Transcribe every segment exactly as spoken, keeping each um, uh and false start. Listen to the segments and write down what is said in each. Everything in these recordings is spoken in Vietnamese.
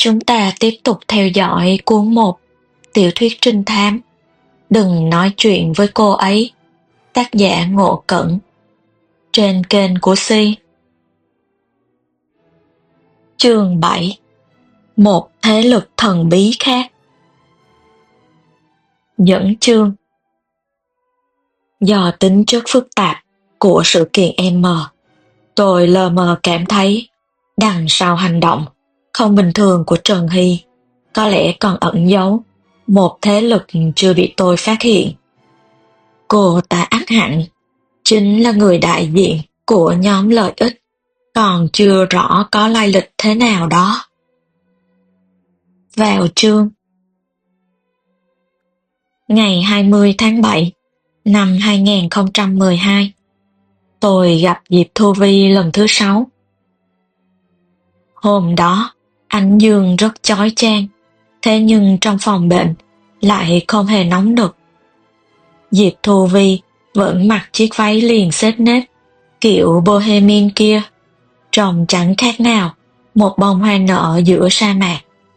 Chúng ta tiếp tục theo dõi cuốn một tiểu thuyết trinh thám Đừng nói chuyện với cô ấy, tác giả Ngộ Cẩn, trên kênh của Si. Chương bảy. Một thế lực thần bí khác. Dẫn chương. Do tính chất phức tạp của sự kiện M, tôi lờ mờ cảm thấy đằng sau hành động không bình thường của Trần Hy có lẽ còn ẩn giấu một thế lực chưa bị tôi phát hiện. Cô ta ắt hẳn chính là người đại diện của nhóm lợi ích, còn chưa rõ có lai lịch thế nào đó. Vào chương. Ngày hai mươi tháng bảy năm hai nghìn không trăm mười hai, tôi gặp Diệp Thu Vi lần thứ sáu. Hôm đó, ánh dương rất chói chang, thế nhưng trong phòng bệnh lại không hề nóng nực. Diệp Thu Vi vẫn mặc chiếc váy liền xếp nếp kiểu bohemian kia, trông chẳng khác nào một bông hoa nở giữa sa mạc.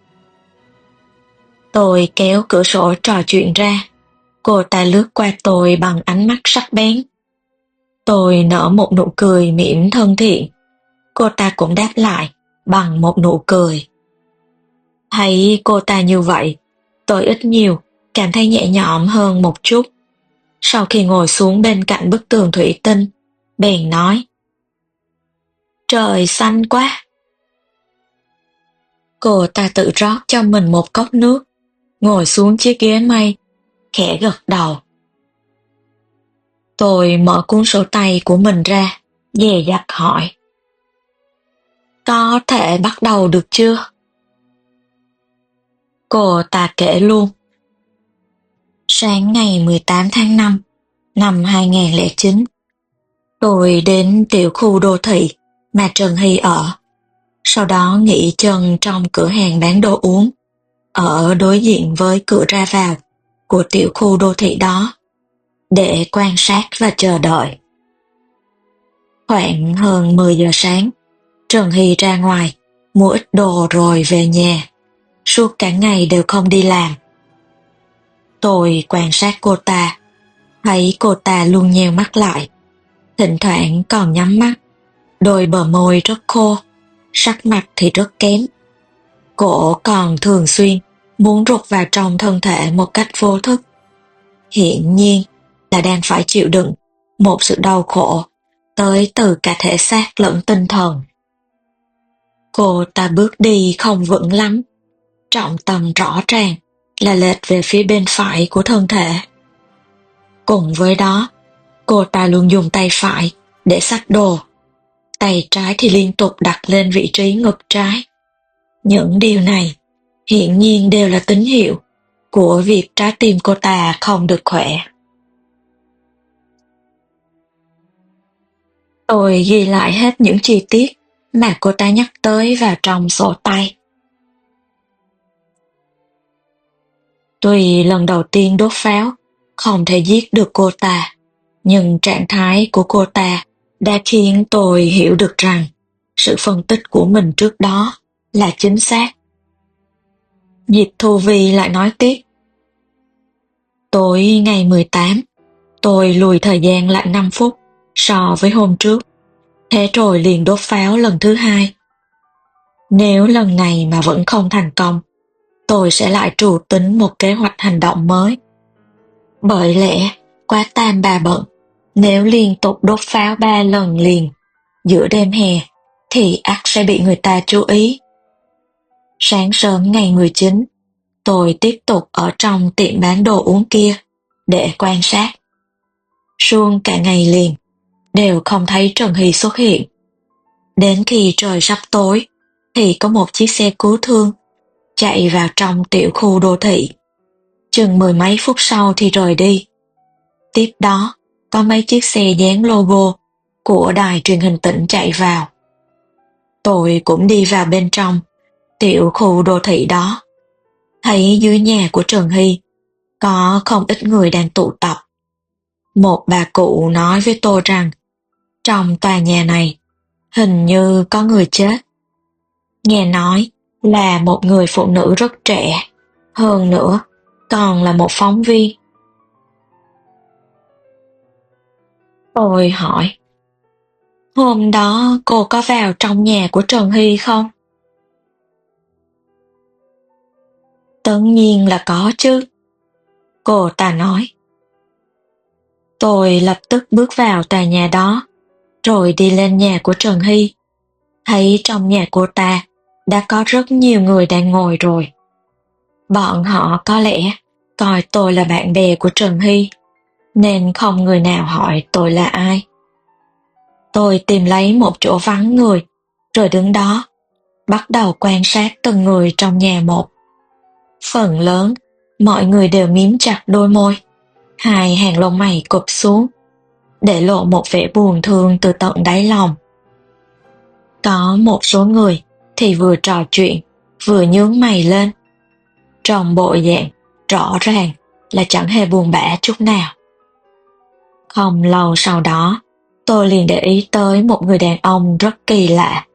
Tôi kéo cửa sổ trò chuyện ra, cô ta lướt qua tôi bằng ánh mắt sắc bén. Tôi nở một nụ cười mỉm thân thiện, cô ta cũng đáp lại bằng một nụ cười. Thấy cô ta như vậy, tôi ít nhiều cảm thấy nhẹ nhõm hơn một chút. Sau khi ngồi xuống bên cạnh bức tường thủy tinh, bèn nói: Trời xanh quá. Cô ta tự rót cho mình một cốc nước, ngồi xuống chiếc ghế mây, khẽ gật đầu. Tôi mở cuốn sổ tay của mình ra, dè dặt hỏi: Có thể bắt đầu được chưa? Cô ta kể luôn. Sáng ngày mười tám tháng năm năm hai nghìn không trăm lẻ chín, tôi đến tiểu khu đô thị mà Trần Hy ở, sau đó nghỉ chân trong cửa hàng bán đồ uống ở đối diện với cửa ra vào của tiểu khu đô thị đó, để quan sát và chờ đợi. Khoảng hơn mười giờ sáng, Trần Hy ra ngoài mua ít đồ rồi về nhà. Suốt cả ngày đều không đi làm. Tôi quan sát cô ta, thấy cô ta luôn nheo mắt lại, thỉnh thoảng còn nhắm mắt, đôi bờ môi rất khô, sắc mặt thì rất kém. Cổ còn thường xuyên muốn rụt vào trong thân thể một cách vô thức. Hiển nhiên là đang phải chịu đựng một sự đau khổ tới từ cả thể xác lẫn tinh thần. Cô ta bước đi không vững lắm, trọng tâm rõ ràng là lệch về phía bên phải của thân thể. Cùng với đó, cô ta luôn dùng tay phải để xách đồ, tay trái thì liên tục đặt lên vị trí ngực trái. Những điều này hiển nhiên đều là tín hiệu của việc trái tim cô ta không được khỏe. Tôi ghi lại hết những chi tiết mà cô ta nhắc tới vào trong sổ tay. Tuy lần đầu tiên đốt pháo không thể giết được cô ta, nhưng trạng thái của cô ta đã khiến tôi hiểu được rằng sự phân tích của mình trước đó là chính xác. Diệp Thu Vi lại nói tiếp: Tối ngày mười tám, tôi lùi thời gian lại năm phút so với hôm trước, thế rồi liền đốt pháo lần thứ hai. Nếu lần này mà vẫn không thành công, tôi sẽ lại trù tính một kế hoạch hành động mới. Bởi lẽ quá tam bà bận, nếu liên tục đốt pháo ba lần liền giữa đêm hè thì ắt sẽ bị người ta chú ý. Sáng sớm ngày mười chín, tôi tiếp tục ở trong tiệm bán đồ uống kia để quan sát. Suốt cả ngày liền đều không thấy Trần Hy xuất hiện. Đến khi trời sắp tối thì có một chiếc xe cứu thương chạy vào trong tiểu khu đô thị. Chừng mười mấy phút sau thì rời đi. Tiếp đó có mấy chiếc xe dán logo của đài truyền hình tỉnh chạy vào. Tôi cũng đi vào bên trong tiểu khu đô thị đó. Thấy dưới nhà của Trần Hy có không ít người đang tụ tập. Một bà cụ nói với tôi rằng trong tòa nhà này hình như có người chết. Nghe nói là một người phụ nữ rất trẻ, hơn nữa còn là một phóng viên. Tôi hỏi, hôm đó cô có vào trong nhà của Trần Hy không? Tất nhiên là có chứ, cô ta nói. Tôi lập tức bước vào tòa nhà đó, rồi đi lên nhà của Trần Hy. Thấy trong nhà cô ta đã có rất nhiều người đang ngồi rồi. Bọn họ có lẽ coi tôi là bạn bè của Trần Hy, nên không người nào hỏi tôi là ai. Tôi tìm lấy một chỗ vắng người, rồi đứng đó, bắt đầu quan sát từng người trong nhà một. Phần lớn, mọi người đều mím chặt đôi môi, hai hàng lông mày cụp xuống, để lộ một vẻ buồn thương từ tận đáy lòng. Có một số người thì vừa trò chuyện, vừa nhướng mày lên. Trong bộ dạng, rõ ràng là chẳng hề buồn bã chút nào. Không lâu sau đó, tôi liền để ý tới một người đàn ông rất kỳ lạ.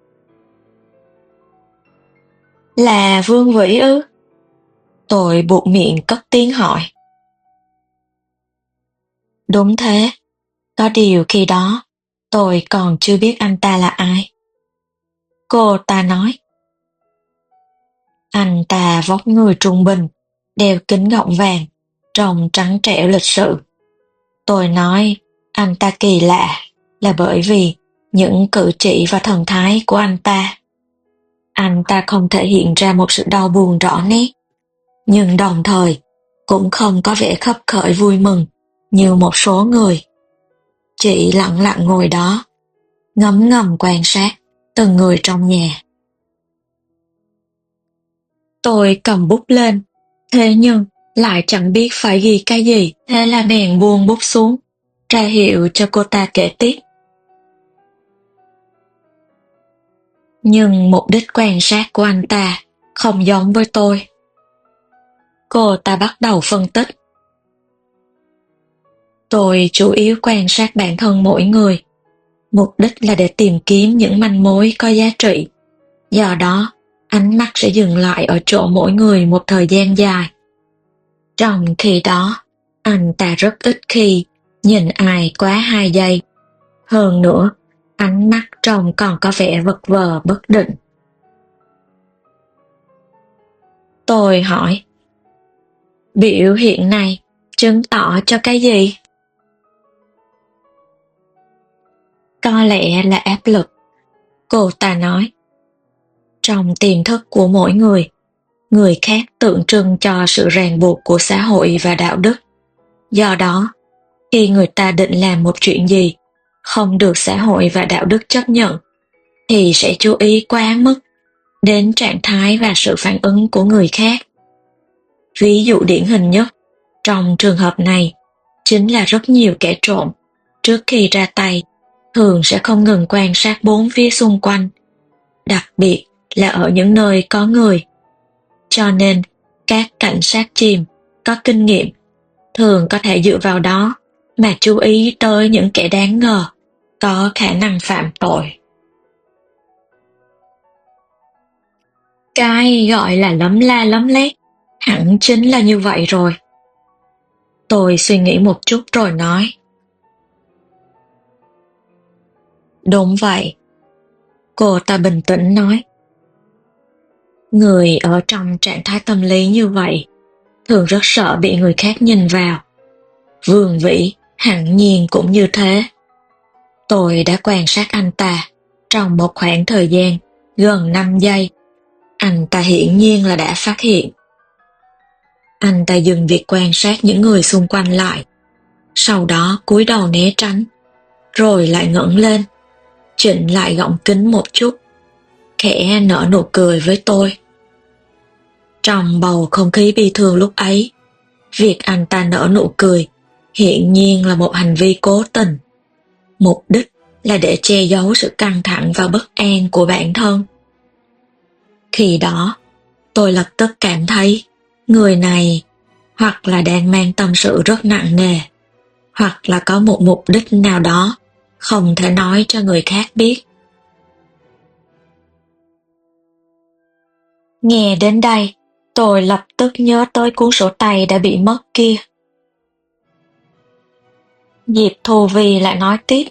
Là Vương Vĩ ư? Tôi buột miệng cất tiếng hỏi. Đúng thế, có điều khi đó tôi còn chưa biết anh ta là ai. Cô ta nói. Anh ta vóc người trung bình, đeo kính gọng vàng, trông trắng trẻo lịch sự. Tôi nói anh ta kỳ lạ là bởi vì những cử chỉ và thần thái của anh ta. Anh ta không thể hiện ra một sự đau buồn rõ nét, nhưng đồng thời cũng không có vẻ khấp khởi vui mừng như một số người. Chỉ lặng lặng ngồi đó, ngấm ngầm quan sát từng người trong nhà. Tôi cầm bút lên, thế nhưng lại chẳng biết phải ghi cái gì, thế là bèn buông bút xuống, ra hiệu cho cô ta kể tiếp. Nhưng mục đích quan sát của anh ta không giống với tôi. Cô ta bắt đầu phân tích. Tôi chủ yếu quan sát bản thân mỗi người, mục đích là để tìm kiếm những manh mối có giá trị. Do đó, ánh mắt sẽ dừng lại ở chỗ mỗi người một thời gian dài. Trong khi đó, anh ta rất ít khi nhìn ai quá hai giây. Hơn nữa, ánh mắt trông còn có vẻ vật vờ bất định. Tôi hỏi, biểu hiện này chứng tỏ cho cái gì? Có lẽ là áp lực, cô ta nói. Trong tiềm thức của mỗi người, người khác tượng trưng cho sự ràng buộc của xã hội và đạo đức. Do đó, khi người ta định làm một chuyện gì không được xã hội và đạo đức chấp nhận, thì sẽ chú ý quá mức đến trạng thái và sự phản ứng của người khác. Ví dụ điển hình nhất trong trường hợp này chính là rất nhiều kẻ trộm trước khi ra tay thường sẽ không ngừng quan sát bốn phía xung quanh, đặc biệt là ở những nơi có người. Cho nên, các cảnh sát chìm có kinh nghiệm thường có thể dựa vào đó mà chú ý tới những kẻ đáng ngờ có khả năng phạm tội. Cái gọi là lấm la lấm lét hẳn chính là như vậy rồi. Tôi suy nghĩ một chút rồi nói. Đúng vậy. Cô ta bình tĩnh nói. Người ở trong trạng thái tâm lý như vậy thường rất sợ bị người khác nhìn vào. Vương Vĩ hẳn nhiên cũng như thế. Tôi đã quan sát anh ta trong một khoảng thời gian gần năm giây. Anh ta hiển nhiên là đã phát hiện. Anh ta dừng việc quan sát những người xung quanh lại, sau đó cúi đầu né tránh, rồi lại ngẩng lên, chỉnh lại gọng kính một chút, khẽ nở nụ cười với tôi. Trong bầu không khí bi thương lúc ấy, việc anh ta nở nụ cười hiển nhiên là một hành vi cố tình. Mục đích là để che giấu sự căng thẳng và bất an của bản thân. Khi đó, tôi lập tức cảm thấy người này hoặc là đang mang tâm sự rất nặng nề, hoặc là có một mục đích nào đó không thể nói cho người khác biết. Nghe đến đây, tôi lập tức nhớ tới cuốn sổ tay đã bị mất kia. Diệp Thu Vi lại nói tiếp.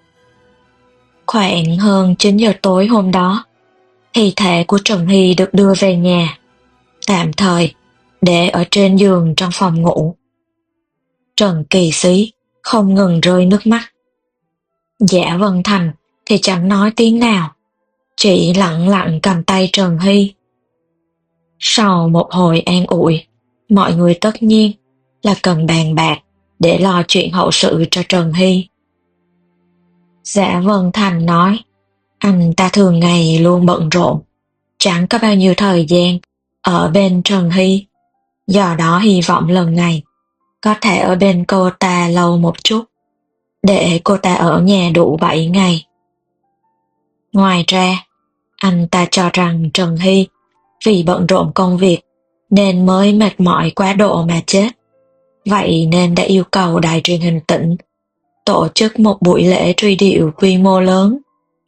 Khoảng hơn chín giờ tối hôm đó, thi thể của Trần Hy được đưa về nhà, tạm thời để ở trên giường trong phòng ngủ. Trần Kỳ Sĩ không ngừng rơi nước mắt. Dạ Vân Thành thì chẳng nói tiếng nào, chỉ lặng lặng cầm tay Trần Hy. Sau một hồi an ủi, mọi người tất nhiên là cần bàn bạc để lo chuyện hậu sự cho Trần Hy. Dạ Vân Thành nói, anh ta thường ngày luôn bận rộn, chẳng có bao nhiêu thời gian ở bên Trần Hy, do đó hy vọng lần này có thể ở bên cô ta lâu một chút, để cô ta ở nhà đủ bảy ngày. Ngoài ra, anh ta cho rằng Trần Hy vì bận rộn công việc nên mới mệt mỏi quá độ mà chết. Vậy nên đã yêu cầu đài truyền hình tỉnh tổ chức một buổi lễ truy điệu quy mô lớn.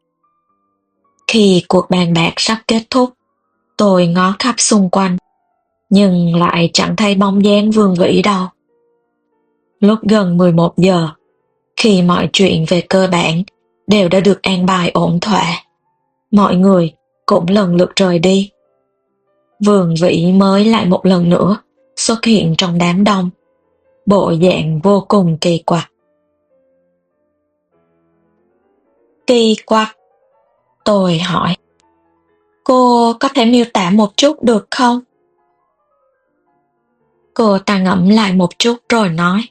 Khi cuộc bàn bạc sắp kết thúc, tôi ngó khắp xung quanh, nhưng lại chẳng thấy bóng dáng Vương Vĩ đâu. Lúc gần mười một giờ, khi mọi chuyện về cơ bản đều đã được an bài ổn thỏa, mọi người cũng lần lượt rời đi. Vương Vĩ mới lại một lần nữa xuất hiện trong đám đông, bộ dạng vô cùng kỳ quặc. Kỳ quặc? Tôi hỏi. Cô có thể miêu tả một chút được không? Cô ta ngẫm lại một chút rồi nói.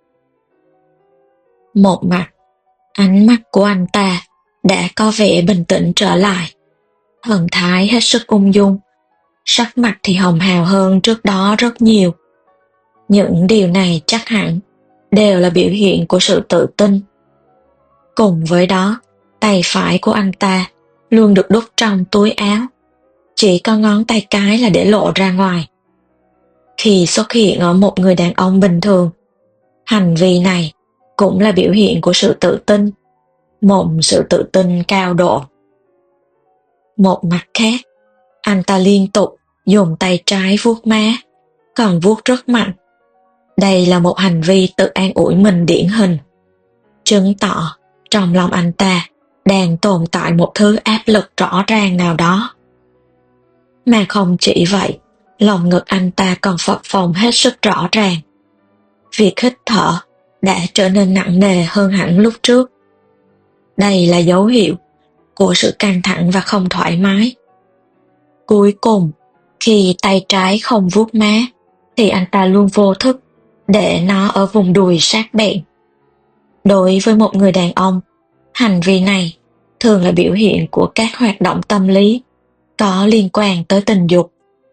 Một mặt, ánh mắt của anh ta đã có vẻ bình tĩnh trở lại, thần thái hết sức ung dung, sắc mặt thì hồng hào hơn trước đó rất nhiều. Những điều này chắc hẳn đều là biểu hiện của sự tự tin. Cùng với đó, tay phải của anh ta luôn được đút trong túi áo, chỉ có ngón tay cái là để lộ ra ngoài. Khi xuất hiện ở một người đàn ông bình thường, hành vi này cũng là biểu hiện của sự tự tin, một sự tự tin cao độ. Một mặt khác, anh ta liên tục dùng tay trái vuốt má, còn vuốt rất mạnh. Đây là một hành vi tự an ủi mình điển hình, chứng tỏ trong lòng anh ta đang tồn tại một thứ áp lực rõ ràng nào đó. Mà không chỉ vậy, lòng ngực anh ta còn phập phồng hết sức rõ ràng. Việc hít thở đã trở nên nặng nề hơn hẳn lúc trước. Đây là dấu hiệu của sự căng thẳng và không thoải mái. Cuối cùng, khi tay trái không vuốt má, thì anh ta luôn vô thức để nó ở vùng đùi sát bẹn. Đối với một người đàn ông, hành vi này thường là biểu hiện của các hoạt động tâm lý có liên quan tới tình dục.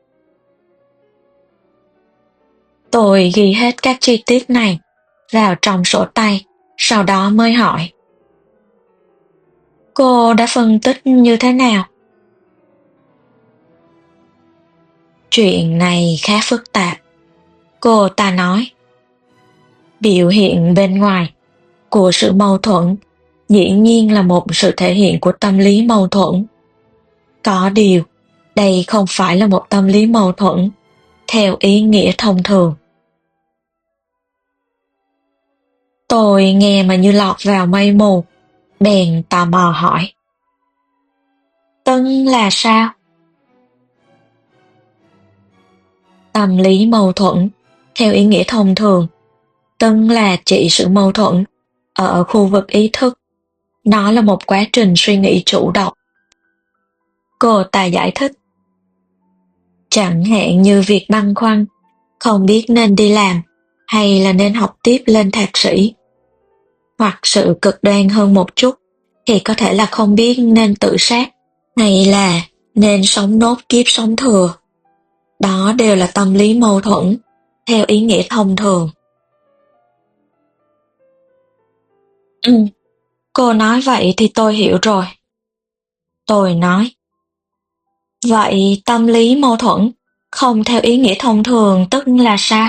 Tôi ghi hết các chi tiết này vào trong sổ tay, sau đó mới hỏi. Cô đã phân tích như thế nào? Chuyện này khá phức tạp, cô ta nói. Biểu hiện bên ngoài của sự mâu thuẫn dĩ nhiên là một sự thể hiện của tâm lý mâu thuẫn. Có điều, đây không phải là một tâm lý mâu thuẫn theo ý nghĩa thông thường. Tôi nghe mà như lọt vào mây mù, bèn tò mò hỏi. Tức là sao? Tâm lý mâu thuẫn, theo ý nghĩa thông thường, tức là chỉ sự mâu thuẫn ở khu vực ý thức. Nó là một quá trình suy nghĩ chủ động. Cô ta giải thích. Chẳng hạn như việc băn khoăn, không biết nên đi làm hay là nên học tiếp lên thạc sĩ. Hoặc sự cực đoan hơn một chút thì có thể là không biết nên tự sát hay là nên sống nốt kiếp sống thừa. Đó đều là tâm lý mâu thuẫn theo ý nghĩa thông thường. Ừ, cô nói vậy thì tôi hiểu rồi. Tôi nói. Vậy tâm lý mâu thuẫn không theo ý nghĩa thông thường tức là sao?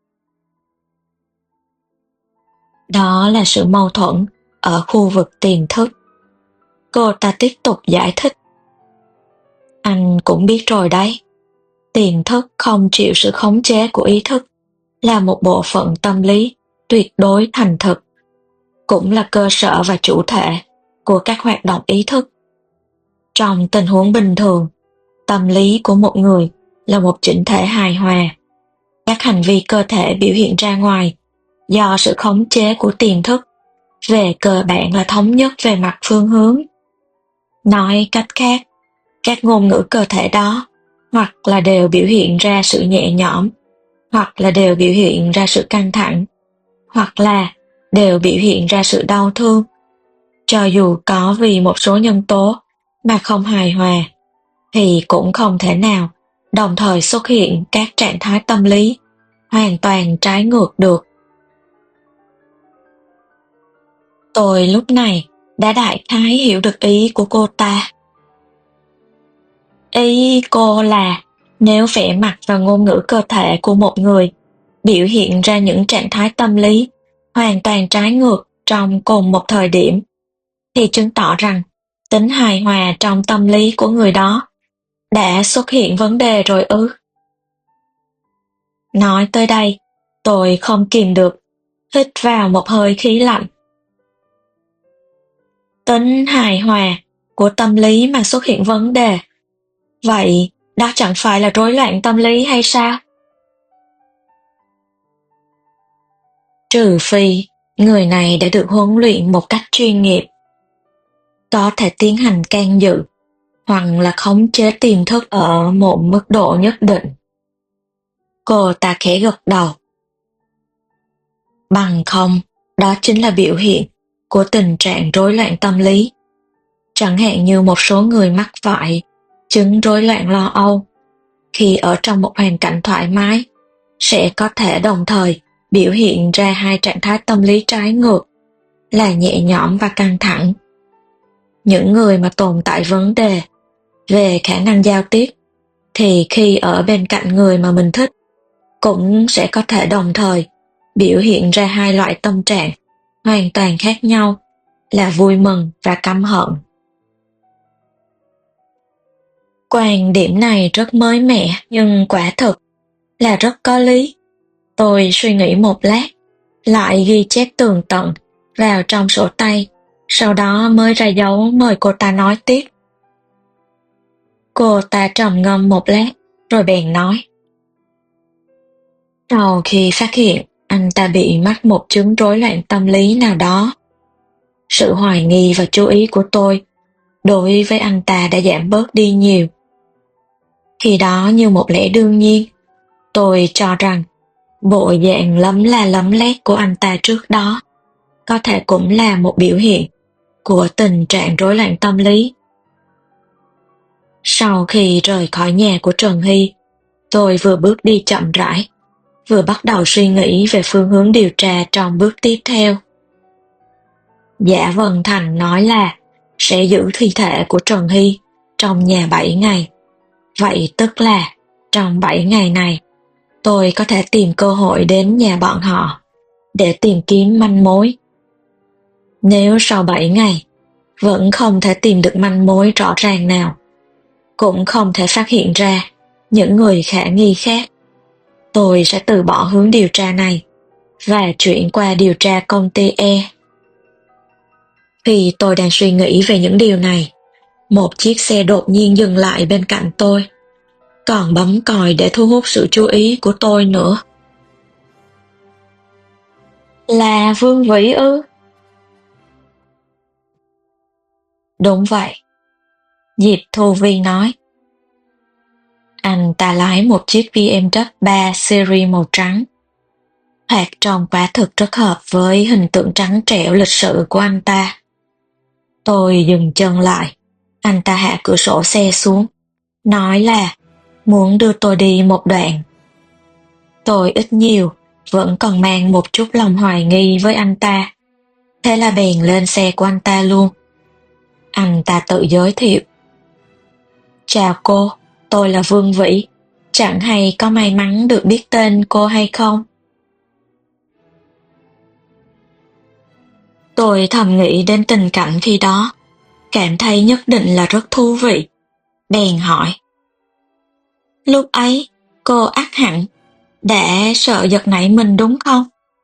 Đó là sự mâu thuẫn ở khu vực tiềm thức. Cô ta tiếp tục giải thích. Anh cũng biết rồi đấy, tiềm thức không chịu sự khống chế của ý thức là một bộ phận tâm lý tuyệt đối thành thực, cũng là cơ sở và chủ thể của các hoạt động ý thức. Trong tình huống bình thường, tâm lý của một người là một chỉnh thể hài hòa. Các hành vi cơ thể biểu hiện ra ngoài do sự khống chế của tiềm thức về cơ bản là thống nhất về mặt phương hướng. Nói cách khác, các ngôn ngữ cơ thể đó hoặc là đều biểu hiện ra sự nhẹ nhõm, hoặc là đều biểu hiện ra sự căng thẳng, hoặc là đều biểu hiện ra sự đau thương, cho dù có vì một số nhân tố mà không hài hòa, thì cũng không thể nào đồng thời xuất hiện các trạng thái tâm lý hoàn toàn trái ngược được. Tôi lúc này đã đại khái hiểu được ý của cô ta. Ý cô là nếu vẻ mặt và ngôn ngữ cơ thể của một người biểu hiện ra những trạng thái tâm lý hoàn toàn trái ngược trong cùng một thời điểm, thì chứng tỏ rằng tính hài hòa trong tâm lý của người đó đã xuất hiện vấn đề rồi ư? Nói tới đây, tôi không kìm được, hít vào một hơi khí lạnh. Tính hài hòa của tâm lý mà xuất hiện vấn đề, vậy đó chẳng phải là rối loạn tâm lý hay sao? Trừ phi người này đã được huấn luyện một cách chuyên nghiệp, có thể tiến hành can dự hoặc là khống chế tiềm thức ở một mức độ nhất định. Cô ta khẽ gật đầu. Bằng không, đó chính là biểu hiện của tình trạng rối loạn tâm lý. Chẳng hạn như một số người mắc phải chứng rối loạn lo âu, khi ở trong một hoàn cảnh thoải mái, sẽ có thể đồng thời biểu hiện ra hai trạng thái tâm lý trái ngược là nhẹ nhõm và căng thẳng. Những người mà tồn tại vấn đề về khả năng giao tiếp thì khi ở bên cạnh người mà mình thích cũng sẽ có thể đồng thời biểu hiện ra hai loại tâm trạng hoàn toàn khác nhau là vui mừng và căm hận. Quan điểm này rất mới mẻ nhưng quả thực là rất có lý. Tôi suy nghĩ một lát, lại ghi chép tường tận vào trong sổ tay, sau đó mới ra dấu mời cô ta nói tiếp. Cô ta trầm ngâm một lát, rồi bèn nói. Sau khi phát hiện anh ta bị mắc một chứng rối loạn tâm lý nào đó, sự hoài nghi và chú ý của tôi đối với anh ta đã giảm bớt đi nhiều. Khi đó như một lẽ đương nhiên, tôi cho rằng bộ dạng lấm la lấm lét của anh ta trước đó có thể cũng là một biểu hiện của tình trạng rối loạn tâm lý. Sau khi rời khỏi nhà của Trần Hy, tôi vừa bước đi chậm rãi, vừa bắt đầu suy nghĩ về phương hướng điều tra trong bước tiếp theo. Dạ Vân Thành nói là sẽ giữ thi thể của Trần Hy trong nhà bảy ngày. Vậy tức là trong bảy ngày này, tôi có thể tìm cơ hội đến nhà bọn họ để tìm kiếm manh mối. Nếu sau bảy ngày vẫn không thể tìm được manh mối rõ ràng nào, cũng không thể phát hiện ra những người khả nghi khác, tôi sẽ từ bỏ hướng điều tra này và chuyển qua điều tra công ty E. Khi tôi đang suy nghĩ về những điều này, một chiếc xe đột nhiên dừng lại bên cạnh tôi, còn bấm còi để thu hút sự chú ý của tôi nữa. Là Vương Vĩ ư? Đúng vậy, Diệp Thu Vi nói. Anh ta lái một chiếc bê em vê ba series màu trắng. Thoạt trông quả thực rất hợp với hình tượng trắng trẻo lịch sự của anh ta. Tôi dừng chân lại, anh ta hạ cửa sổ xe xuống, nói là muốn đưa tôi đi một đoạn. Tôi ít nhiều vẫn còn mang một chút lòng hoài nghi với anh ta, thế là bèn lên xe của anh ta luôn. Anh ta tự giới thiệu. Chào cô, tôi là Vương Vĩ, chẳng hay có may mắn được biết tên cô hay không? Tôi thầm nghĩ đến tình cảnh khi đó, cảm thấy nhất định là rất thú vị. Bèn hỏi. Lúc ấy, cô ắt hẳn đã sợ giật nảy mình đúng không?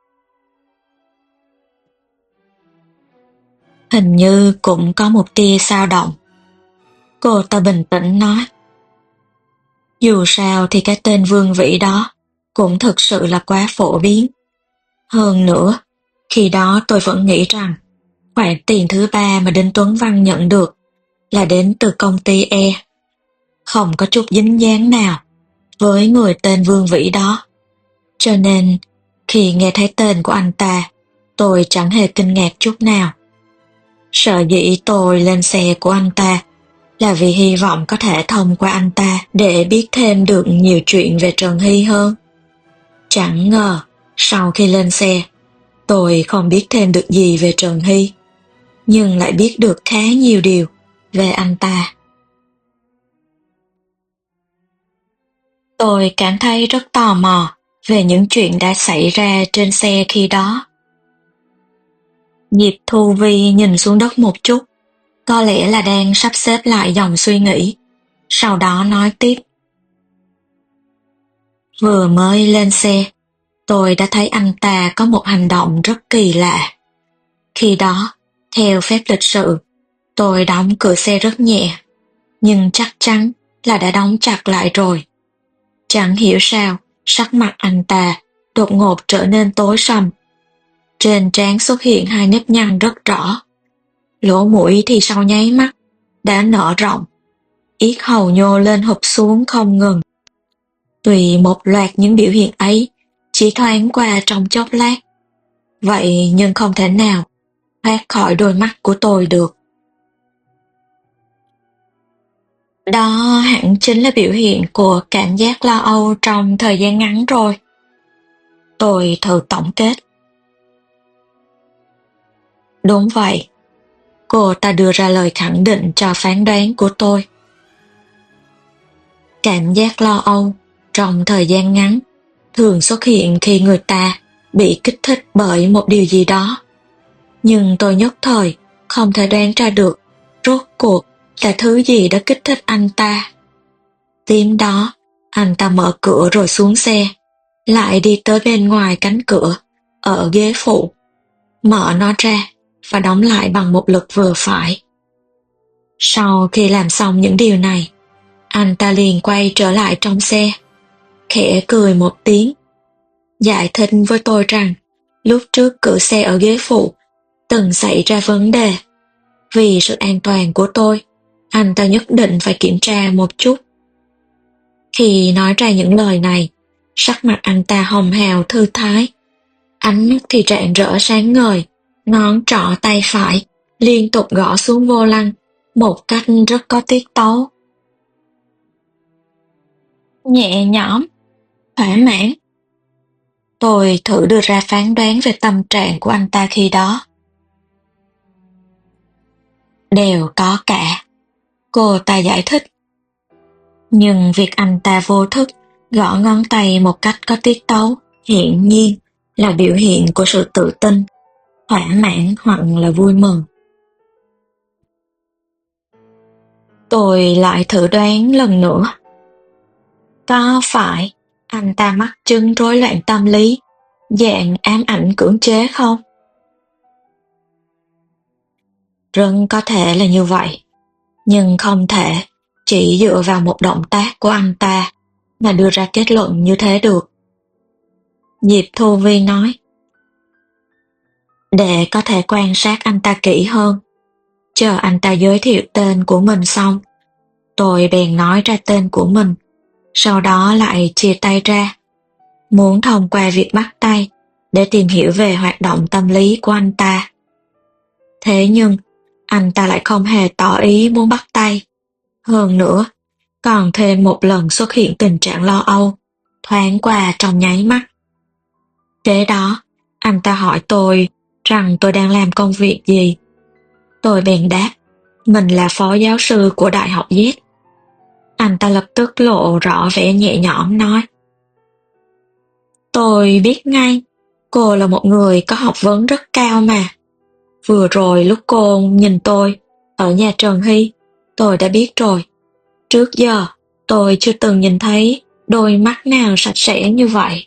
Hình như cũng có một tia dao động. Cô ta bình tĩnh nói. Dù sao thì cái tên Vương Vĩ đó cũng thực sự là quá phổ biến. Hơn nữa, khi đó tôi vẫn nghĩ rằng khoản tiền thứ ba mà Đinh Tuấn Văn nhận được là đến từ công ty E. Không có chút dính dáng nào với người tên Vương Vĩ đó. Cho nên, khi nghe thấy tên của anh ta, tôi chẳng hề kinh ngạc chút nào. Sợ dĩ tôi lên xe của anh ta là vì hy vọng có thể thông qua anh ta để biết thêm được nhiều chuyện về Trần Hy hơn. Chẳng ngờ, sau khi lên xe, tôi không biết thêm được gì về Trần Hy, nhưng lại biết được khá nhiều điều về anh ta. Tôi cảm thấy rất tò mò về những chuyện đã xảy ra trên xe khi đó. Diệp Thu Vi nhìn xuống đất một chút, có lẽ là đang sắp xếp lại dòng suy nghĩ, sau đó nói tiếp. Vừa mới lên xe, tôi đã thấy anh ta có một hành động rất kỳ lạ. Khi đó, theo phép lịch sự, tôi đóng cửa xe rất nhẹ, nhưng chắc chắn là đã đóng chặt lại rồi. Chẳng hiểu sao, sắc mặt anh ta đột ngột trở nên tối sầm. Trên trán xuất hiện hai nếp nhăn rất rõ. Lỗ mũi thì sau nháy mắt đã nở rộng, yết hầu nhô lên hụp xuống không ngừng. Tùy một loạt những biểu hiện ấy chỉ thoáng qua trong chốc lát, vậy nhưng không thể nào thoát khỏi đôi mắt của tôi được. Đó hẳn chính là biểu hiện của cảm giác lo âu trong thời gian ngắn rồi. Tôi thử tổng kết. Đúng vậy. Cô ta đưa ra lời khẳng định cho phán đoán của tôi. Cảm giác lo âu trong thời gian ngắn thường xuất hiện khi người ta bị kích thích bởi một điều gì đó. Nhưng tôi nhất thời không thể đoán ra được rốt cuộc là thứ gì đã kích thích anh ta. Tiếp đó, anh ta mở cửa rồi xuống xe, lại đi tới bên ngoài cánh cửa, ở ghế phụ, mở nó ra và đóng lại bằng một lực vừa phải. Sau khi làm xong những điều này, anh ta liền quay trở lại trong xe, khẽ cười một tiếng, giải thích với tôi rằng lúc trước cửa xe ở ghế phụ từng xảy ra vấn đề. Vì sự an toàn của tôi, anh ta nhất định phải kiểm tra một chút. Khi nói ra những lời này, sắc mặt anh ta hồng hào thư thái, ánh mắt thì rạng rỡ sáng ngời, ngón trỏ tay phải liên tục gõ xuống vô lăng một cách rất có tiết tấu. Nhẹ nhõm, thỏa mãn. Tôi thử đưa ra phán đoán về tâm trạng của anh ta khi đó. Đều có cả, cô ta giải thích. Nhưng việc anh ta vô thức gõ ngón tay một cách có tiết tấu hiển nhiên là biểu hiện của sự tự tin, thỏa mãn hoặc là vui mừng. Tôi lại thử đoán lần nữa. Có phải anh ta mắc chứng rối loạn tâm lý, dạng ám ảnh cưỡng chế không? Rất có thể là như vậy, nhưng không thể chỉ dựa vào một động tác của anh ta mà đưa ra kết luận như thế được. Diệp Thu Vi nói. Để có thể quan sát anh ta kỹ hơn, chờ anh ta giới thiệu tên của mình xong, tôi bèn nói ra tên của mình, sau đó lại chia tay ra, muốn thông qua việc bắt tay để tìm hiểu về hoạt động tâm lý của anh ta. Thế nhưng, anh ta lại không hề tỏ ý muốn bắt tay. Hơn nữa, còn thêm một lần xuất hiện tình trạng lo âu, thoáng qua trong nháy mắt. Kế đó, anh ta hỏi tôi rằng tôi đang làm công việc gì. Tôi bèn đáp, mình là phó giáo sư của Đại học Z. Anh ta lập tức lộ rõ vẻ nhẹ nhõm nói. Tôi biết ngay, cô là một người có học vấn rất cao mà. Vừa rồi lúc cô nhìn tôi ở nhà Trần Hy, tôi đã biết rồi. Trước giờ, Tôi chưa từng nhìn thấy đôi mắt nào sạch sẽ như vậy.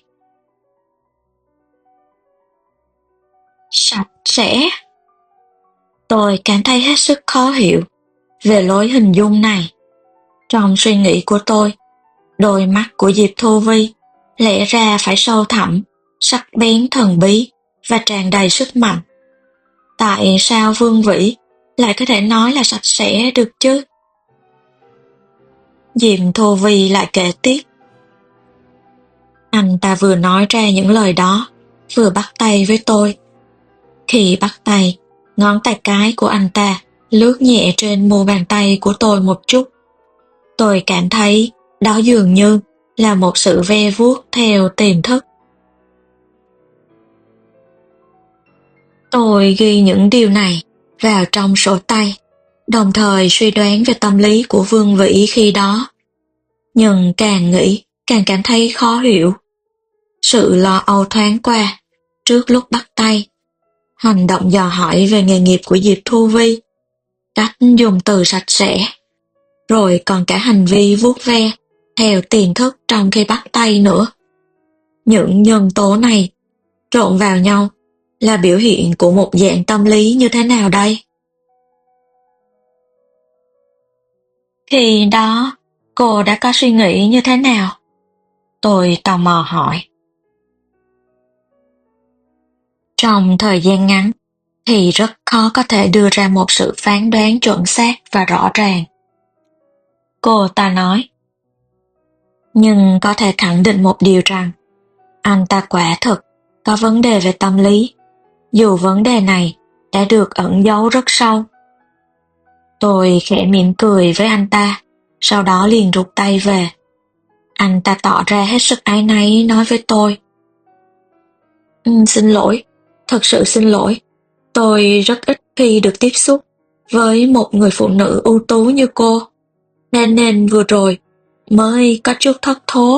Sạch sẽ? Tôi cảm thấy hết sức khó hiểu về lối hình dung này. Trong suy nghĩ của tôi, đôi mắt của Diệp Thu Vi lẽ ra phải sâu thẳm, sắc bén thần bí và tràn đầy sức mạnh. Tại sao Vương Vĩ lại có thể nói là sạch sẽ được chứ? Diệp Thu Vi lại kể tiếp. Anh ta vừa nói ra những lời đó, vừa bắt tay với tôi. Khi bắt tay, ngón tay cái của anh ta lướt nhẹ trên mu bàn tay của tôi một chút. Tôi cảm thấy đó dường như là một sự ve vuốt theo tiềm thức. Tôi ghi những điều này vào trong sổ tay, đồng thời suy đoán về tâm lý của Vương Vĩ khi đó. Nhưng càng nghĩ, càng cảm thấy khó hiểu. Sự lo âu thoáng qua trước lúc bắt tay, hành động dò hỏi về nghề nghiệp của Diệp Thu Vi, cách dùng từ sạch sẽ, rồi còn cả hành vi vuốt ve theo tiềm thức trong khi bắt tay nữa. Những nhân tố này trộn vào nhau là biểu hiện của một dạng tâm lý như thế nào đây? Khi đó, cô đã có suy nghĩ như thế nào? Tôi tò mò hỏi. Trong thời gian ngắn, thì rất khó có thể đưa ra một sự phán đoán chuẩn xác và rõ ràng. Cô ta nói. Nhưng có thể khẳng định một điều rằng, anh ta quả thực có vấn đề về tâm lý, dù vấn đề này đã được ẩn giấu rất sâu. Tôi khẽ mỉm cười với anh ta, sau đó liền rút tay về. Anh ta tỏ ra hết sức áy náy nói với tôi. Ừ, xin lỗi, thật sự xin lỗi. Tôi rất ít khi được tiếp xúc với một người phụ nữ ưu tú như cô, nên nên vừa rồi mới có chút thất thố.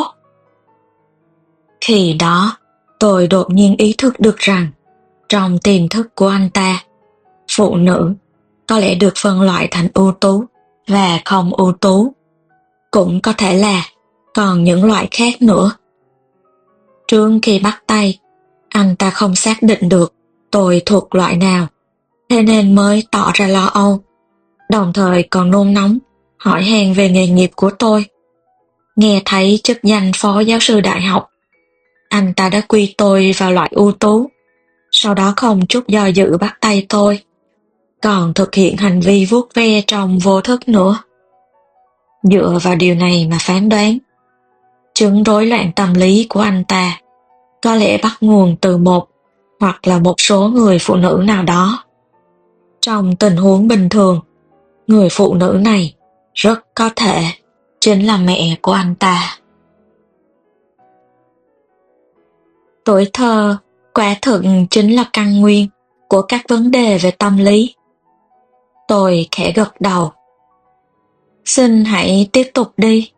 Khi đó, tôi đột nhiên ý thức được rằng, trong tiềm thức của anh ta, phụ nữ có lẽ được phân loại thành ưu tú và không ưu tú. Cũng có thể là còn những loại khác nữa. Trước khi bắt tay, anh ta không xác định được tôi thuộc loại nào, thế nên mới tỏ ra lo âu, đồng thời còn nôn nóng hỏi han về nghề nghiệp của tôi. Nghe thấy chức danh phó giáo sư đại học, anh ta đã quy tôi vào loại ưu tú, sau đó không chút do dự bắt tay tôi, còn thực hiện hành vi vuốt ve trong vô thức nữa. Dựa vào điều này mà phán đoán, chứng rối loạn tâm lý của anh ta có lẽ bắt nguồn từ một hoặc là một số người phụ nữ nào đó. Trong tình huống bình thường, người phụ nữ này rất có thể chính là mẹ của anh ta. Tuổi thơ quả thực chính là căn nguyên của các vấn đề về tâm lý. Tôi khẽ gật đầu. Xin hãy tiếp tục đi.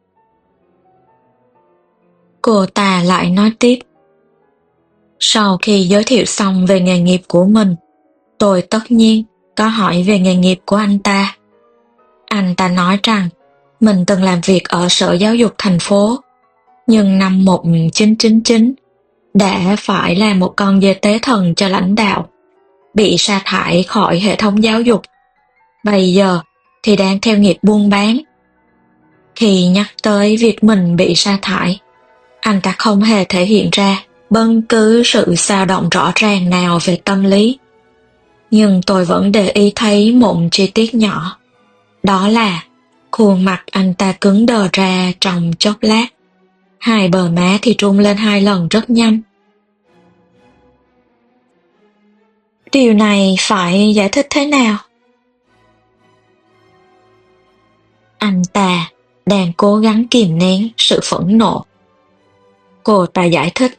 Cô ta lại nói tiếp. Sau khi giới thiệu xong về nghề nghiệp của mình, tôi tất nhiên có hỏi về nghề nghiệp của anh ta. Anh ta nói rằng mình từng làm việc ở Sở Giáo dục thành phố, nhưng năm một nghìn chín trăm chín mươi chín đã phải là một con dê tế thần cho lãnh đạo, bị sa thải khỏi hệ thống giáo dục. Bây giờ thì đang theo nghiệp buôn bán. Khi nhắc tới việc mình bị sa thải, anh ta không hề thể hiện ra bất cứ sự dao động rõ ràng nào về tâm lý. Nhưng tôi vẫn để ý thấy một chi tiết nhỏ. Đó là khuôn mặt anh ta cứng đờ ra trong chốc lát. Hai bờ má thì rung lên hai lần rất nhanh. Điều này phải giải thích thế nào? Anh ta đang cố gắng kìm nén sự phẫn nộ. Cô ta giải thích.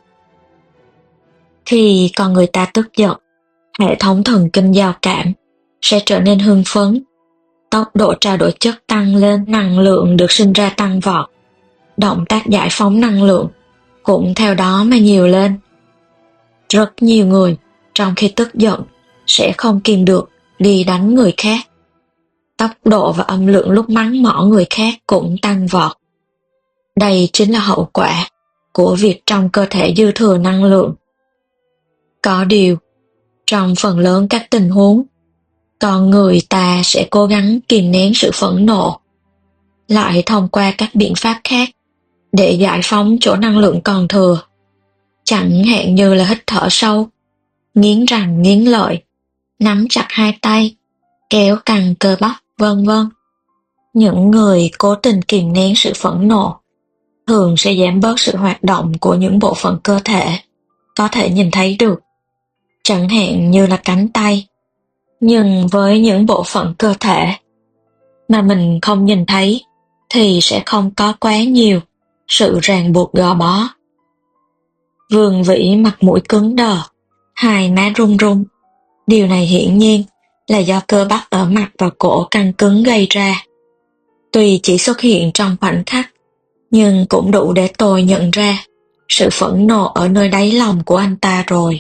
Khi con người ta tức giận, hệ thống thần kinh giao cảm sẽ trở nên hưng phấn. Tốc độ trao đổi chất tăng lên, năng lượng được sinh ra tăng vọt. Động tác giải phóng năng lượng cũng theo đó mà nhiều lên. Rất nhiều người trong khi tức giận sẽ không kìm được đi đánh người khác. Tốc độ và âm lượng lúc mắng mỏ người khác cũng tăng vọt. Đây chính là hậu quả của việc trong cơ thể dư thừa năng lượng. Có điều, trong phần lớn các tình huống, con người ta sẽ cố gắng kìm nén sự phẫn nộ, lại thông qua các biện pháp khác để giải phóng chỗ năng lượng còn thừa, chẳng hạn như là hít thở sâu, nghiến răng nghiến lợi, nắm chặt hai tay, kéo căng cơ bắp, vân vân. Những người cố tình kìm nén sự phẫn nộ thường sẽ giảm bớt sự hoạt động của những bộ phận cơ thể có thể nhìn thấy được, chẳng hạn như là cánh tay. Nhưng với những bộ phận cơ thể mà mình không nhìn thấy thì sẽ không có quá nhiều sự ràng buộc gò bó. Vương Vĩ mặt mũi cứng đờ, hai má run run. Điều này hiển nhiên là do cơ bắp ở mặt và cổ căng cứng gây ra. Tuy chỉ xuất hiện trong khoảnh khắc, nhưng cũng đủ để tôi nhận ra sự phẫn nộ ở nơi đáy lòng của anh ta rồi.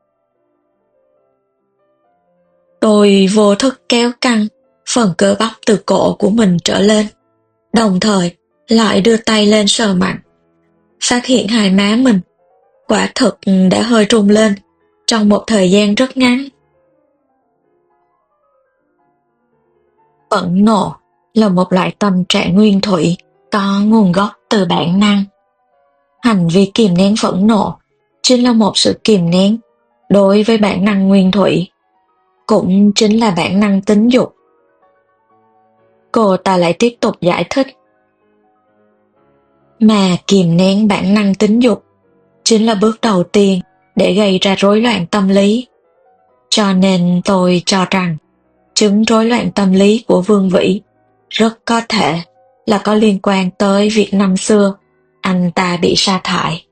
Tôi vô thức kéo căng phần cơ bắp từ cổ của mình trở lên, đồng thời lại đưa tay lên sờ mặt, phát hiện hai má mình quả thực đã hơi rung lên trong một thời gian rất ngắn. Phẫn nộ là một loại tâm trạng nguyên thủy có nguồn gốc từ bản năng. Hành vi kìm nén phẫn nộ chính là một sự kìm nén đối với bản năng nguyên thủy, cũng chính là bản năng tính dục. Cô ta lại tiếp tục giải thích. Mà kìm nén bản năng tính dục chính là bước đầu tiên để gây ra rối loạn tâm lý. Cho nên tôi cho rằng chứng rối loạn tâm lý của Vương Vĩ rất có thể là có liên quan tới việc năm xưa anh ta bị sa thải.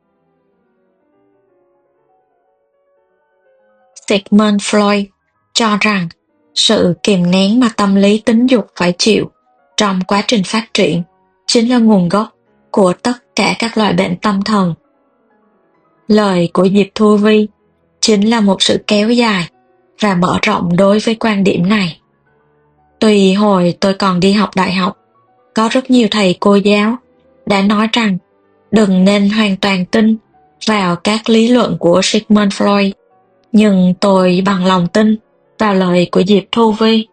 Sigmund Freud cho rằng sự kìm nén mà tâm lý tính dục phải chịu trong quá trình phát triển chính là nguồn gốc của tất cả các loại bệnh tâm thần. Lời của Diệp Thu Vi chính là một sự kéo dài và mở rộng đối với quan điểm này. Tuy hồi tôi còn đi học đại học, có rất nhiều thầy cô giáo đã nói rằng đừng nên hoàn toàn tin vào các lý luận của Sigmund Freud, nhưng tôi bằng lòng tin vào lời của Diệp Thu Vi.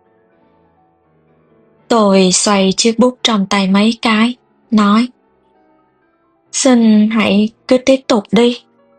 Tôi xoay chiếc bút trong tay mấy cái, nói: Xin hãy cứ tiếp tục đi.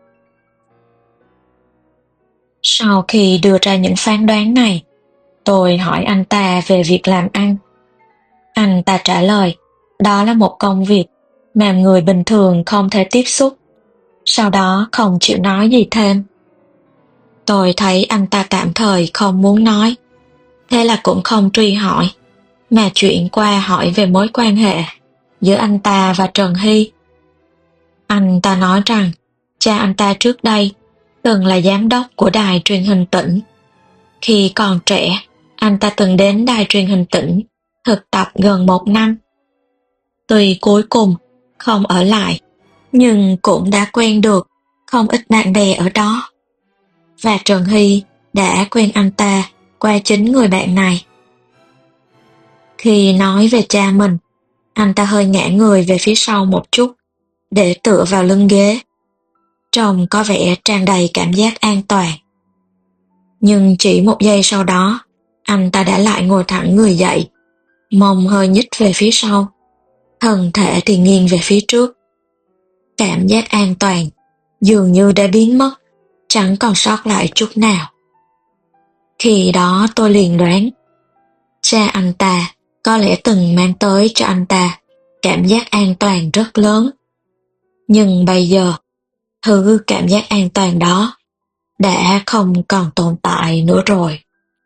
Sau khi đưa ra những phán đoán này, tôi hỏi anh ta về việc làm ăn. Anh ta trả lời đó là một công việc mà người bình thường không thể tiếp xúc, sau đó không chịu nói gì thêm. Tôi thấy anh ta tạm thời không muốn nói, thế là cũng không truy hỏi, mà chuyển qua hỏi về mối quan hệ giữa anh ta và Trần Hy. Anh ta nói rằng cha anh ta trước đây từng là giám đốc của đài truyền hình tỉnh. Khi còn trẻ, anh ta từng đến đài truyền hình tỉnh thực tập gần một năm. Tuy cuối cùng không ở lại, nhưng cũng đã quen được không ít bạn bè ở đó. Và Trần Hy đã quen anh ta qua chính người bạn này. Khi nói về cha mình, anh ta hơi ngã người về phía sau một chút để tựa vào lưng ghế, trông có vẻ tràn đầy cảm giác an toàn. Nhưng chỉ một giây sau đó, anh ta đã lại ngồi thẳng người dậy, mông hơi nhích về phía sau, thân thể thì nghiêng về phía trước. Cảm giác an toàn dường như đã biến mất, chẳng còn sót lại chút nào. Khi đó tôi liền đoán, cha anh ta có lẽ từng mang tới cho anh ta cảm giác an toàn rất lớn. Nhưng bây giờ, thứ cảm giác an toàn đó đã không còn tồn tại nữa rồi.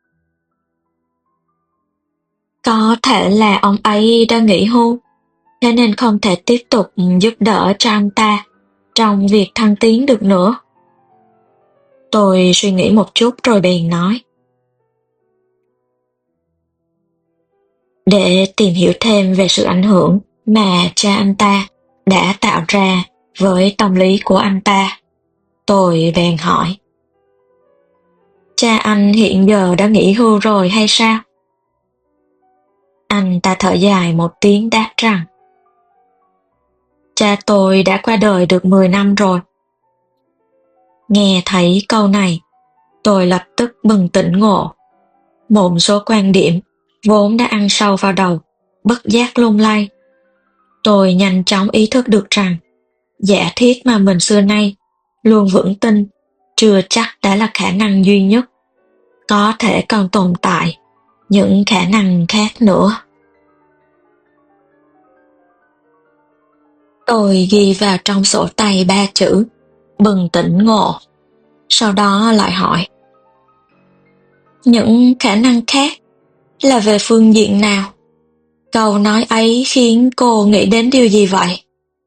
Có thể là ông ấy đã nghỉ hưu, thế nên không thể tiếp tục giúp đỡ cho anh ta trong việc thăng tiến được nữa. Tôi suy nghĩ một chút rồi bèn nói. Để tìm hiểu thêm về sự ảnh hưởng mà cha anh ta đã tạo ra với tâm lý của anh ta, tôi bèn hỏi. Cha anh hiện giờ đã nghỉ hưu rồi hay sao? Anh ta thở dài một tiếng đáp rằng. cha tôi đã qua đời được mười năm rồi. Nghe thấy câu này, tôi lập tức bừng tỉnh ngộ. Một số quan điểm vốn đã ăn sâu vào đầu, bất giác lung lay. Tôi nhanh chóng ý thức được rằng giả thiết mà mình xưa nay luôn vững tin chưa chắc đã là khả năng duy nhất. Có thể còn tồn tại những khả năng khác nữa. Tôi ghi vào trong sổ tay ba chữ bừng tỉnh ngộ. Sau đó lại hỏi, những khả năng khác là về phương diện nào? Câu nói ấy khiến cô nghĩ đến điều gì vậy?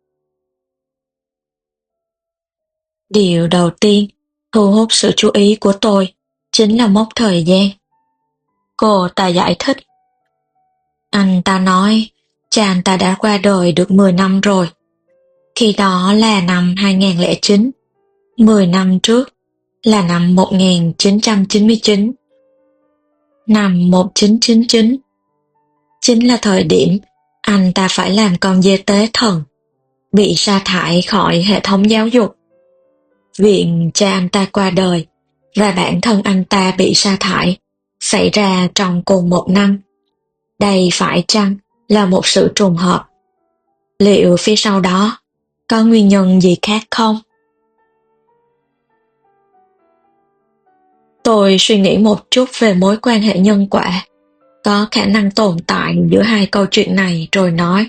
Điều đầu tiên thu hút sự chú ý của tôi chính là mốc thời gian. Cô ta giải thích. Anh ta nói cha anh ta đã qua đời được mười năm rồi. Khi đó là năm hai nghìn không trăm lẻ chín, mười năm trước là năm một nghìn chín trăm chín mươi chín. Năm một nghìn chín trăm chín mươi chín chính là thời điểm anh ta phải làm con dê tế thần, bị sa thải khỏi hệ thống giáo dục. Viện cha anh ta qua đời và bản thân anh ta bị sa thải xảy ra trong cùng một năm. Đây phải chăng là một sự trùng hợp? Liệu phía sau đó có nguyên nhân gì khác không? Tôi suy nghĩ một chút về mối quan hệ nhân quả có khả năng tồn tại giữa hai câu chuyện này rồi nói.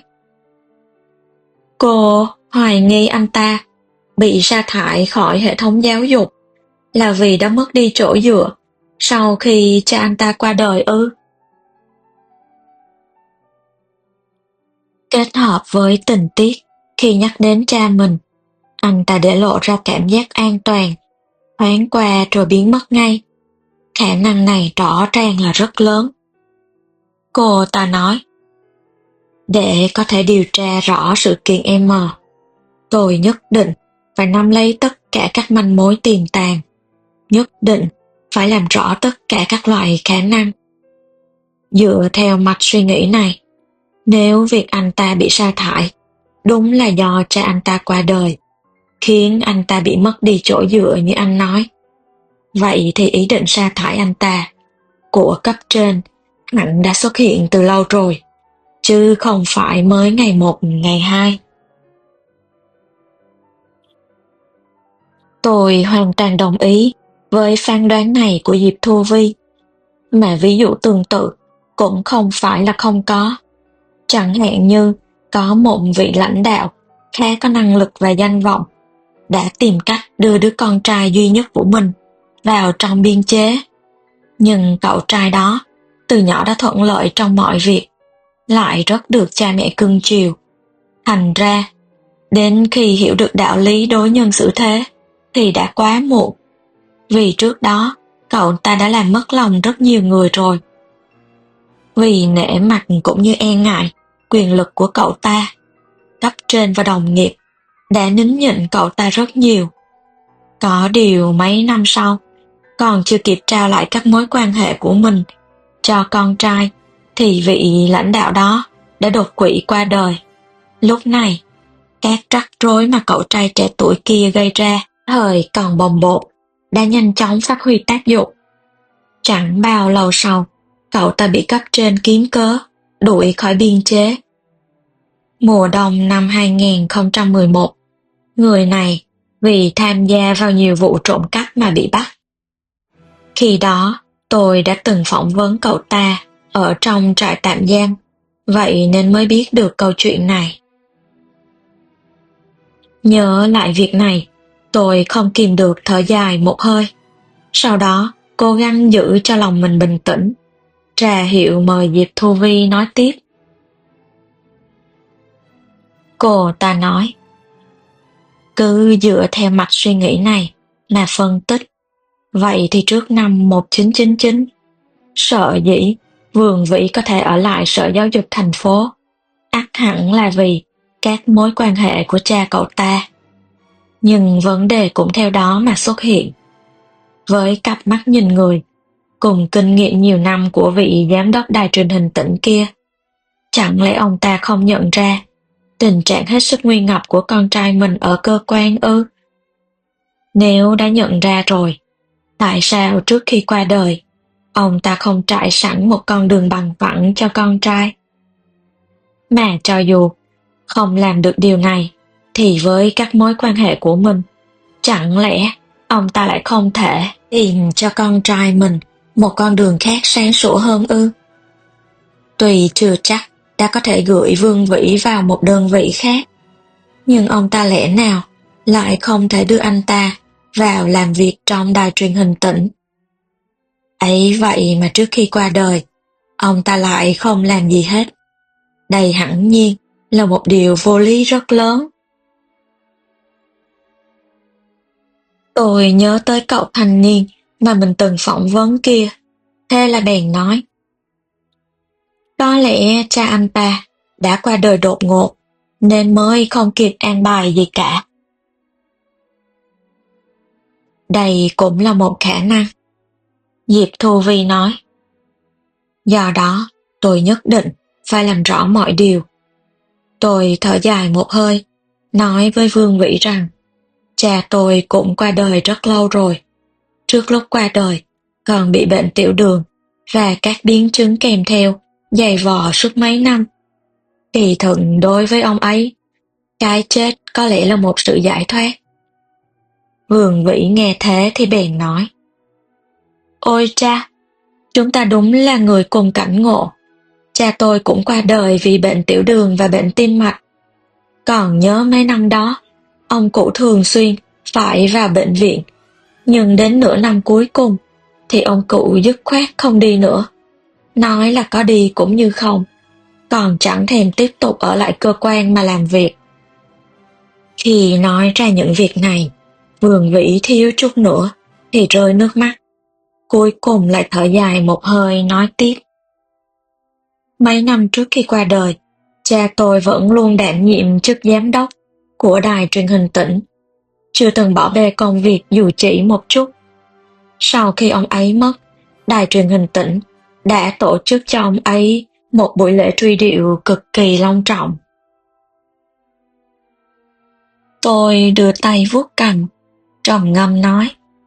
Cô hoài nghi anh ta bị sa thải khỏi hệ thống giáo dục là vì đã mất đi chỗ dựa sau khi cha anh ta qua đời ư? Kết hợp với tình tiết khi nhắc đến cha mình, anh ta để lộ ra cảm giác an toàn, thoáng qua rồi biến mất ngay. Khả năng này rõ ràng là rất lớn. Cô ta nói, để có thể điều tra rõ sự kiện M, tôi nhất định phải nắm lấy tất cả các manh mối tiềm tàng, nhất định phải làm rõ tất cả các loại khả năng. Dựa theo mạch suy nghĩ này, nếu việc anh ta bị sa thải đúng là do cha anh ta qua đời, khiến anh ta bị mất đi chỗ dựa như anh nói, vậy thì ý định sa thải anh ta của cấp trên hẳn đã xuất hiện từ lâu rồi, chứ không phải mới ngày một, ngày hai. Tôi hoàn toàn đồng ý với phán đoán này của Diệp Thu Vi, mà ví dụ tương tự cũng không phải là không có. Chẳng hạn như có một vị lãnh đạo khá có năng lực và danh vọng đã tìm cách đưa đứa con trai duy nhất của mình vào trong biên chế. Nhưng cậu trai đó từ nhỏ đã thuận lợi trong mọi việc, lại rất được cha mẹ cưng chiều. Thành ra, đến khi hiểu được đạo lý đối nhân xử thế thì đã quá muộn. Vì trước đó, cậu ta đã làm mất lòng rất nhiều người rồi. Vì nể mặt cũng như e ngại quyền lực của cậu ta, cấp trên và đồng nghiệp đã nín nhịn cậu ta rất nhiều. Có điều mấy năm sau, còn chưa kịp trao lại các mối quan hệ của mình cho con trai, thì vị lãnh đạo đó đã đột quỵ qua đời. Lúc này, các rắc rối mà cậu trai trẻ tuổi kia gây ra thời còn bồng bột đã nhanh chóng phát huy tác dụng. Chẳng bao lâu sau, cậu ta bị cấp trên kiếm cớ đuổi khỏi biên chế. Mùa đông năm hai nghìn không trăm mười một, người này vì tham gia vào nhiều vụ trộm cắp mà bị bắt. Khi đó, tôi đã từng phỏng vấn cậu ta ở trong trại tạm giam, vậy nên mới biết được câu chuyện này. Nhớ lại việc này, tôi không kìm được thở dài một hơi. Sau đó, cố gắng giữ cho lòng mình bình tĩnh, ra hiệu mời Diệp Thu Vi nói tiếp. Cô ta nói, cứ dựa theo mạch suy nghĩ này mà phân tích, vậy thì trước năm một nghìn chín trăm chín mươi chín, sợ dĩ Vương Vĩ có thể ở lại Sở Giáo dục thành phố, ắt hẳn là vì các mối quan hệ của cha cậu ta. Nhưng vấn đề cũng theo đó mà xuất hiện. Với cặp mắt nhìn người, cùng kinh nghiệm nhiều năm của vị giám đốc đài truyền hình tỉnh kia, chẳng lẽ ông ta không nhận ra tình trạng hết sức nguy ngập của con trai mình ở cơ quan ư? Nếu đã nhận ra rồi, tại sao trước khi qua đời, ông ta không trải sẵn một con đường bằng phẳng cho con trai? Mà cho dù không làm được điều này, thì với các mối quan hệ của mình, chẳng lẽ ông ta lại không thể tìm cho con trai mình một con đường khác sáng sủa hơn ư? Tuy chưa chắc đã có thể gửi Vương Vĩ vào một đơn vị khác, nhưng ông ta lẽ nào lại không thể đưa anh ta vào làm việc trong đài truyền hình tỉnh? Ấy vậy mà trước khi qua đời, ông ta lại không làm gì hết. Đây hẳn nhiên là một điều vô lý rất lớn. Tôi nhớ tới cậu thanh niên mà mình từng phỏng vấn kia, thế là bèn nói. Có lẽ cha anh ta đã qua đời đột ngột, nên mới không kịp an bài gì cả. Đây cũng là một khả năng, Diệp Thu Vi nói. Do đó, tôi nhất định phải làm rõ mọi điều. Tôi thở dài một hơi, nói với Vương Vĩ rằng cha tôi cũng qua đời rất lâu rồi. Trước lúc qua đời, còn bị bệnh tiểu đường và các biến chứng kèm theo dày vò suốt mấy năm. Kỳ thực đối với ông ấy, cái chết có lẽ là một sự giải thoát. Vương Vĩ nghe thế thì bèn nói. Ôi cha, chúng ta đúng là người cùng cảnh ngộ. Cha tôi cũng qua đời vì bệnh tiểu đường và bệnh tim mạch. Còn nhớ mấy năm đó, ông cụ thường xuyên phải vào bệnh viện. Nhưng đến nửa năm cuối cùng, thì ông cụ dứt khoát không đi nữa. Nói là có đi cũng như không, còn chẳng thèm tiếp tục ở lại cơ quan mà làm việc. Khi nói ra những việc này, Vương Vĩ thiếu chút nữa thì rơi nước mắt. Cuối cùng lại thở dài một hơi nói tiếp. Mấy năm trước khi qua đời, cha tôi vẫn luôn đảm nhiệm chức giám đốc của đài truyền hình tỉnh, chưa từng bỏ bê công việc dù chỉ một chút. Sau khi ông ấy mất, đài truyền hình tỉnh đã tổ chức cho ông ấy một buổi lễ truy điệu cực kỳ long trọng. Tôi đưa tay vuốt cằm, trầm ngâm nói.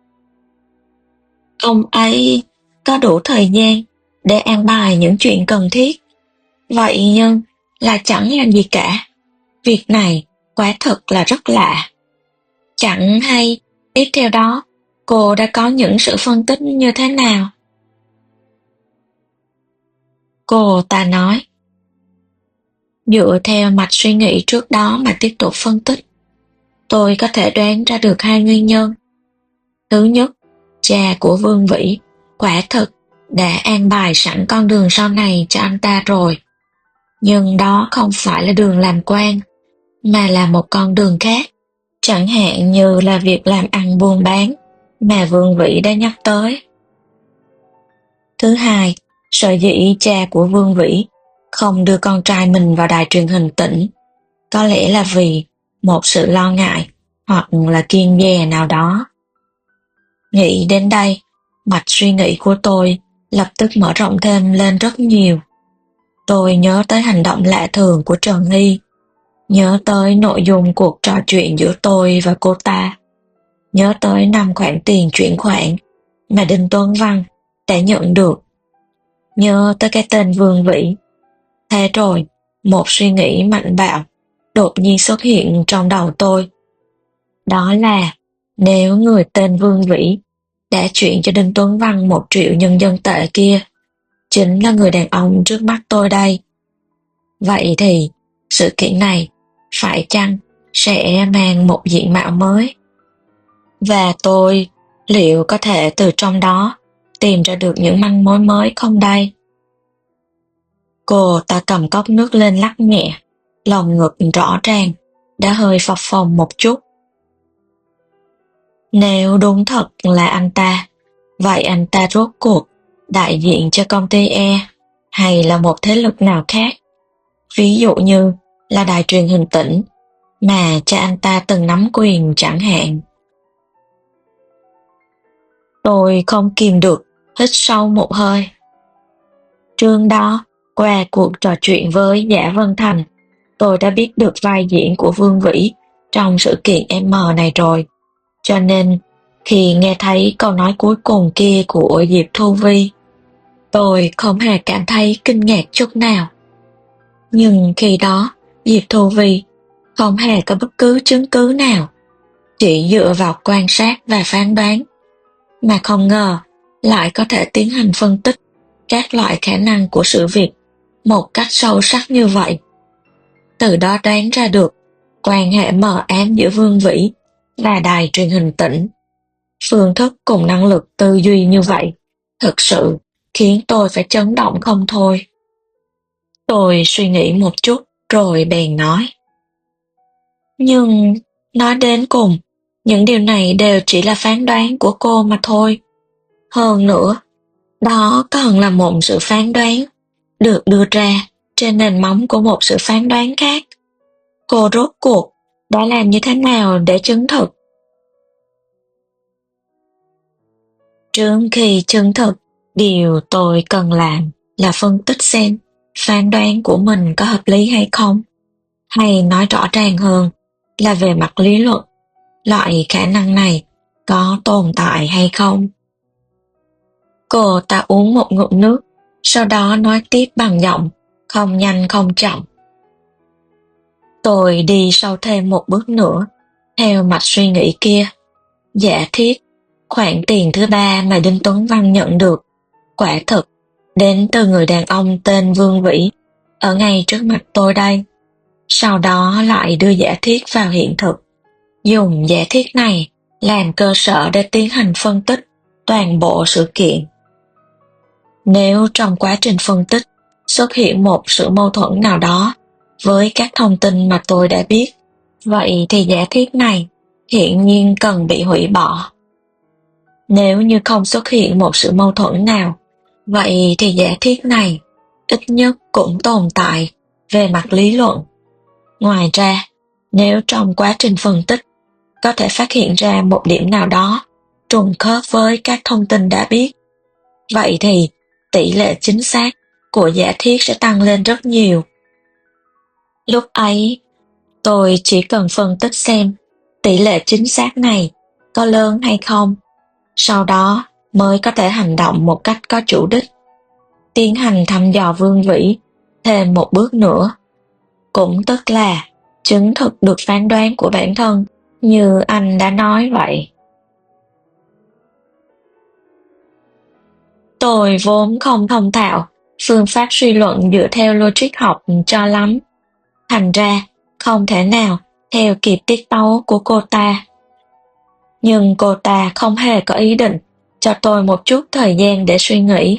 Ông ấy có đủ thời gian để an bài những chuyện cần thiết. Vậy nhưng là chẳng làm gì cả. Việc này quả thật là rất lạ. Chẳng hay tiếp theo đó cô đã có những sự phân tích như thế nào? Cô ta nói. Dựa theo mạch suy nghĩ trước đó mà tiếp tục phân tích, tôi có thể đoán ra được hai nguyên nhân. Thứ nhất, cha của Vương Vĩ quả thực đã an bài sẵn con đường sau này cho anh ta rồi. Nhưng đó không phải là đường làm quan, mà là một con đường khác, chẳng hạn như là việc làm ăn buôn bán mà Vương Vĩ đã nhắc tới. Thứ hai, sở dĩ cha của Vương Vĩ không đưa con trai mình vào đài truyền hình tỉnh, có lẽ là vì một sự lo ngại hoặc là kiêng dè nào đó. Nghĩ đến đây, mạch suy nghĩ của tôi lập tức mở rộng thêm lên rất nhiều. Tôi nhớ tới hành động lạ thường của Trần Hy, nhớ tới nội dung cuộc trò chuyện giữa tôi và cô ta, nhớ tới năm khoản tiền chuyển khoản mà Đinh Tuấn Văn đã nhận được, nhớ tới cái tên Vương Vĩ. Thế rồi, một suy nghĩ mạnh bạo đột nhiên xuất hiện trong đầu tôi. Đó là nếu người tên Vương Vĩ đã chuyển cho Đinh Tuấn Văn một triệu nhân dân tệ kia chính là người đàn ông trước mắt tôi đây. Vậy thì sự kiện này phải chăng sẽ mang một diện mạo mới? Và tôi liệu có thể từ trong đó tìm ra được những manh mối mới không đây? Cô ta cầm cốc nước lên lắc nhẹ, lòng ngực rõ ràng đã hơi phập phồng một chút. Nếu đúng thật là anh ta, vậy anh ta rốt cuộc đại diện cho công ty E hay là một thế lực nào khác? Ví dụ như là đài truyền hình tỉnh mà cha anh ta từng nắm quyền chẳng hạn. Tôi không kìm được hít sâu một hơi. Trưa đó, qua cuộc trò chuyện với Giả Vân Thành, tôi đã biết được vai diễn của Vương Vĩ trong sự kiện M này rồi, cho nên khi nghe thấy câu nói cuối cùng kia của Diệp Thu Vi, tôi không hề cảm thấy kinh ngạc chút nào. Nhưng khi đó, Diệp Thu Vi không hề có bất cứ chứng cứ nào, chỉ dựa vào quan sát và phán đoán, mà không ngờ lại có thể tiến hành phân tích các loại khả năng của sự việc một cách sâu sắc như vậy. Từ đó đoán ra được quan hệ mờ ám giữa Vương Vĩ và đài truyền hình tỉnh. Phương thức cùng năng lực tư duy như vậy thực sự khiến tôi phải chấn động không thôi. Tôi suy nghĩ một chút rồi bèn nói. Nhưng nói đến cùng, những điều này đều chỉ là phán đoán của cô mà thôi. Hơn nữa, đó còn là một sự phán đoán được đưa ra trên nền móng của một sự phán đoán khác. Cô rốt cuộc đã làm như thế nào để chứng thực? Trước khi chứng thực, điều tôi cần làm là phân tích xem phán đoán của mình có hợp lý hay không. Hay nói rõ ràng hơn là về mặt lý luận, loại khả năng này có tồn tại hay không. Cô ta uống một ngụm nước, sau đó nói tiếp bằng giọng không nhanh không chậm. Tôi đi sâu thêm một bước nữa, theo mạch suy nghĩ kia. Giả thiết, khoản tiền thứ ba mà Đinh Tuấn Văn nhận được, quả thực, đến từ người đàn ông tên Vương Vĩ, ở ngay trước mặt tôi đây. Sau đó lại đưa giả thiết vào hiện thực, dùng giả thiết này làm cơ sở để tiến hành phân tích toàn bộ sự kiện. Nếu trong quá trình phân tích xuất hiện một sự mâu thuẫn nào đó với các thông tin mà tôi đã biết, vậy thì giả thiết này hiển nhiên cần bị hủy bỏ. Nếu như không xuất hiện một sự mâu thuẫn nào, vậy thì giả thiết này ít nhất cũng tồn tại về mặt lý luận. Ngoài ra, nếu trong quá trình phân tích có thể phát hiện ra một điểm nào đó trùng khớp với các thông tin đã biết, vậy thì tỷ lệ chính xác của giả thiết sẽ tăng lên rất nhiều. Lúc ấy, tôi chỉ cần phân tích xem tỷ lệ chính xác này có lớn hay không, sau đó mới có thể hành động một cách có chủ đích, tiến hành thăm dò Vương Vĩ thêm một bước nữa, cũng tức là chứng thực được phán đoán của bản thân như anh đã nói vậy. Tôi vốn không thông thạo phương pháp suy luận dựa theo logic học cho lắm, thành ra không thể nào theo kịp tiết tấu của cô ta. Nhưng cô ta không hề có ý định cho tôi một chút thời gian để suy nghĩ.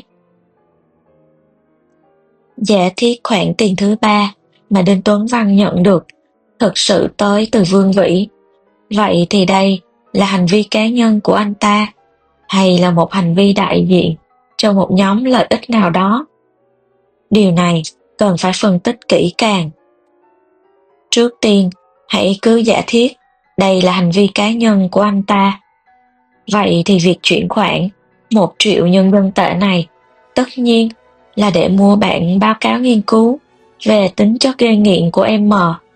Giả thiết khoản tiền thứ ba mà Đinh Tuấn Văn nhận được thực sự tới từ Vương Vĩ, vậy thì đây là hành vi cá nhân của anh ta, hay là một hành vi đại diện cho một nhóm lợi ích nào đó? Điều này cần phải phân tích kỹ càng. Trước tiên, hãy cứ giả thiết đây là hành vi cá nhân của anh ta. Vậy thì việc chuyển khoản một triệu nhân dân tệ này tất nhiên là để mua bản báo cáo nghiên cứu về tính chất gây nghiện của M.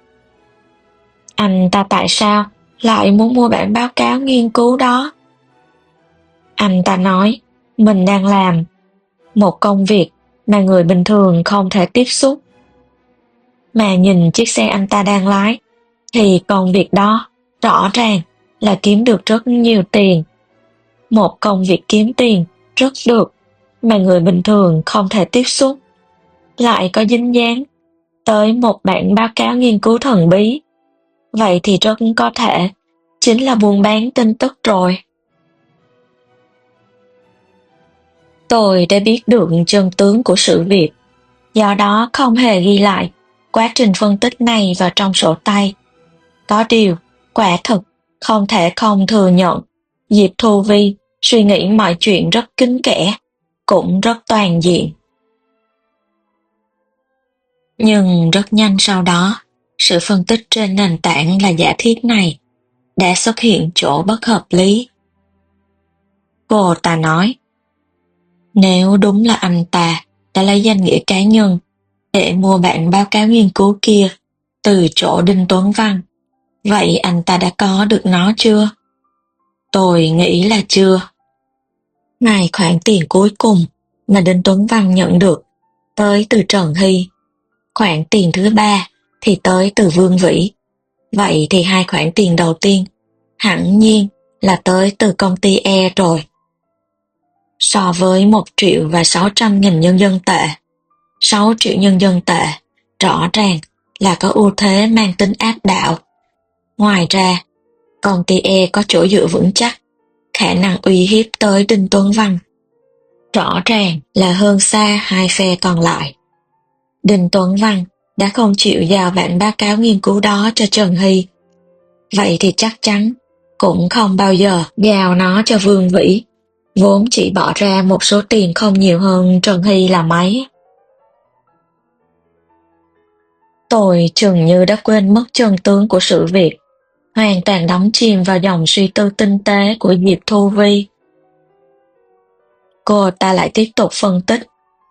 Anh ta tại sao lại muốn mua bản báo cáo nghiên cứu đó? Anh ta nói mình đang làm một công việc mà người bình thường không thể tiếp xúc. Mà nhìn chiếc xe anh ta đang lái, thì công việc đó rõ ràng là kiếm được rất nhiều tiền. Một công việc kiếm tiền rất được mà người bình thường không thể tiếp xúc, lại có dính dáng tới một bản báo cáo nghiên cứu thần bí. Vậy thì rất có thể chính là buôn bán tin tức rồi. Tôi đã biết được chân tướng của sự việc, do đó không hề ghi lại quá trình phân tích này vào trong sổ tay. Có điều, quả thực không thể không thừa nhận, Diệp Thu Vi suy nghĩ mọi chuyện rất kín kẽ, cũng rất toàn diện. Nhưng rất nhanh sau đó, sự phân tích trên nền tảng là giả thiết này đã xuất hiện chỗ bất hợp lý. Cô ta nói, nếu đúng là anh ta đã lấy danh nghĩa cá nhân để mua bản báo cáo nghiên cứu kia, từ chỗ Đinh Tuấn Văn. Vậy anh ta đã có được nó chưa? Tôi nghĩ là chưa. Hai khoản tiền cuối cùng mà Đinh Tuấn Văn nhận được tới từ Trần Hy. Khoản tiền thứ ba thì tới từ Vương Vĩ. Vậy thì hai khoản tiền đầu tiên hẳn nhiên là tới từ công ty E rồi. So với một triệu và sáu trăm nghìn nhân dân tệ, sáu triệu nhân dân tệ rõ ràng là có ưu thế mang tính áp đảo. Ngoài ra, công ty E có chỗ dựa vững chắc, khả năng uy hiếp tới Đinh Tuấn Văn rõ ràng là hơn xa hai phe còn lại. Đinh Tuấn Văn đã không chịu giao bản báo cáo nghiên cứu đó cho Trần Hy. Vậy thì chắc chắn cũng không bao giờ giao nó cho Vương Vĩ, vốn chỉ bỏ ra một số tiền không nhiều hơn Trần Hy là mấy. Tôi chừng như đã quên mất chân tướng của sự việc, hoàn toàn đắm chìm vào dòng suy tư tinh tế của Diệp Thu Vi. Cô ta lại tiếp tục phân tích.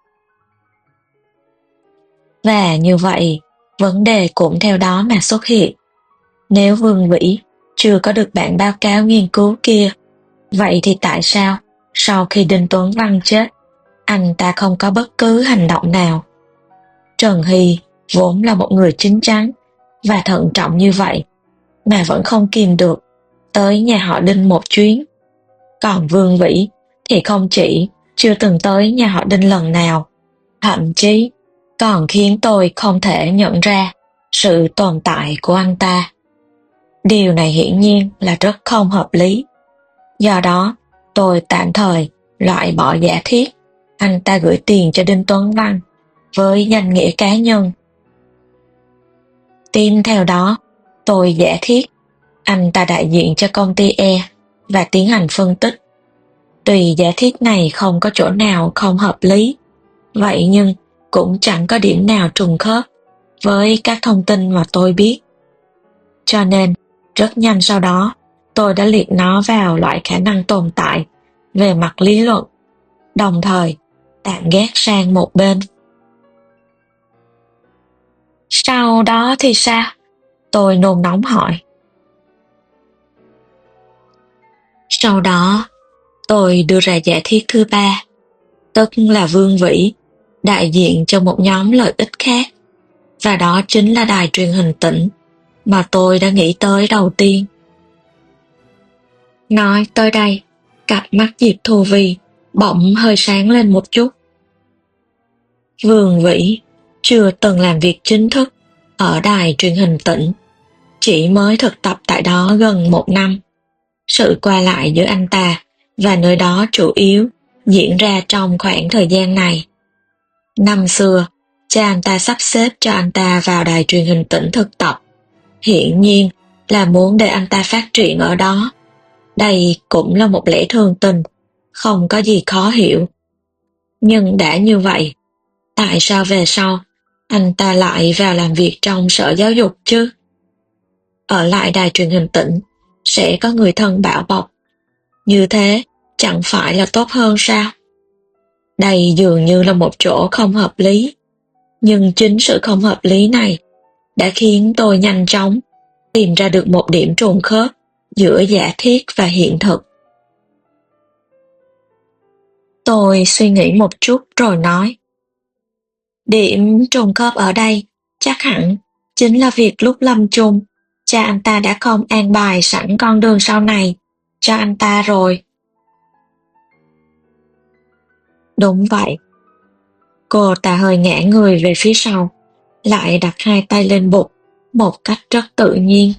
Và như vậy, vấn đề cũng theo đó mà xuất hiện. Nếu Vương Vĩ chưa có được bản báo cáo nghiên cứu kia, vậy thì tại sao sau khi Đinh Tuấn Văn chết, anh ta không có bất cứ hành động nào? Trần Hy vốn là một người chín chắn và thận trọng như vậy, mà vẫn không kìm được tới nhà họ Đinh một chuyến. Còn Vương Vĩ thì không chỉ chưa từng tới nhà họ Đinh lần nào, thậm chí còn khiến tôi không thể nhận ra sự tồn tại của anh ta. Điều này hiển nhiên là rất không hợp lý. Do đó, tôi tạm thời loại bỏ giả thiết anh ta gửi tiền cho Đinh Tuấn Văn với danh nghĩa cá nhân. Tin theo đó, tôi giả thiết anh ta đại diện cho công ty E và tiến hành phân tích. Tuy giả thiết này không có chỗ nào không hợp lý, vậy nhưng cũng chẳng có điểm nào trùng khớp với các thông tin mà tôi biết. Cho nên, rất nhanh sau đó, tôi đã liệt nó vào loại khả năng tồn tại về mặt lý luận, đồng thời tạm gác sang một bên. Sau đó thì sao? Tôi nôn nóng hỏi. Sau đó, tôi đưa ra giả thiết thứ ba, tức là Vương Vĩ đại diện cho một nhóm lợi ích khác, và đó chính là đài truyền hình tỉnh mà tôi đã nghĩ tới đầu tiên. Nói tới đây, cặp mắt Diệp Thu Vi bỗng hơi sáng lên một chút. Vương Vĩ chưa từng làm việc chính thức ở đài truyền hình tỉnh, chỉ mới thực tập tại đó gần một năm. Sự qua lại giữa anh ta và nơi đó chủ yếu diễn ra trong khoảng thời gian này. Năm xưa, cha anh ta sắp xếp cho anh ta vào đài truyền hình tỉnh thực tập, hiển nhiên là muốn để anh ta phát triển ở đó. Đây cũng là một lẽ thường tình, không có gì khó hiểu. Nhưng đã như vậy, tại sao về sau anh ta lại vào làm việc trong sở giáo dục chứ? Ở lại đài truyền hình tỉnh sẽ có người thân bảo bọc, như thế chẳng phải là tốt hơn sao? Đây dường như là một chỗ không hợp lý, nhưng chính sự không hợp lý này đã khiến tôi nhanh chóng tìm ra được một điểm trùng khớp giữa giả thiết và hiện thực. Tôi suy nghĩ một chút rồi nói. Điểm trùng khớp ở đây chắc hẳn chính là việc lúc lâm chung, cha anh ta đã không an bài sẵn con đường sau này cho anh ta rồi. Đúng vậy. Cô ta hơi ngã người về phía sau, lại đặt hai tay lên bụng một cách rất tự nhiên.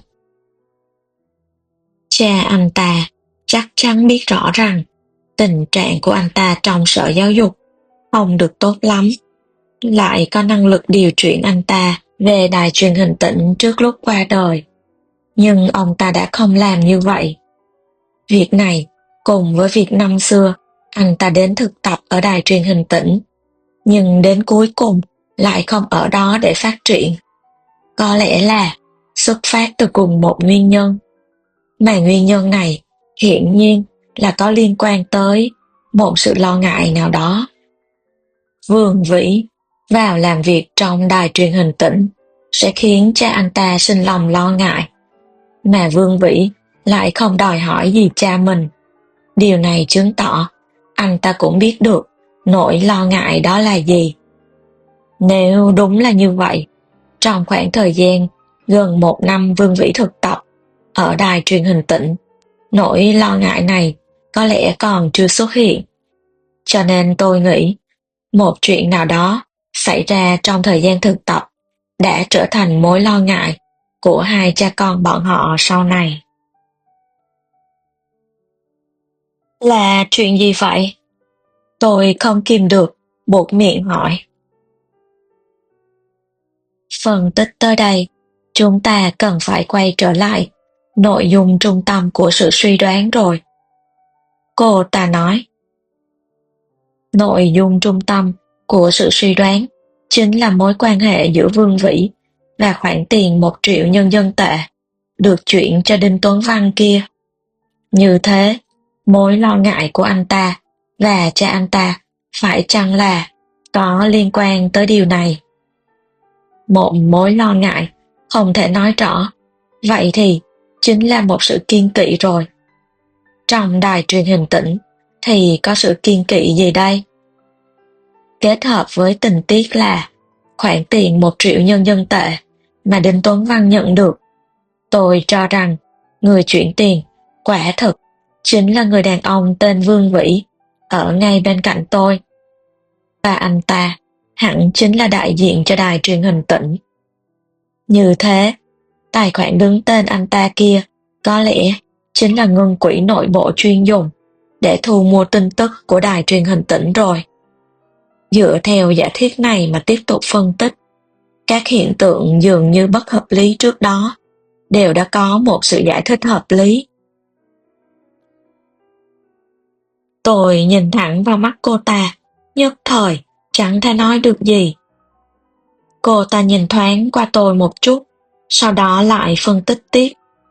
Cha anh ta chắc chắn biết rõ rằng tình trạng của anh ta trong sở giáo dục không được tốt lắm, lại có năng lực điều chuyển anh ta về đài truyền hình tỉnh trước lúc qua đời. Nhưng ông ta đã không làm như vậy. Việc này cùng với việc năm xưa anh ta đến thực tập ở đài truyền hình tỉnh, nhưng đến cuối cùng lại không ở đó để phát triển. Có lẽ là xuất phát từ cùng một nguyên nhân, mà nguyên nhân này hiển nhiên là có liên quan tới một sự lo ngại nào đó. Vương Vĩ vào làm việc trong đài truyền hình tỉnh sẽ khiến cha anh ta sinh lòng lo ngại. Mà Vương Vĩ lại không đòi hỏi gì cha mình. Điều này chứng tỏ anh ta cũng biết được nỗi lo ngại đó là gì. Nếu đúng là như vậy, trong khoảng thời gian gần một năm Vương Vĩ thực tập ở đài truyền hình tỉnh, nỗi lo ngại này có lẽ còn chưa xuất hiện. Cho nên tôi nghĩ một chuyện nào đó xảy ra trong thời gian thực tập đã trở thành mối lo ngại của hai cha con bọn họ sau này. Là chuyện gì vậy? Tôi không kìm được, buột miệng hỏi. Phân tích tới đây, chúng ta cần phải quay trở lại nội dung trung tâm của sự suy đoán rồi. Cô ta nói. Nội dung trung tâm của sự suy đoán chính là mối quan hệ giữa Vương Vĩ và khoản tiền một triệu nhân dân tệ được chuyển cho Đinh Tuấn Văn kia. Như thế, mối lo ngại của anh ta và cha anh ta phải chăng là có liên quan tới điều này? Một mối lo ngại không thể nói rõ, vậy thì chính là một sự kiêng kỵ rồi. Trong đài truyền hình tỉnh thì có sự kiêng kỵ gì đây? Kết hợp với tình tiết là khoản tiền một triệu nhân dân tệ mà Đinh Tuấn Văn nhận được, tôi cho rằng người chuyển tiền quả thực chính là người đàn ông tên Vương Vĩ ở ngay bên cạnh tôi. Và anh ta hẳn chính là đại diện cho đài truyền hình tỉnh. Như thế, tài khoản đứng tên anh ta kia có lẽ chính là ngân quỹ nội bộ chuyên dùng để thu mua tin tức của đài truyền hình tỉnh rồi. Dựa theo giả thuyết này mà tiếp tục phân tích, các hiện tượng dường như bất hợp lý trước đó đều đã có một sự giải thích hợp lý. Tôi nhìn thẳng vào mắt cô ta, nhất thời chẳng thể nói được gì. Cô ta nhìn thoáng qua tôi một chút, sau đó lại phân tích tiếp.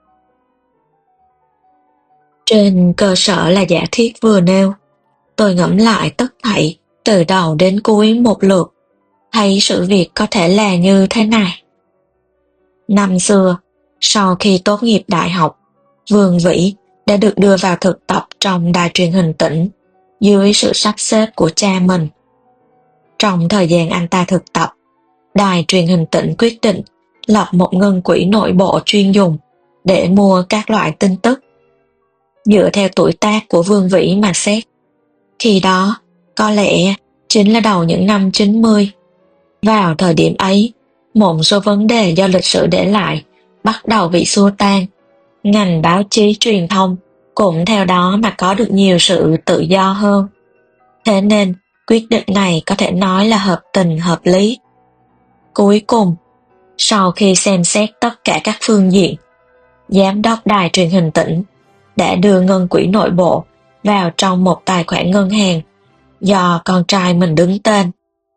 Trên cơ sở là giả thiết vừa nêu, tôi ngẫm lại tất thảy từ đầu đến cuối một lượt, thấy sự việc có thể là như thế này. Năm xưa, sau khi tốt nghiệp đại học, Vương Vĩ đã được đưa vào thực tập trong đài truyền hình tỉnh dưới sự sắp xếp của cha mình. Trong thời gian anh ta thực tập, đài truyền hình tỉnh quyết định lập một ngân quỹ nội bộ chuyên dùng để mua các loại tin tức. Dựa theo tuổi tác của Vương Vĩ mà xét, khi đó có lẽ chính là đầu những năm chín mươi. Vào thời điểm ấy, một số vấn đề do lịch sử để lại bắt đầu bị xua tan. Ngành báo chí truyền thông cũng theo đó mà có được nhiều sự tự do hơn. Thế nên, quyết định này có thể nói là hợp tình hợp lý. Cuối cùng, sau khi xem xét tất cả các phương diện, Giám đốc đài truyền hình tỉnh đã đưa ngân quỹ nội bộ vào trong một tài khoản ngân hàng do con trai mình đứng tên.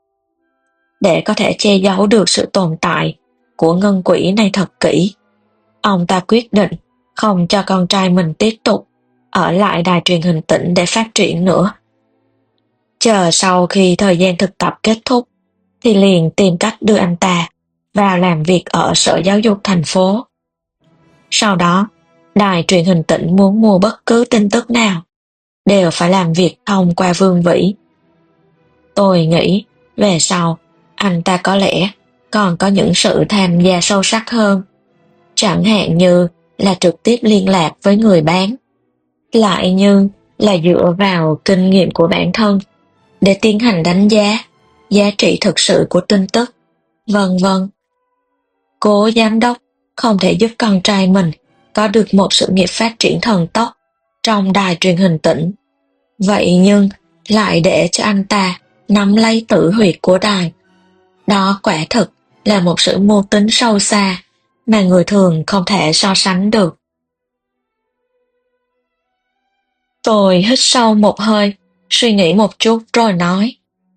Để có thể che giấu được sự tồn tại của ngân quỹ này thật kỹ, ông ta quyết định không cho con trai mình tiếp tục ở lại đài truyền hình tỉnh để phát triển nữa. Chờ sau khi thời gian thực tập kết thúc, thì liền tìm cách đưa anh ta vào làm việc ở Sở Giáo dục thành phố. Sau đó, đài truyền hình tỉnh muốn mua bất cứ tin tức nào, đều phải làm việc thông qua Vương Vĩ. Tôi nghĩ, về sau, anh ta có lẽ còn có những sự tham gia sâu sắc hơn, chẳng hạn như là trực tiếp liên lạc với người bán, lại như là dựa vào kinh nghiệm của bản thân để tiến hành đánh giá giá trị thực sự của tin tức, vân vân. Cố giám đốc không thể giúp con trai mình có được một sự nghiệp phát triển thần tốc trong đài truyền hình tỉnh, vậy nhưng lại để cho anh ta nắm lấy tử huyệt của đài. Đó quả thực là một sự mưu tính sâu xa mà người thường không thể so sánh được. Tôi hít sâu một hơi, suy nghĩ một chút rồi nói.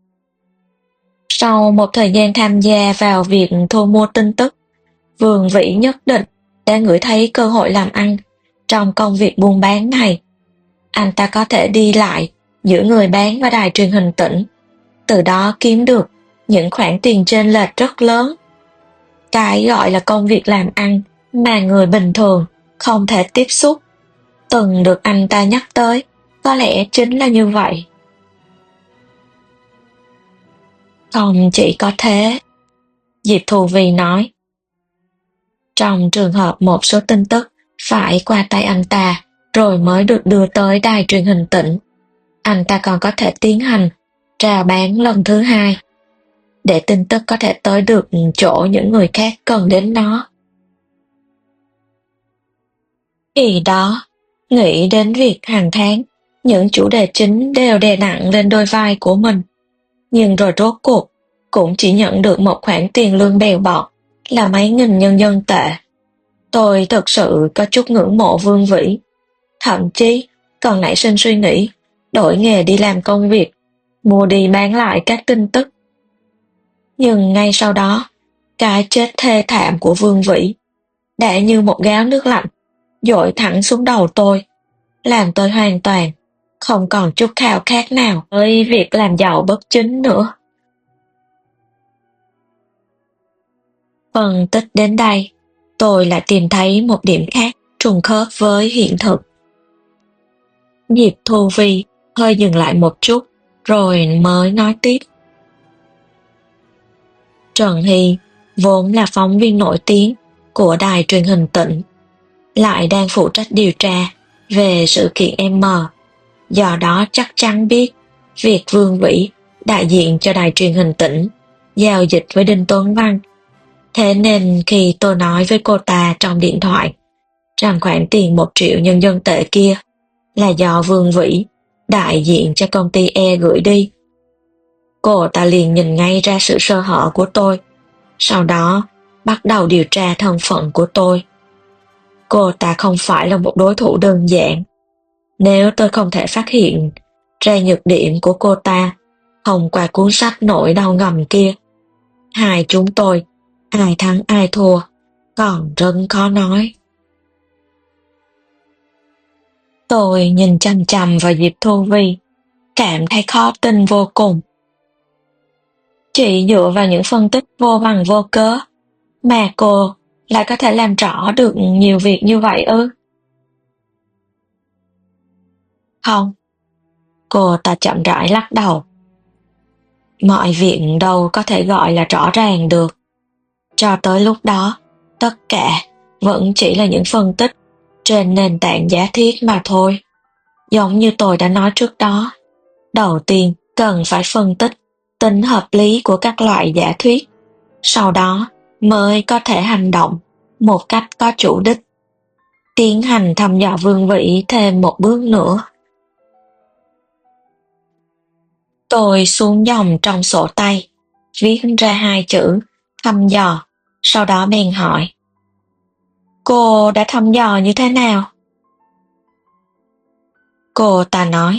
Sau một thời gian tham gia vào việc thu mua tin tức, Vương Vĩ nhất định đã ngửi thấy cơ hội làm ăn trong công việc buôn bán này. Anh ta có thể đi lại giữa người bán và đài truyền hình tỉnh, từ đó kiếm được những khoản tiền chênh lệch rất lớn. cái gọi là công việc làm ăn mà người bình thường không thể tiếp xúc, từng được anh ta nhắc tới, có lẽ chính là như vậy. Không chỉ có thế, Diệp Thù Vy nói, trong trường hợp một số tin tức phải qua tay anh ta rồi mới được đưa tới đài truyền hình tỉnh, anh ta còn có thể tiến hành rao bán lần thứ hai, để tin tức có thể tới được chỗ những người khác cần đến nó. Khi đó, nghĩ đến việc hàng tháng, những chủ đề chính đều đè nặng lên đôi vai của mình. Nhưng rồi rốt cuộc, cũng chỉ nhận được một khoản tiền lương bèo bọt là mấy nghìn nhân dân tệ. Tôi thực sự có chút ngưỡng mộ Vương Vĩ. Thậm chí còn nảy sinh suy nghĩ đổi nghề đi làm công việc, mua đi bán lại các tin tức. Nhưng ngay sau đó, cái chết thê thảm của Vương Vĩ đã như một gáo nước lạnh dội thẳng xuống đầu tôi, làm tôi hoàn toàn không còn chút khao khát nào với việc làm giàu bất chính nữa. Phân tích đến đây, tôi lại tìm thấy một điểm khác trùng khớp với hiện thực. Diệp Thù Vy hơi dừng lại một chút, rồi mới nói tiếp. Trần Hy vốn là phóng viên nổi tiếng của đài truyền hình tỉnh, lại đang phụ trách điều tra về sự kiện M, do đó chắc chắn biết việc Vương Vĩ đại diện cho đài truyền hình tỉnh giao dịch với Đinh Tuấn Văn. Thế nên khi tôi nói với cô ta trong điện thoại rằng khoản tiền một triệu nhân dân tệ kia là do Vương Vĩ đại diện cho công ty E gửi đi, cô ta liền nhìn ngay ra sự sơ hở của tôi, sau đó bắt đầu điều tra thân phận của tôi. Cô ta không phải là một đối thủ đơn giản. Nếu tôi không thể phát hiện ra nhược điểm của cô ta thông qua cuốn sách nỗi đau ngầm kia, hai chúng tôi, ai thắng ai thua, còn rất khó nói. Tôi nhìn chằm chằm vào Diệp Thù Vy, cảm thấy khó tin vô cùng. Chỉ dựa vào những phân tích vô bằng vô cớ mà cô lại có thể làm rõ được nhiều việc như vậy ư? Không, cô ta chậm rãi lắc đầu. Mọi việc đâu có thể gọi là rõ ràng được. Cho tới lúc đó, tất cả vẫn chỉ là những phân tích trên nền tảng giả thiết mà thôi. Giống như tôi đã nói trước đó, đầu tiên cần phải phân tích tính hợp lý của các loại giả thuyết, sau đó mới có thể hành động một cách có chủ đích, tiến hành thăm dò Vương Vĩ thêm một bước nữa. Tôi xuống dòng trong sổ tay, viết ra hai chữ thăm dò, sau đó bèn hỏi. Cô đã thăm dò như thế nào? Cô ta nói.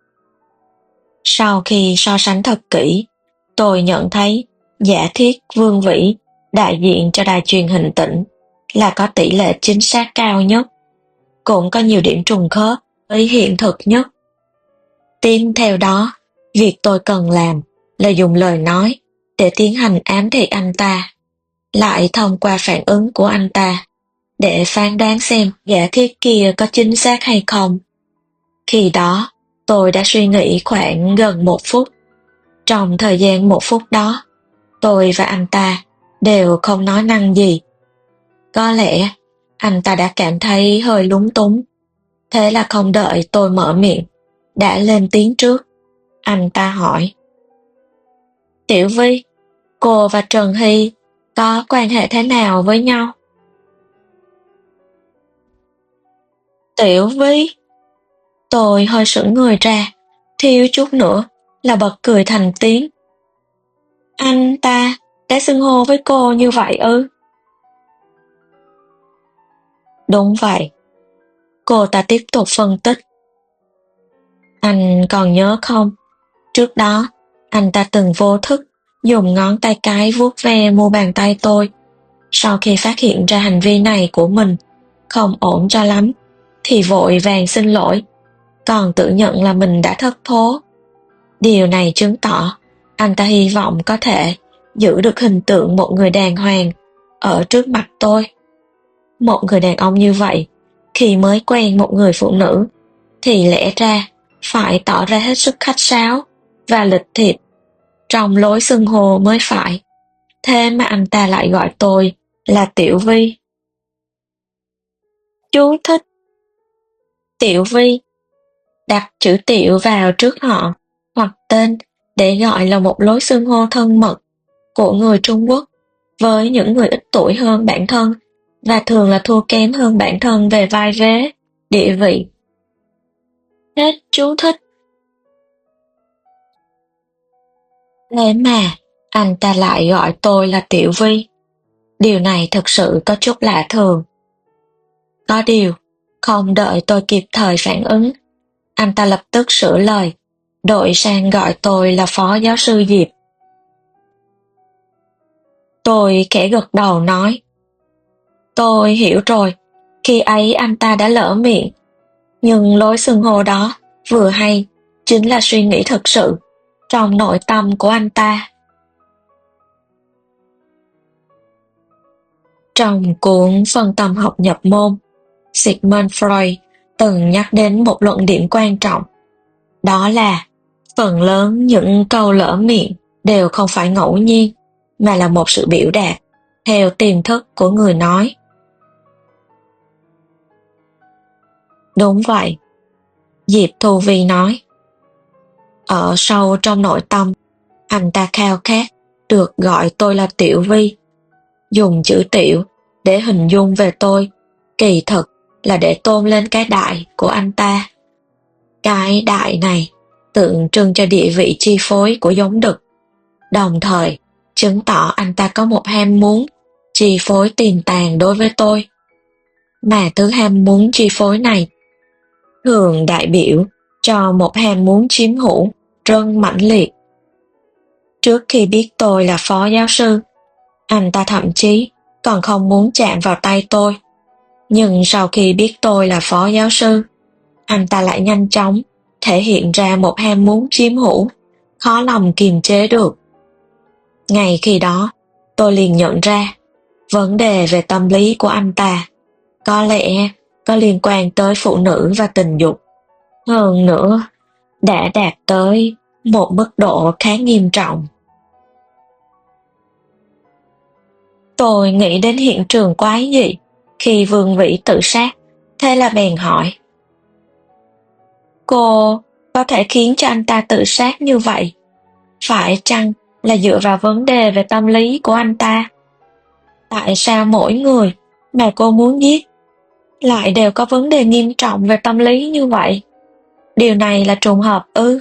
Sau khi so sánh thật kỹ, tôi nhận thấy giả thiết Vương Vĩ đại diện cho đài truyền hình tỉnh là có tỷ lệ chính xác cao nhất, cũng có nhiều điểm trùng khớp với hiện thực nhất. Tiếp theo đó, việc tôi cần làm là dùng lời nói để tiến hành ám thị anh ta, lại thông qua phản ứng của anh ta để phán đoán xem giả thiết kia có chính xác hay không. Khi đó, tôi đã suy nghĩ khoảng gần một phút. Trong thời gian một phút đó, tôi và anh ta đều không nói năng gì. Có lẽ anh ta đã cảm thấy hơi lúng túng, thế là không đợi tôi mở miệng, đã lên tiếng trước. Anh ta hỏi. Tiểu Vy, cô và Trần Hy có quan hệ thế nào với nhau? Tiểu Vy? Tôi hơi sững người ra, thiếu chút nữa là bật cười thành tiếng. Anh ta đã xưng hô với cô như vậy ư? Đúng vậy. Cô ta tiếp tục phân tích. Anh còn nhớ không? Trước đó, anh ta từng vô thức dùng ngón tay cái vuốt ve mu bàn tay tôi. Sau khi phát hiện ra hành vi này của mình không ổn cho lắm, thì vội vàng xin lỗi, còn tự nhận là mình đã thất thố. Điều này chứng tỏ anh ta hy vọng có thể giữ được hình tượng một người đàng hoàng ở trước mặt tôi. Một người đàn ông như vậy, khi mới quen một người phụ nữ, thì lẽ ra phải tỏ ra hết sức khách sáo và lịch thiệp trong lối xưng hô mới phải. Thế mà anh ta lại gọi tôi là Tiểu Vi. Chú thích: Tiểu Vi, đặt chữ Tiểu vào trước họ hoặc tên để gọi là một lối xưng hô thân mật của người Trung Quốc với những người ít tuổi hơn bản thân và thường là thua kém hơn bản thân về vai vế, địa vị. Hết chú thích. Thế mà anh ta lại gọi tôi là Tiểu Vi. Điều này thực sự có chút lạ thường. Có điều, không đợi tôi kịp thời phản ứng, anh ta lập tức sửa lời, đổi sang gọi tôi là Phó Giáo sư Diệp. Tôi khẽ gật đầu nói: Tôi hiểu rồi, khi ấy anh ta đã lỡ miệng, nhưng lối xưng hô đó vừa hay chính là suy nghĩ thực sự trong nội tâm của anh ta. Trong cuốn Phân tâm học nhập môn, Sigmund Freud từng nhắc đến một luận điểm quan trọng, đó là phần lớn những câu lỡ miệng đều không phải ngẫu nhiên, mà là một sự biểu đạt theo tiềm thức của người nói. Đúng vậy, Diệp Thu Vi nói. Ở sâu trong nội tâm, anh ta khao khát được gọi tôi là Tiểu Vi. Dùng chữ Tiểu để hình dung về tôi, kỳ thực là để tôn lên cái đại của anh ta. Cái đại này tượng trưng cho địa vị chi phối của giống đực, đồng thời chứng tỏ anh ta có một ham muốn chi phối tiềm tàng đối với tôi. Mà thứ ham muốn chi phối này thường đại biểu cho một ham muốn chiếm hữu rất mãnh liệt. Trước khi biết tôi là phó giáo sư, anh ta thậm chí còn không muốn chạm vào tay tôi. Nhưng sau khi biết tôi là phó giáo sư, anh ta lại nhanh chóng thể hiện ra một ham muốn chiếm hữu, khó lòng kiềm chế được. Ngay khi đó, tôi liền nhận ra, vấn đề về tâm lý của anh ta có lẽ có liên quan tới phụ nữ và tình dục. Hơn nữa, đã đạt tới một mức độ khá nghiêm trọng. Tôi nghĩ đến hiện trường quái dị khi Vương Vĩ tự sát, thế là bèn hỏi: Cô có thể khiến cho anh ta tự sát như vậy, phải chăng là dựa vào vấn đề về tâm lý của anh ta? Tại sao mỗi người mà cô muốn giết lại đều có vấn đề nghiêm trọng về tâm lý như vậy? Điều này là trùng hợp ư?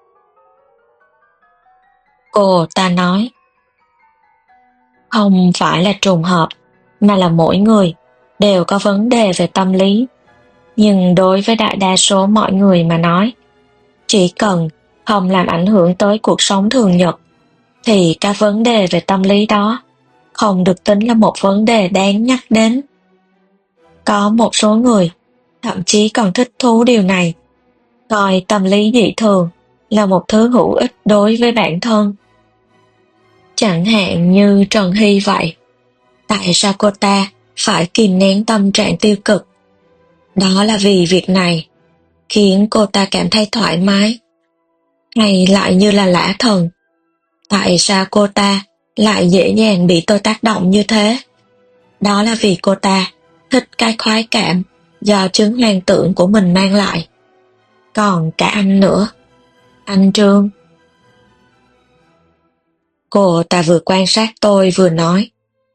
Cô ta nói: Không phải là trùng hợp, mà là mỗi người đều có vấn đề về tâm lý. Nhưng đối với đại đa số mọi người mà nói, chỉ cần không làm ảnh hưởng tới cuộc sống thường nhật, thì các vấn đề về tâm lý đó không được tính là một vấn đề đáng nhắc đến. Có một số người thậm chí còn thích thú điều này, coi tâm lý dị thường là một thứ hữu ích đối với bản thân. Chẳng hạn như Trần Hy vậy. Tại sao cô ta phải kìm nén tâm trạng tiêu cực? Đó là vì việc này khiến cô ta cảm thấy thoải mái, hay lại như là lã thần? Tại sao cô ta lại dễ dàng bị tôi tác động như thế? Đó là vì cô ta thích cái khoái cảm do chứng hoang tưởng của mình mang lại. Còn cả anh nữa, anh Trương. Cô ta vừa quan sát tôi vừa nói: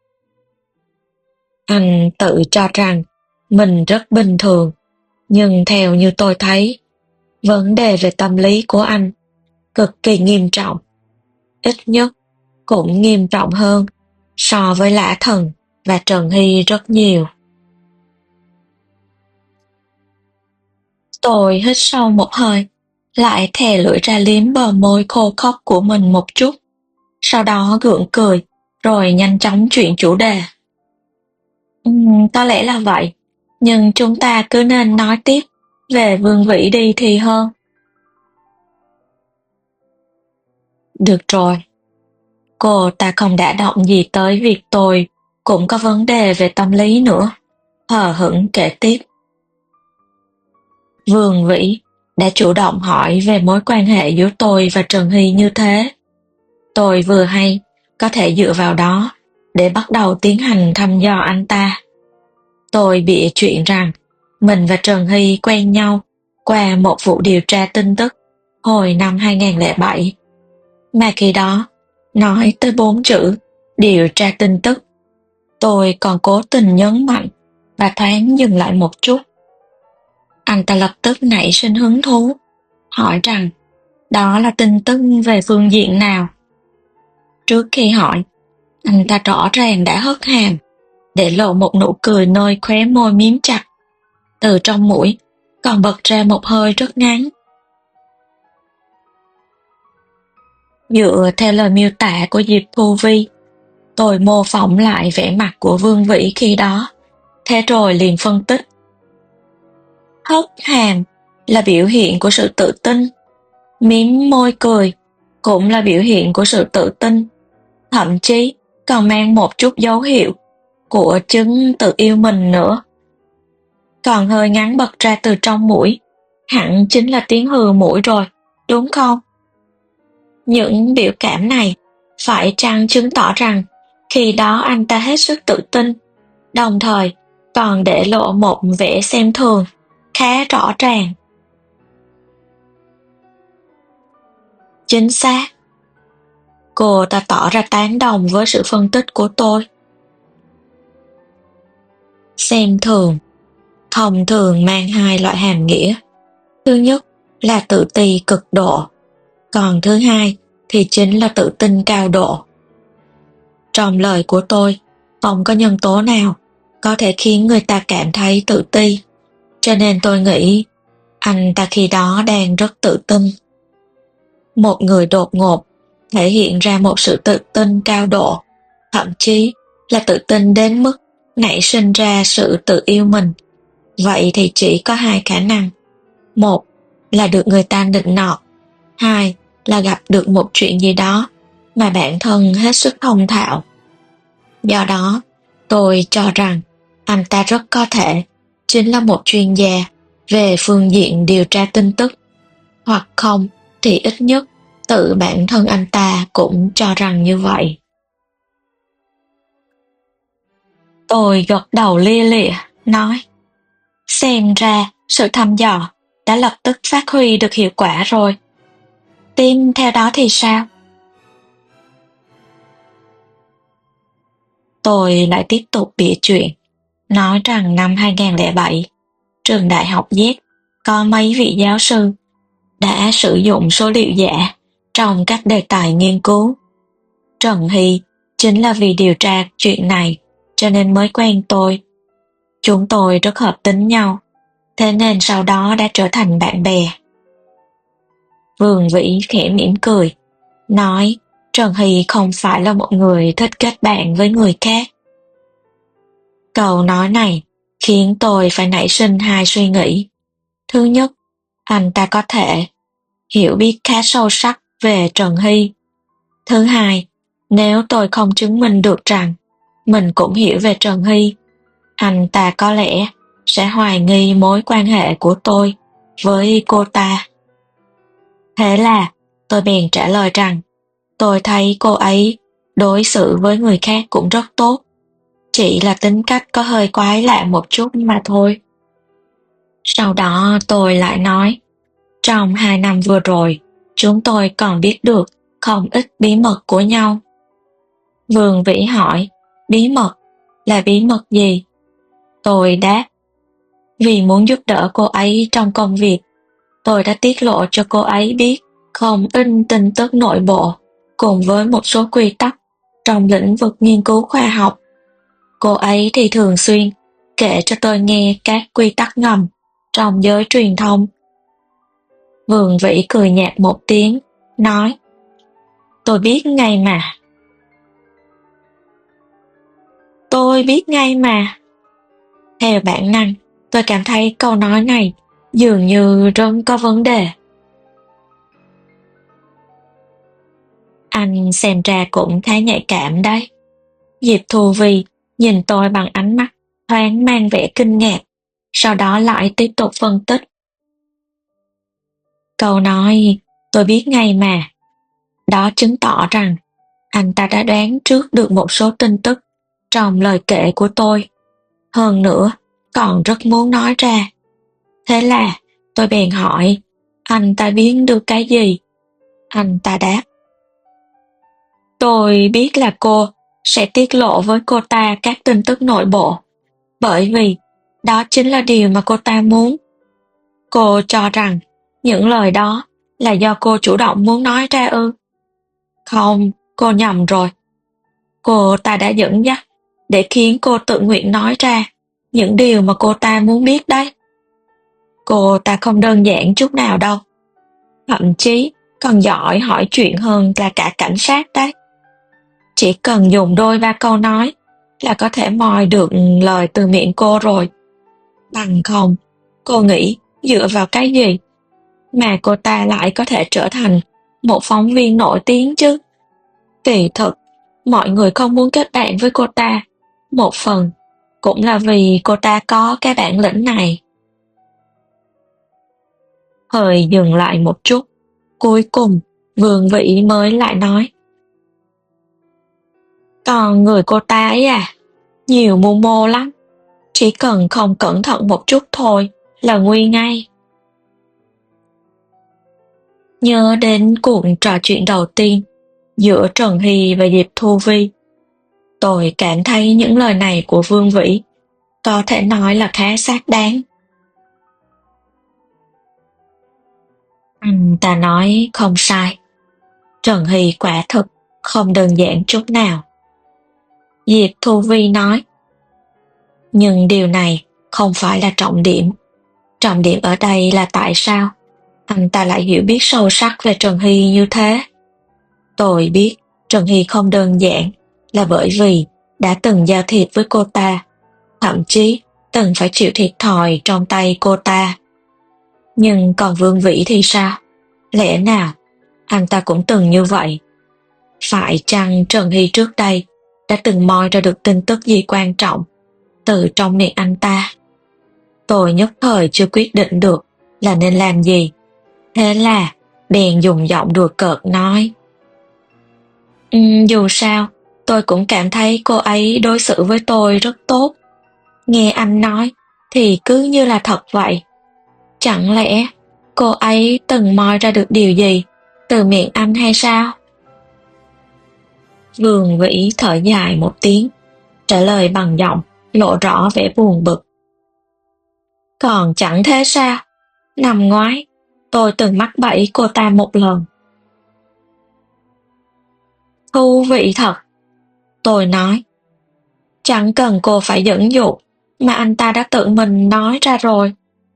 Anh tự cho rằng mình rất bình thường, nhưng theo như tôi thấy, vấn đề về tâm lý của anh cực kỳ nghiêm trọng. Ít nhất cũng nghiêm trọng hơn so với Lã Thần và Trần Hy rất nhiều. Tôi hít sâu một hơi, lại thè lưỡi ra liếm bờ môi khô khốc của mình một chút, sau đó gượng cười, rồi nhanh chóng chuyển chủ đề. Uhm, có lẽ là vậy, nhưng chúng ta cứ nên nói tiếp về Vương Vĩ đi thì hơn. Được rồi, cô ta không đả động gì tới việc tôi cũng có vấn đề về tâm lý nữa. Hờ hững kể tiếp. Vương Vĩ đã chủ động hỏi về mối quan hệ giữa tôi và Trần Hy như thế. Tôi vừa hay có thể dựa vào đó để bắt đầu tiến hành thăm dò anh ta. Tôi bịa chuyện rằng mình và Trần Hy quen nhau qua một vụ điều tra tin tức hồi năm hai không không bảy. Mà khi đó, nói tới bốn chữ điều tra tin tức, tôi còn cố tình nhấn mạnh và thoáng dừng lại một chút. Anh ta lập tức nảy sinh hứng thú, hỏi rằng đó là tin tức về phương diện nào. Trước khi hỏi, anh ta rõ ràng đã hất hàm, để lộ một nụ cười nơi khóe môi miếm chặt. Từ trong mũi còn bật ra một hơi rất ngắn. Dựa theo lời miêu tả của Diệp Thu Vi, tôi mô phỏng lại vẻ mặt của Vương Vĩ khi đó, thế rồi liền phân tích. Hất hàm là biểu hiện của sự tự tin, mím môi cười cũng là biểu hiện của sự tự tin, thậm chí còn mang một chút dấu hiệu của chứng tự yêu mình nữa. Còn hơi ngắn bật ra từ trong mũi, hẳn chính là tiếng hừ mũi rồi, đúng không? Những biểu cảm này phải chăng chứng tỏ rằng khi đó anh ta hết sức tự tin, đồng thời còn để lộ một vẻ xem thường khá rõ ràng. Chính xác. Cô ta tỏ ra tán đồng với sự phân tích của tôi. Xem thường thông thường mang hai loại hàm nghĩa. Thứ nhất là tự ti cực độ, còn thứ hai thì chính là tự tin cao độ. Trong lời của tôi, không có nhân tố nào có thể khiến người ta cảm thấy tự ti, cho nên tôi nghĩ anh ta khi đó đang rất tự tin. Một người đột ngột thể hiện ra một sự tự tin cao độ, thậm chí là tự tin đến mức nảy sinh ra sự tự yêu mình. Vậy thì chỉ có hai khả năng. Một là được người ta nịnh nọt, hai là gặp được một chuyện gì đó mà bản thân hết sức thông thạo. Do đó, tôi cho rằng anh ta rất có thể chính là một chuyên gia về phương diện điều tra tin tức, hoặc không thì ít nhất tự bản thân anh ta cũng cho rằng như vậy. Tôi gật đầu lia lịa, nói, xem ra sự thăm dò đã lập tức phát huy được hiệu quả rồi. Tiếp theo đó thì sao? Tôi lại tiếp tục bịa chuyện, nói rằng năm hai không không bảy, trường đại học Z có mấy vị giáo sư đã sử dụng số liệu giả trong các đề tài nghiên cứu. Trần Hy chính là vì điều tra chuyện này cho nên mới quen tôi. Chúng tôi rất hợp tính nhau, thế nên sau đó đã trở thành bạn bè. Vương Vĩ khẽ mỉm cười, nói Trần Hy không phải là một người thích kết bạn với người khác. Câu nói này khiến tôi phải nảy sinh hai suy nghĩ. Thứ nhất, anh ta có thể hiểu biết khá sâu sắc về Trần Hy. Thứ hai, nếu tôi không chứng minh được rằng mình cũng hiểu về Trần Hy, anh ta có lẽ sẽ hoài nghi mối quan hệ của tôi với cô ta. Thế là tôi bèn trả lời rằng tôi thấy cô ấy đối xử với người khác cũng rất tốt, chỉ là tính cách có hơi quái lạ một chút mà thôi. Sau đó tôi lại nói, trong hai năm vừa rồi, chúng tôi còn biết được không ít bí mật của nhau. Vương Vĩ hỏi, bí mật là bí mật gì? Tôi đáp, vì muốn giúp đỡ cô ấy trong công việc, tôi đã tiết lộ cho cô ấy biết không ít tin tức nội bộ cùng với một số quy tắc trong lĩnh vực nghiên cứu khoa học. Cô ấy thì thường xuyên kể cho tôi nghe các quy tắc ngầm trong giới truyền thông. Vương Vĩ cười nhạt một tiếng, nói, tôi biết ngay mà. Tôi biết ngay mà. Theo bản năng, tôi cảm thấy câu nói này dường như rất có vấn đề. Anh xem ra cũng khá nhạy cảm đấy. Diệp Thu Vi nhìn tôi bằng ánh mắt thoáng mang vẻ kinh ngạc, sau đó lại tiếp tục phân tích. Câu nói tôi biết ngay mà. Đó chứng tỏ rằng anh ta đã đoán trước được một số tin tức trong lời kể của tôi. Hơn nữa, còn rất muốn nói ra. Thế là tôi bèn hỏi, anh ta biết được cái gì? Anh ta đáp, tôi biết là cô sẽ tiết lộ với cô ta các tin tức nội bộ, bởi vì đó chính là điều mà cô ta muốn. Cô cho rằng những lời đó là do cô chủ động muốn nói ra ư? Không, cô nhầm rồi. Cô ta đã dẫn dắt để khiến cô tự nguyện nói ra những điều mà cô ta muốn biết đấy. Cô ta không đơn giản chút nào đâu. Thậm chí còn giỏi hỏi chuyện hơn là cả cảnh sát đấy. Chỉ cần dùng đôi ba câu nói là có thể moi được lời từ miệng cô rồi. Bằng không, cô nghĩ dựa vào cái gì mà cô ta lại có thể trở thành một phóng viên nổi tiếng chứ? Kỳ thực, mọi người không muốn kết bạn với cô ta. Một phần cũng là vì cô ta có cái bản lĩnh này. Hơi dừng lại một chút, cuối cùng Vương Vĩ mới lại nói. Còn người cô ta ấy à, nhiều mưu mô lắm. Chỉ cần không cẩn thận một chút thôi là nguy ngay. Nhớ đến cuộc trò chuyện đầu tiên giữa Trần Hy và Diệp Thu Vi, tôi cảm thấy những lời này của Vương Vĩ có thể nói là khá xác đáng. Anh ta nói không sai. Trần Hy quả thực không đơn giản chút nào. Diệp Thu Vi nói, nhưng điều này không phải là trọng điểm. Trọng điểm ở đây là tại sao anh ta lại hiểu biết sâu sắc về Trần Hy như thế. Tôi biết Trần Hy không đơn giản là bởi vì đã từng giao thiệp với cô ta, thậm chí từng phải chịu thiệt thòi trong tay cô ta. Nhưng còn Vương Vĩ thì sao? Lẽ nào anh ta cũng từng như vậy? Phải chăng Trần Hy trước đây đã từng moi ra được tin tức gì quan trọng từ trong miệng anh ta? Tôi nhất thời chưa quyết định được là nên làm gì. Thế là bèn dùng giọng đùa cợt nói, um, dù sao tôi cũng cảm thấy cô ấy đối xử với tôi rất tốt. Nghe anh nói thì cứ như là thật vậy. Chẳng lẽ cô ấy từng moi ra được điều gì từ miệng anh hay sao? Vương Vĩ thở dài một tiếng, trả lời bằng giọng lộ rõ vẻ buồn bực. Còn chẳng thế sao? Năm ngoái, tôi từng mắc bẫy cô ta một lần. Thú vị thật, tôi nói. Chẳng cần cô phải dẫn dụ, mà anh ta đã tự mình nói ra rồi.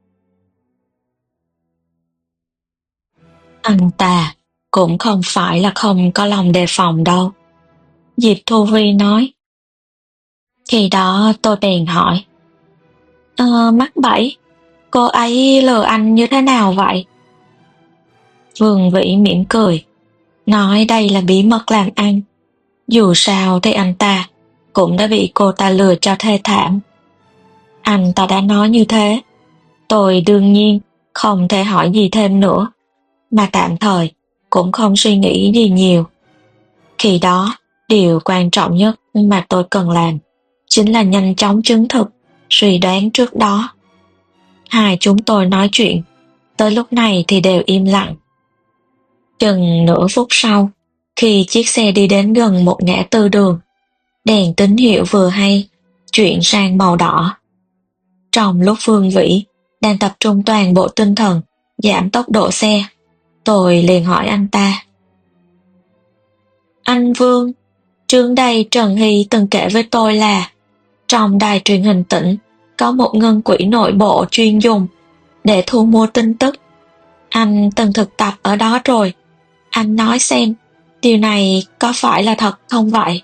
Anh ta cũng không phải là không có lòng đề phòng đâu. Diệp Thu Vi nói. Khi đó tôi bèn hỏi. Ờ, mắc bẫy, cô ấy lừa anh như thế nào vậy? Vương Vĩ mỉm cười, nói đây là bí mật làm ăn. Dù sao thì anh ta cũng đã bị cô ta lừa cho thê thảm. Anh ta đã nói như thế, tôi đương nhiên không thể hỏi gì thêm nữa, mà tạm thời cũng không suy nghĩ gì nhiều. Khi đó, điều quan trọng nhất mà tôi cần làm chính là nhanh chóng chứng thực suy đoán trước đó. Hai chúng tôi nói chuyện, tới lúc này thì đều im lặng. Chừng nửa phút sau, khi chiếc xe đi đến gần một ngã tư đường, đèn tín hiệu vừa hay chuyển sang màu đỏ. Trong lúc Vương Vĩ đang tập trung toàn bộ tinh thần giảm tốc độ xe, tôi liền hỏi anh ta. Anh Vương, trước đây Trần Hy từng kể với tôi là trong đài truyền hình tỉnh có một ngân quỹ nội bộ chuyên dùng để thu mua tin tức. Anh từng thực tập ở đó rồi. Anh nói xem, điều này có phải là thật không vậy?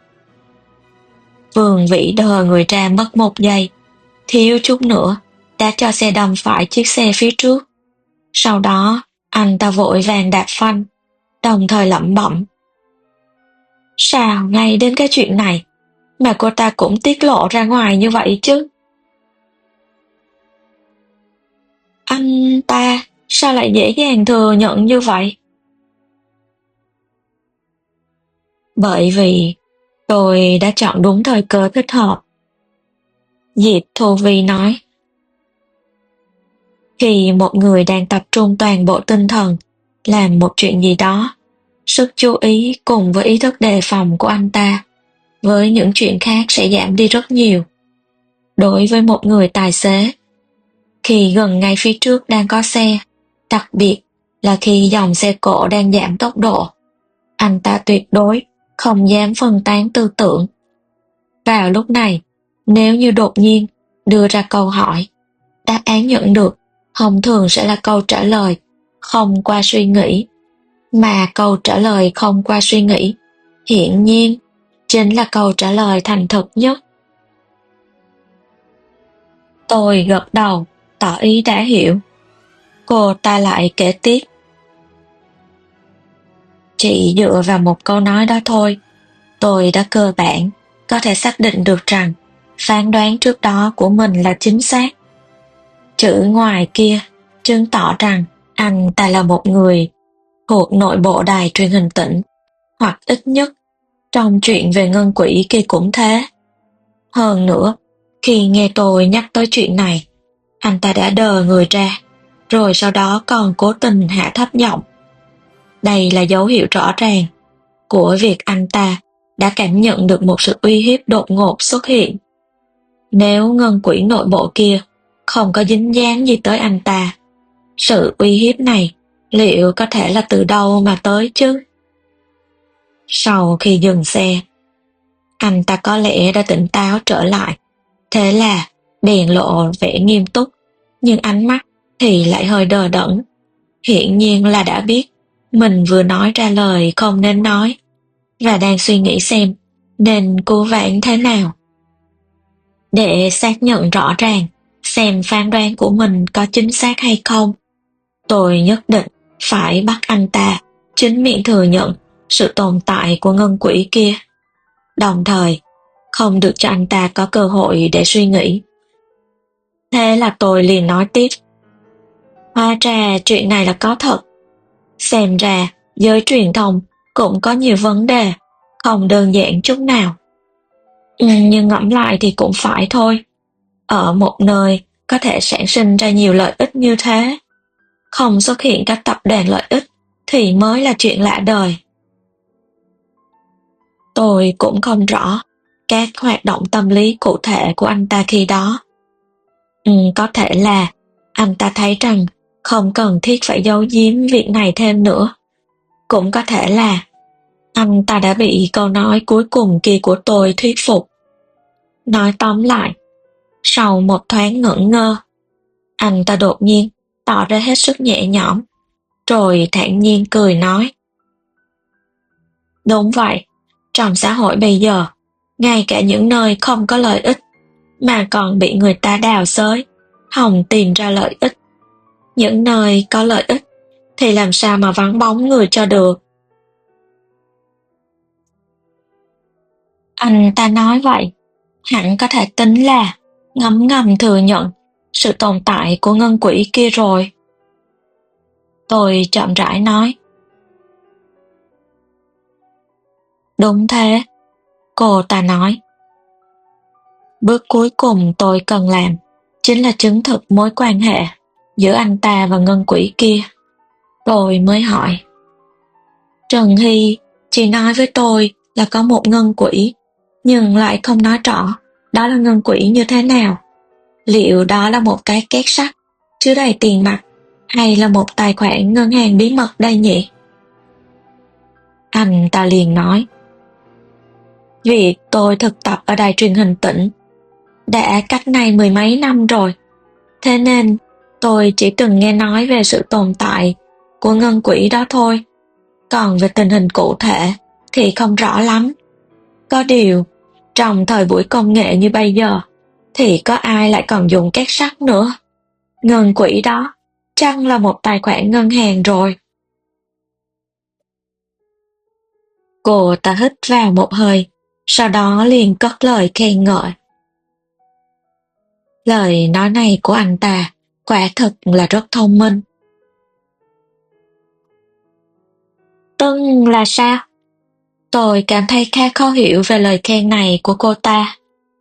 Vương Vĩ đờ người ra mất một giây, thiếu chút nữa đã cho xe đâm phải chiếc xe phía trước. Sau đó, anh ta vội vàng đạp phanh, đồng thời lẩm bẩm. Sao ngay đến cái chuyện này mà cô ta cũng tiết lộ ra ngoài như vậy chứ. Anh ta sao lại dễ dàng thừa nhận như vậy? Bởi vì tôi đã chọn đúng thời cơ thích hợp. Diệp Thu Vi nói. Khi một người đang tập trung toàn bộ tinh thần làm một chuyện gì đó, sức chú ý cùng với ý thức đề phòng của anh ta với những chuyện khác sẽ giảm đi rất nhiều. Đối với một người tài xế, khi gần ngay phía trước đang có xe, đặc biệt là khi dòng xe cộ đang giảm tốc độ, anh ta tuyệt đối không dám phân tán tư tưởng. Vào lúc này, nếu như đột nhiên đưa ra câu hỏi, đáp án nhận được thông thường sẽ là câu trả lời không qua suy nghĩ, mà câu trả lời không qua suy nghĩ hiển nhiên chính là câu trả lời thành thực nhất. Tôi gật đầu, tỏ ý đã hiểu. Cô ta lại kể tiếp. Chỉ dựa vào một câu nói đó thôi, tôi đã cơ bản có thể xác định được rằng phán đoán trước đó của mình là chính xác. Chữ ngoài kia chứng tỏ rằng anh ta là một người thuộc nội bộ đài truyền hình tỉnh, hoặc ít nhất trong chuyện về ngân quỹ kia cũng thế. Hơn nữa, khi nghe tôi nhắc tới chuyện này, anh ta đã đờ người ra, rồi sau đó còn cố tình hạ thấp giọng. Đây là dấu hiệu rõ ràng của việc anh ta đã cảm nhận được một sự uy hiếp đột ngột xuất hiện. Nếu ngân quỹ nội bộ kia không có dính dáng gì tới anh ta, sự uy hiếp này liệu có thể là từ đâu mà tới chứ? Sau khi dừng xe, anh ta có lẽ đã tỉnh táo trở lại, thế là bèn lộ vẻ nghiêm túc, nhưng ánh mắt thì lại hơi đờ đẫn. Hiển nhiên là đã biết mình vừa nói ra lời không nên nói, và đang suy nghĩ xem nên cứu vãn thế nào. Để xác nhận rõ ràng xem phán đoán của mình có chính xác hay không, tôi nhất định phải bắt anh ta chính miệng thừa nhận sự tồn tại của ngân quỹ kia, đồng thời không được cho anh ta có cơ hội để suy nghĩ. Thế là tôi liền nói tiếp. Hóa ra chuyện này là có thật. Xem ra giới truyền thông cũng có nhiều vấn đề không đơn giản chút nào. Ừ, nhưng ngẫm lại thì cũng phải thôi. Ở một nơi có thể sản sinh ra nhiều lợi ích như thế, không xuất hiện các tập đoàn lợi ích thì mới là chuyện lạ đời. Tôi cũng không rõ các hoạt động tâm lý cụ thể của anh ta khi đó. Ừ, có thể là anh ta thấy rằng không cần thiết phải giấu giếm việc này thêm nữa. Cũng có thể là anh ta đã bị câu nói cuối cùng kia của tôi thuyết phục. Nói tóm lại, sau một thoáng ngẩn ngơ, anh ta đột nhiên tỏ ra hết sức nhẹ nhõm, rồi thản nhiên cười nói. Đúng vậy, trong xã hội bây giờ, ngay cả những nơi không có lợi ích mà còn bị người ta đào xới, hòng tìm ra lợi ích. Những nơi có lợi ích thì làm sao mà vắng bóng người cho được. Anh ta nói vậy, hẳn có thể tính là ngấm ngầm thừa nhận sự tồn tại của ngân quỹ kia rồi. Tôi chậm rãi nói. Đúng thế, cô ta nói. Bước cuối cùng tôi cần làm chính là chứng thực mối quan hệ giữa anh ta và ngân quỹ kia. Tôi mới hỏi. Trần Hy chỉ nói với tôi là có một ngân quỹ, nhưng lại không nói rõ đó là ngân quỹ như thế nào. Liệu đó là một cái két sắt chứa đầy tiền mặt, hay là một tài khoản ngân hàng bí mật đây nhỉ? Anh ta liền nói. Việc tôi thực tập ở đài truyền hình tỉnh đã cách nay mười mấy năm rồi, thế nên tôi chỉ từng nghe nói về sự tồn tại của ngân quỹ đó thôi. Còn về tình hình cụ thể thì không rõ lắm. Có điều, trong thời buổi công nghệ như bây giờ, thì có ai lại còn dùng két sắt nữa. Ngân quỹ đó chắc là một tài khoản ngân hàng rồi. Cô ta hít vào một hơi, sau đó liền cất lời khen ngợi. Lời nói này của anh ta quả thực là rất thông minh. Tưng là sao? Tôi cảm thấy khá khó hiểu về lời khen này của cô ta.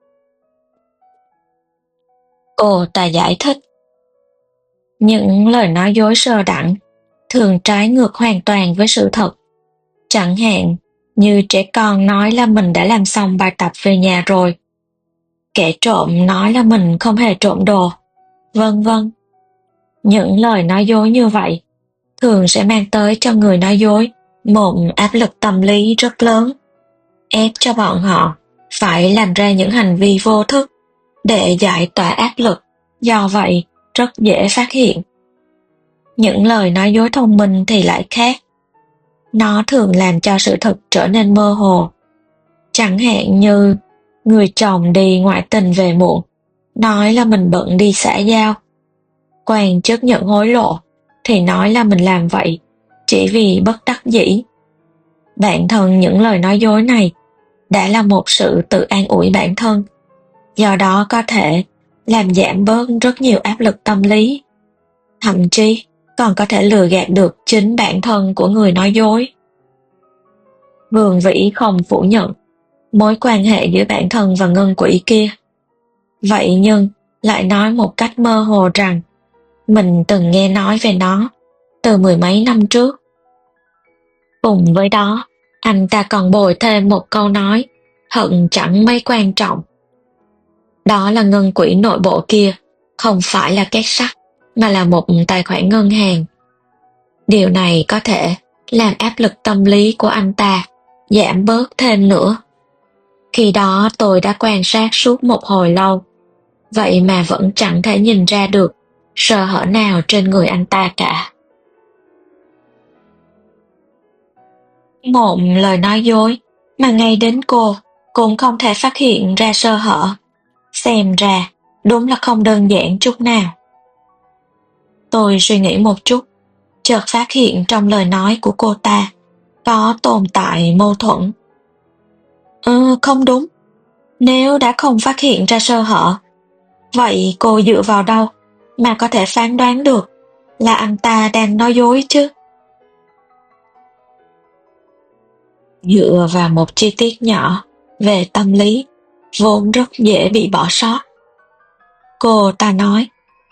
Cô ta giải thích. Những lời nói dối sơ đẳng thường trái ngược hoàn toàn với sự thật. Chẳng hạn như trẻ con nói là mình đã làm xong bài tập về nhà rồi. Kẻ trộm nói là mình không hề trộm đồ, vân vân. Những lời nói dối như vậy thường sẽ mang tới cho người nói dối một áp lực tâm lý rất lớn, ép cho bọn họ phải làm ra những hành vi vô thức để giải tỏa áp lực, do vậy rất dễ phát hiện. Những lời nói dối thông minh thì lại khác. Nó thường làm cho sự thật trở nên mơ hồ. Chẳng hạn như người chồng đi ngoại tình về muộn, nói là mình bận đi xã giao. Quan chức nhận hối lộ thì nói là mình làm vậy chỉ vì bất đắc dĩ. Bản thân những lời nói dối này đã là một sự tự an ủi bản thân, do đó có thể làm giảm bớt rất nhiều áp lực tâm lý. Thậm chí còn có thể lừa gạt được chính bản thân của người nói dối. Vương Vĩ không phủ nhận mối quan hệ giữa bản thân và ngân quỷ kia. Vậy nhưng lại nói một cách mơ hồ rằng mình từng nghe nói về nó từ mười mấy năm trước. Cùng với đó, anh ta còn bồi thêm một câu nói hận chẳng mấy quan trọng. Đó là ngân quỷ nội bộ kia không phải là két sắt mà là một tài khoản ngân hàng. Điều này có thể làm áp lực tâm lý của anh ta giảm bớt thêm nữa. Khi đó tôi đã quan sát suốt một hồi lâu, vậy mà vẫn chẳng thể nhìn ra được sơ hở nào trên người anh ta cả. Một lời nói dối mà ngay đến cô cũng không thể phát hiện ra sơ hở. Xem ra đúng là không đơn giản chút nào. Tôi suy nghĩ một chút, chợt phát hiện trong lời nói của cô ta có tồn tại mâu thuẫn. Ừ, không đúng. Nếu đã không phát hiện ra sơ hở, vậy cô dựa vào đâu mà có thể phán đoán được là anh ta đang nói dối chứ? Dựa vào một chi tiết nhỏ về tâm lý vốn rất dễ bị bỏ sót. Cô ta nói,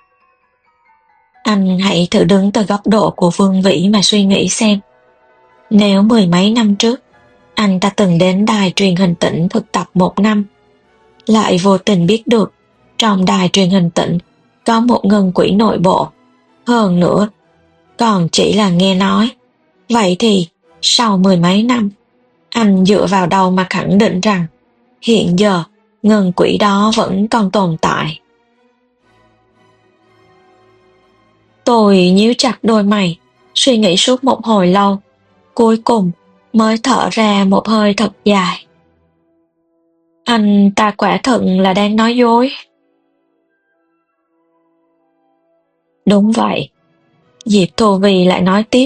anh hãy thử đứng từ góc độ của Vương Vĩ mà suy nghĩ xem. Nếu mười mấy năm trước, anh ta từng đến đài truyền hình tỉnh thực tập một năm, lại vô tình biết được trong đài truyền hình tỉnh có một ngân quỹ nội bộ, hơn nữa còn chỉ là nghe nói. Vậy thì sau mười mấy năm, anh dựa vào đâu mà khẳng định rằng hiện giờ ngân quỹ đó vẫn còn tồn tại? Tôi nhíu chặt đôi mày, suy nghĩ suốt một hồi lâu, cuối cùng mới thở ra một hơi thật dài. Anh ta quả thật là đang nói dối. Đúng vậy. Diệp Thu Vy lại nói tiếp.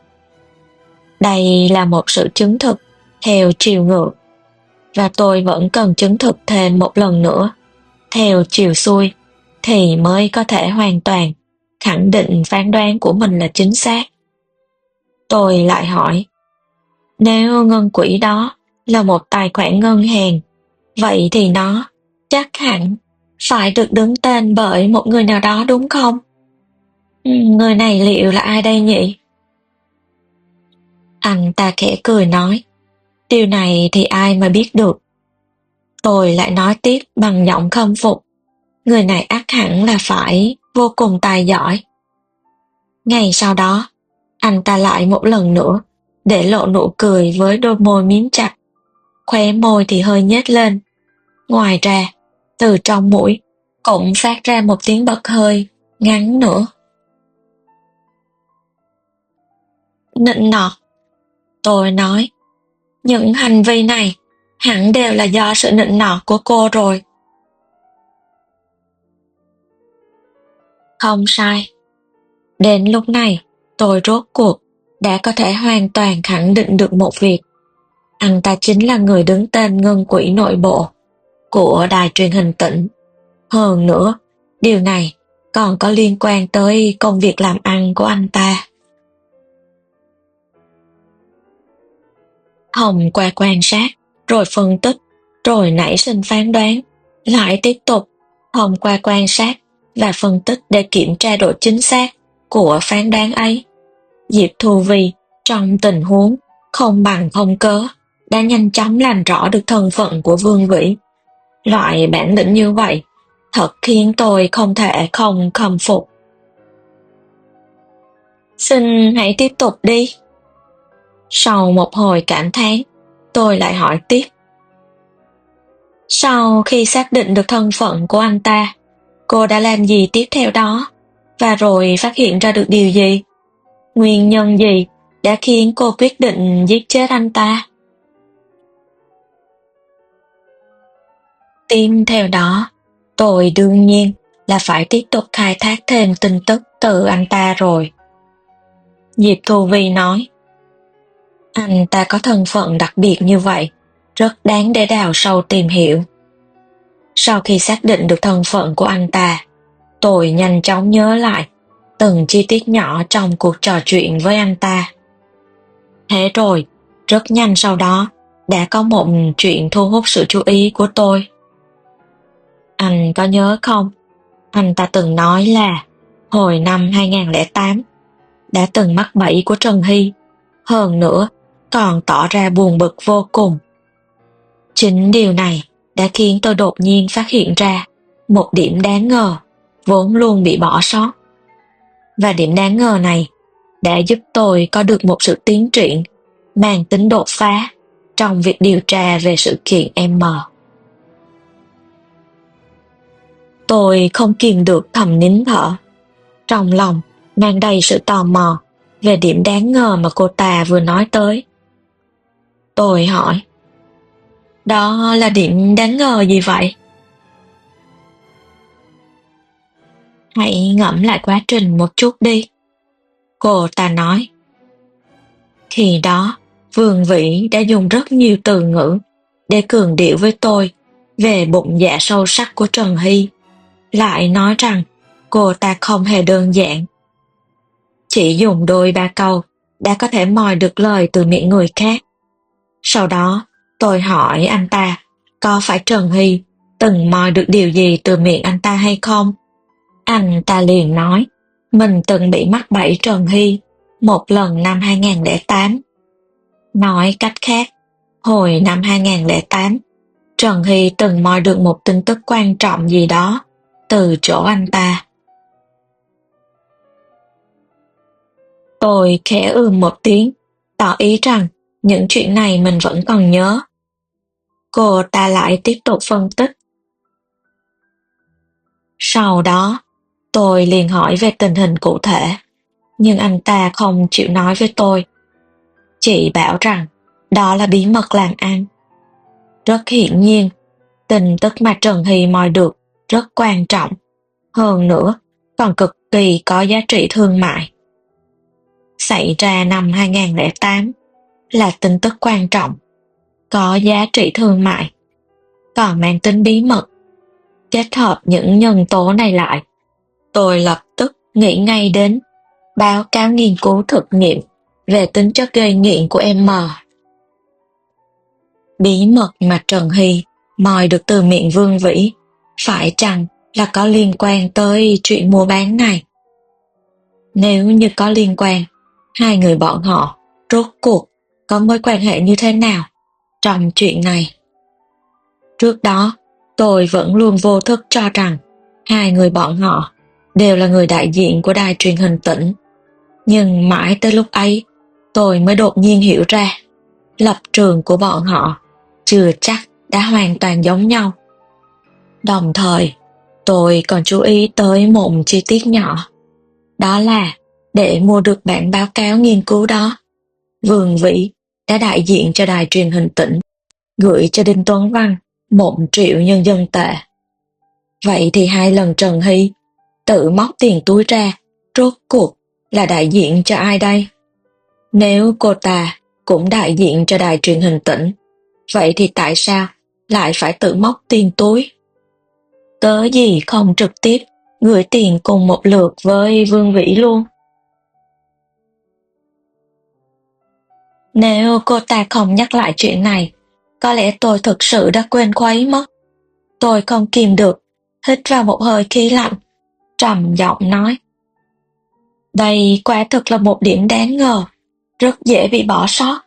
Đây là một sự chứng thực theo chiều ngược, và tôi vẫn cần chứng thực thêm một lần nữa theo chiều xuôi thì mới có thể hoàn toàn khẳng định phán đoán của mình là chính xác. Tôi lại hỏi, nếu ngân quỹ đó là một tài khoản ngân hàng, vậy thì nó chắc hẳn phải được đứng tên bởi một người nào đó đúng không? Ừ, người này liệu là ai đây nhỉ? Anh ta khẽ cười nói, điều này thì ai mà biết được. Tôi lại nói tiếp bằng giọng khâm phục, người này ắt hẳn là phải vô cùng tài giỏi. Ngày sau đó, anh ta lại một lần nữa để lộ nụ cười với đôi môi miếm chặt, khóe môi thì hơi nhếch lên. Ngoài ra, từ trong mũi cũng phát ra một tiếng bật hơi ngắn nữa. Nịnh nọt, tôi nói, những hành vi này hẳn đều là do sự nịnh nọt của cô rồi. Không sai. Đến lúc này, tôi rốt cuộc đã có thể hoàn toàn khẳng định được một việc. Anh ta chính là người đứng tên ngân quỹ nội bộ của đài truyền hình tỉnh. Hơn nữa, điều này còn có liên quan tới công việc làm ăn của anh ta. Hồng qua quan sát, rồi phân tích, rồi nảy sinh phán đoán, lại tiếp tục thông qua quan sát và phân tích để kiểm tra độ chính xác của phán đoán ấy. Diệp Thu Vi trong tình huống không bằng không cớ đã nhanh chóng làm rõ được thân phận của Vương Vĩ. Loại bản lĩnh như vậy thật khiến tôi không thể không khâm phục. Xin hãy tiếp tục đi. Sau một hồi cảm thán, tôi lại hỏi tiếp. Sau khi xác định được thân phận của anh ta, cô đã làm gì tiếp theo đó? Và rồi phát hiện ra được điều gì? Nguyên nhân gì đã khiến cô quyết định giết chết anh ta? Tiếp theo đó, tôi đương nhiên là phải tiếp tục khai thác thêm tin tức từ anh ta rồi. Diệp Thu Vi nói, anh ta có thân phận đặc biệt như vậy, rất đáng để đào sâu tìm hiểu. Sau khi xác định được thân phận của anh ta, tôi nhanh chóng nhớ lại từng chi tiết nhỏ trong cuộc trò chuyện với anh ta. Thế rồi, rất nhanh sau đó, đã có một chuyện thu hút sự chú ý của tôi. Anh có nhớ không? Anh ta từng nói là hồi năm hai không không tám đã từng mắc bẫy của Trần Hy, hơn nữa còn tỏ ra buồn bực vô cùng. Chính điều này đã khiến tôi đột nhiên phát hiện ra một điểm đáng ngờ vốn luôn bị bỏ sót. Và điểm đáng ngờ này đã giúp tôi có được một sự tiến triển mang tính đột phá trong việc điều tra về sự kiện M. Tôi không kìm được thầm nín thở, trong lòng mang đầy sự tò mò về điểm đáng ngờ mà cô ta vừa nói tới. Tôi hỏi, đó là điểm đáng ngờ gì vậy? Hãy ngẫm lại quá trình một chút đi. Cô ta nói. Khi đó, Vương Vĩ đã dùng rất nhiều từ ngữ để cường điệu với tôi về bụng dạ sâu sắc của Trần Hy, lại nói rằng cô ta không hề đơn giản. Chỉ dùng đôi ba câu đã có thể moi được lời từ miệng người khác. Sau đó, tôi hỏi anh ta có phải Trần Hy từng moi được điều gì từ miệng anh ta hay không? Anh ta liền nói mình từng bị mắc bẫy Trần Hy một lần năm hai không không tám. Nói cách khác, hồi năm hai không không tám, Trần Hy từng moi được một tin tức quan trọng gì đó từ chỗ anh ta. Tôi khẽ ừm một tiếng, tỏ ý rằng những chuyện này mình vẫn còn nhớ. Cô ta lại tiếp tục phân tích. Sau đó, tôi liền hỏi về tình hình cụ thể, nhưng anh ta không chịu nói với tôi. Chỉ bảo rằng đó là bí mật làm ăn. Rất hiển nhiên, tin tức mà Trần Hy moi được rất quan trọng, hơn nữa còn cực kỳ có giá trị thương mại. Xảy ra năm hai không không tám là tin tức quan trọng, có giá trị thương mại, còn mang tính bí mật. Kết hợp những nhân tố này lại, tôi lập tức nghĩ ngay đến báo cáo nghiên cứu thực nghiệm về tính chất gây nghiện của M. Bí mật mà Trần Hy moi được từ miệng Vương Vĩ phải chăng là có liên quan tới chuyện mua bán này? Nếu như có liên quan, hai người bọn họ rốt cuộc có mối quan hệ như thế nào trong chuyện này? Trước đó, tôi vẫn luôn vô thức cho rằng hai người bọn họ đều là người đại diện của đài truyền hình tỉnh. Nhưng mãi tới lúc ấy, tôi mới đột nhiên hiểu ra, lập trường của bọn họ chưa chắc đã hoàn toàn giống nhau. Đồng thời, tôi còn chú ý tới một chi tiết nhỏ. Đó là, để mua được bản báo cáo nghiên cứu đó, Vương Vĩ đã đại diện cho đài truyền hình tỉnh, gửi cho Đinh Tuấn Văn một triệu nhân dân tệ. Vậy thì hai lần Trần Hy tự móc tiền túi ra, rốt cuộc là đại diện cho ai đây? Nếu cô ta cũng đại diện cho đài truyền hình tỉnh. Vậy thì tại sao lại phải tự móc tiền túi? Cớ gì không trực tiếp gửi tiền cùng một lượt với Vương Vĩ luôn? Nếu cô ta không nhắc lại chuyện này, có lẽ tôi thực sự đã quên khuấy mất. Tôi không kìm được, hít vào một hơi khí lạnh, trầm giọng nói. Đây quả thực là một điểm đáng ngờ, rất dễ bị bỏ sót.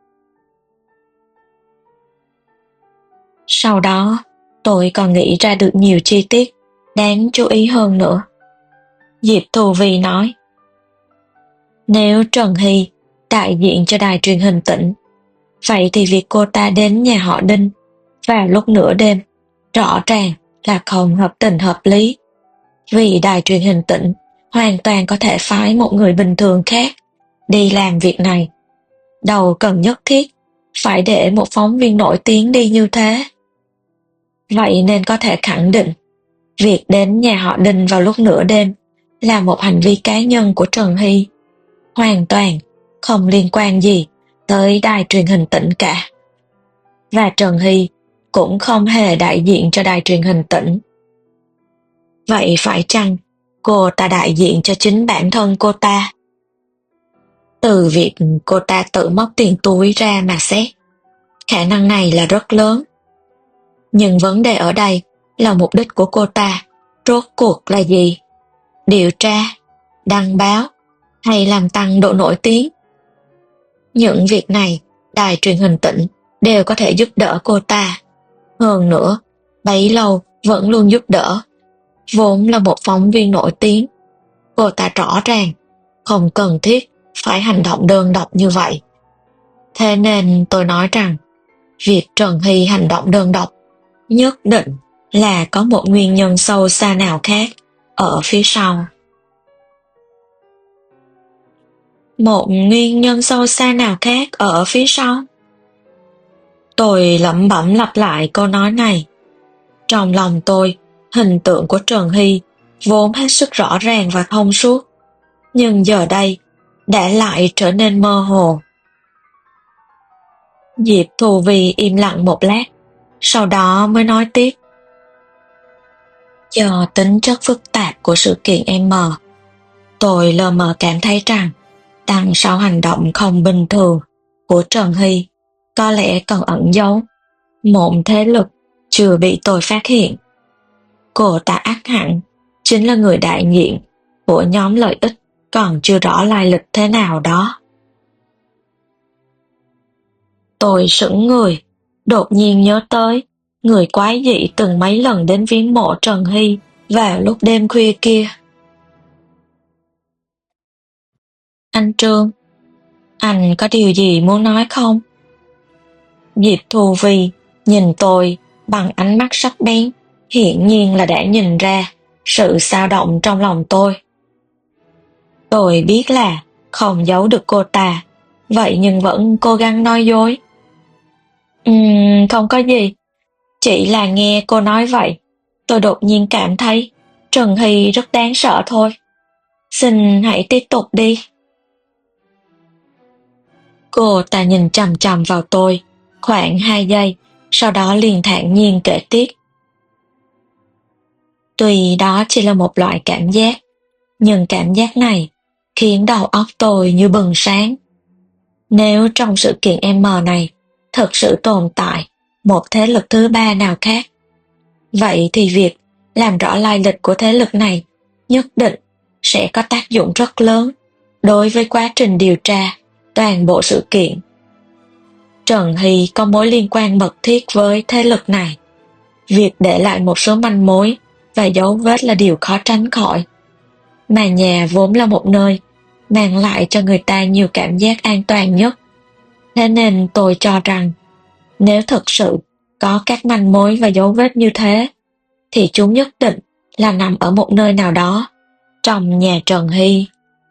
Sau đó, tôi còn nghĩ ra được nhiều chi tiết đáng chú ý hơn nữa. Diệp Thù Vi nói, nếu Trần Hy đại diện cho đài truyền hình tỉnh, vậy thì việc cô ta đến nhà họ Đinh vào lúc nửa đêm rõ ràng là không hợp tình hợp lý. Vì đài truyền hình tỉnh hoàn toàn có thể phái một người bình thường khác đi làm việc này. Đâu cần nhất thiết phải để một phóng viên nổi tiếng đi như thế. Vậy nên có thể khẳng định, việc đến nhà họ Đinh vào lúc nửa đêm là một hành vi cá nhân của Trần Hy, hoàn toàn không liên quan gì tới đài truyền hình tỉnh cả. Và Trần Hy cũng không hề đại diện cho đài truyền hình tỉnh. Vậy phải chăng cô ta đại diện cho chính bản thân cô ta? Từ việc cô ta tự móc tiền túi ra mà xét, khả năng này là rất lớn. Nhưng vấn đề ở đây là mục đích của cô ta rốt cuộc là gì? Điều tra, đăng báo hay làm tăng độ nổi tiếng? Những việc này đài truyền hình tỉnh đều có thể giúp đỡ cô ta. Hơn nữa, bấy lâu vẫn luôn giúp đỡ. Vốn là một phóng viên nổi tiếng, cô ta rõ ràng không cần thiết phải hành động đơn độc như vậy. Thế nên tôi nói rằng, việc Trần Hy hành động đơn độc nhất định là có một nguyên nhân sâu xa nào khác ở phía sau. Một nguyên nhân sâu xa nào khác ở phía sau? Tôi lẩm bẩm lặp lại câu nói này. Trong lòng tôi, hình tượng của Trần Hy vốn hết sức rõ ràng và thông suốt, nhưng giờ đây đã lại trở nên mơ hồ. Diệp Thù Vi im lặng một lát, sau đó mới nói tiếp. Do tính chất phức tạp của sự kiện M, tôi lờ mờ cảm thấy rằng đằng sau hành động không bình thường của Trần Hy có lẽ còn ẩn giấu một thế lực chưa bị tôi phát hiện. Cô ta ắt hẳn chính là người đại diện của nhóm lợi ích còn chưa rõ lai lịch thế nào đó. Tôi sững người, đột nhiên nhớ tới người quái dị từng mấy lần đến viếng mộ Trần Hy vào lúc đêm khuya kia. Anh Trương, anh có điều gì muốn nói không? Diệp Thù Vi nhìn tôi bằng ánh mắt sắc bén, hiển nhiên là đã nhìn ra sự xao động trong lòng tôi. Tôi biết là không giấu được cô ta, vậy nhưng vẫn cố gắng nói dối. Ừm, không có gì, chỉ là nghe cô nói vậy, tôi đột nhiên cảm thấy Trần Hy rất đáng sợ thôi. Xin hãy tiếp tục đi. Cô ta nhìn chằm chằm vào tôi khoảng hai giây, sau đó liền thản nhiên kể tiếp. Tuy đó chỉ là một loại cảm giác, nhưng cảm giác này khiến đầu óc tôi như bừng sáng. Nếu trong sự kiện M này thực sự tồn tại một thế lực thứ ba nào khác, vậy thì việc làm rõ lai lịch của thế lực này nhất định sẽ có tác dụng rất lớn đối với quá trình điều tra toàn bộ sự kiện. Trần Hy có mối liên quan mật thiết với thế lực này. Việc để lại một số manh mối và dấu vết là điều khó tránh khỏi. Mà nhà vốn là một nơi mang lại cho người ta nhiều cảm giác an toàn nhất. Thế nên tôi cho rằng, nếu thực sự có các manh mối và dấu vết như thế, thì chúng nhất định là nằm ở một nơi nào đó trong nhà Trần Hy.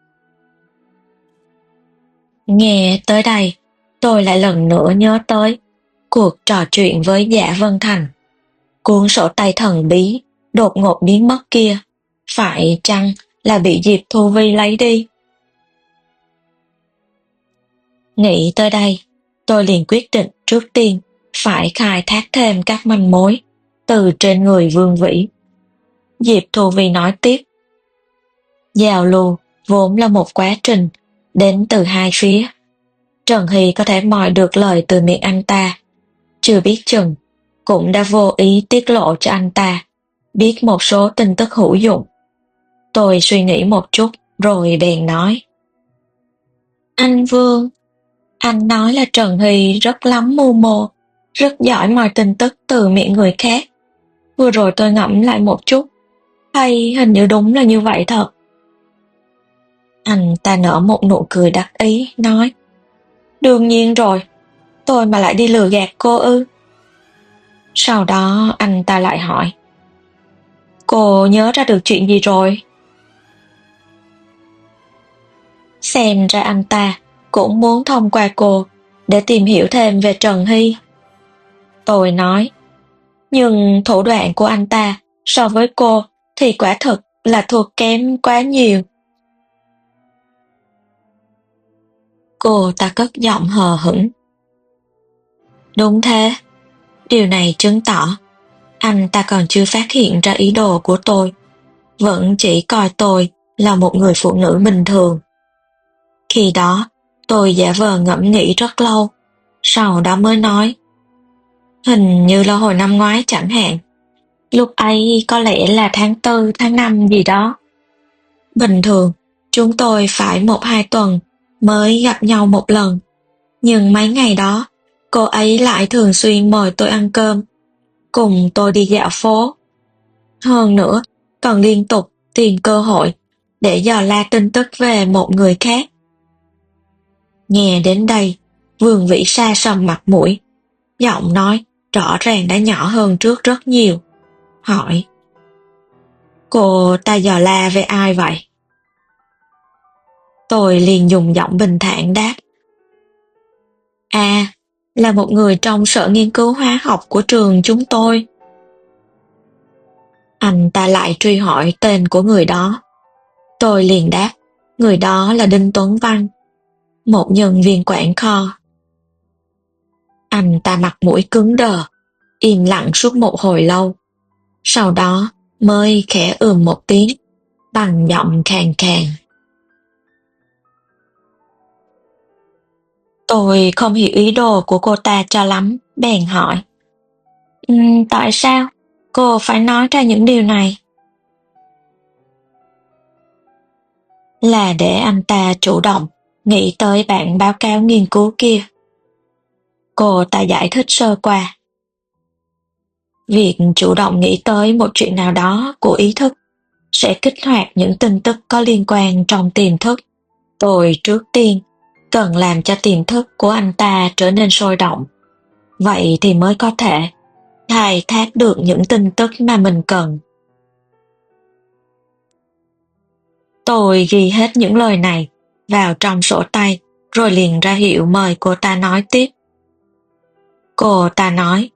Nghe tới đây, tôi lại lần nữa nhớ tới cuộc trò chuyện với Dạ Vân Thành. Cuốn sổ tay thần bí đột ngột biến mất kia, phải chăng là bị Diệp Thù Vi lấy đi? Nghĩ tới đây, tôi liền quyết định trước tiên phải khai thác thêm các manh mối từ trên người Vương Vĩ. Diệp Thu Vi nói tiếp. Giao lưu vốn là một quá trình đến từ hai phía. Trần Hy có thể moi được lời từ miệng anh ta, chưa biết chừng cũng đã vô ý tiết lộ cho anh ta biết một số tin tức hữu dụng. Tôi suy nghĩ một chút rồi bèn nói. Anh Vương, anh nói là Trần Hy rất lắm mưu mô, rất giỏi moi tin tức từ miệng người khác. Vừa rồi tôi ngẫm lại một chút, hay hình như đúng là như vậy thật. Anh ta nở một nụ cười đắc ý, nói. Đương nhiên rồi, tôi mà lại đi lừa gạt cô ư? Sau đó anh ta lại hỏi. Cô nhớ ra được chuyện gì rồi? Xem ra anh ta cũng muốn thông qua cô để tìm hiểu thêm về Trần Hy. Tôi nói, nhưng thủ đoạn của anh ta so với cô thì quả thực là thua kém quá nhiều. Cô ta cất giọng hờ hững. Đúng thế, điều này chứng tỏ anh ta còn chưa phát hiện ra ý đồ của tôi, vẫn chỉ coi tôi là một người phụ nữ bình thường. Khi đó, tôi giả vờ ngẫm nghĩ rất lâu, sau đó mới nói. Hình như là hồi năm ngoái chẳng hạn, lúc ấy có lẽ là tháng tư, tháng năm gì đó. Bình thường, chúng tôi phải một hai tuần mới gặp nhau một lần, nhưng mấy ngày đó, cô ấy lại thường xuyên mời tôi ăn cơm, cùng tôi đi dạo phố. Hơn nữa, còn liên tục tìm cơ hội để dò la tin tức về một người khác. Nghe đến đây, Vương Vĩ sa sầm mặt mũi, giọng nói rõ ràng đã nhỏ hơn trước rất nhiều. Hỏi, cô ta dò la về ai vậy? Tôi liền dùng giọng bình thản đáp. À, là một người trong sở nghiên cứu hóa học của trường chúng tôi. Anh ta lại truy hỏi tên của người đó. Tôi liền đáp, người đó là Đinh Tuấn Văn, một nhân viên quản kho. Anh ta mặt mũi cứng đờ, im lặng suốt một hồi lâu. Sau đó mới khẽ ừm một tiếng, bằng giọng khàn khàn. Tôi không hiểu ý đồ của cô ta cho lắm, bèn hỏi. Um, tại sao cô phải nói ra những điều này? Là để anh ta chủ động nghĩ tới bản báo cáo nghiên cứu kia. Cô ta giải thích sơ qua. Việc chủ động nghĩ tới một chuyện nào đó của ý thức sẽ kích hoạt những tin tức có liên quan trong tiềm thức. Tôi trước tiên cần làm cho tiềm thức của anh ta trở nên sôi động. Vậy thì mới có thể khai thác được những tin tức mà mình cần. Tôi ghi hết những lời này vào trong sổ tay rồi liền ra hiệu mời cô ta nói tiếp. Cô ta nói.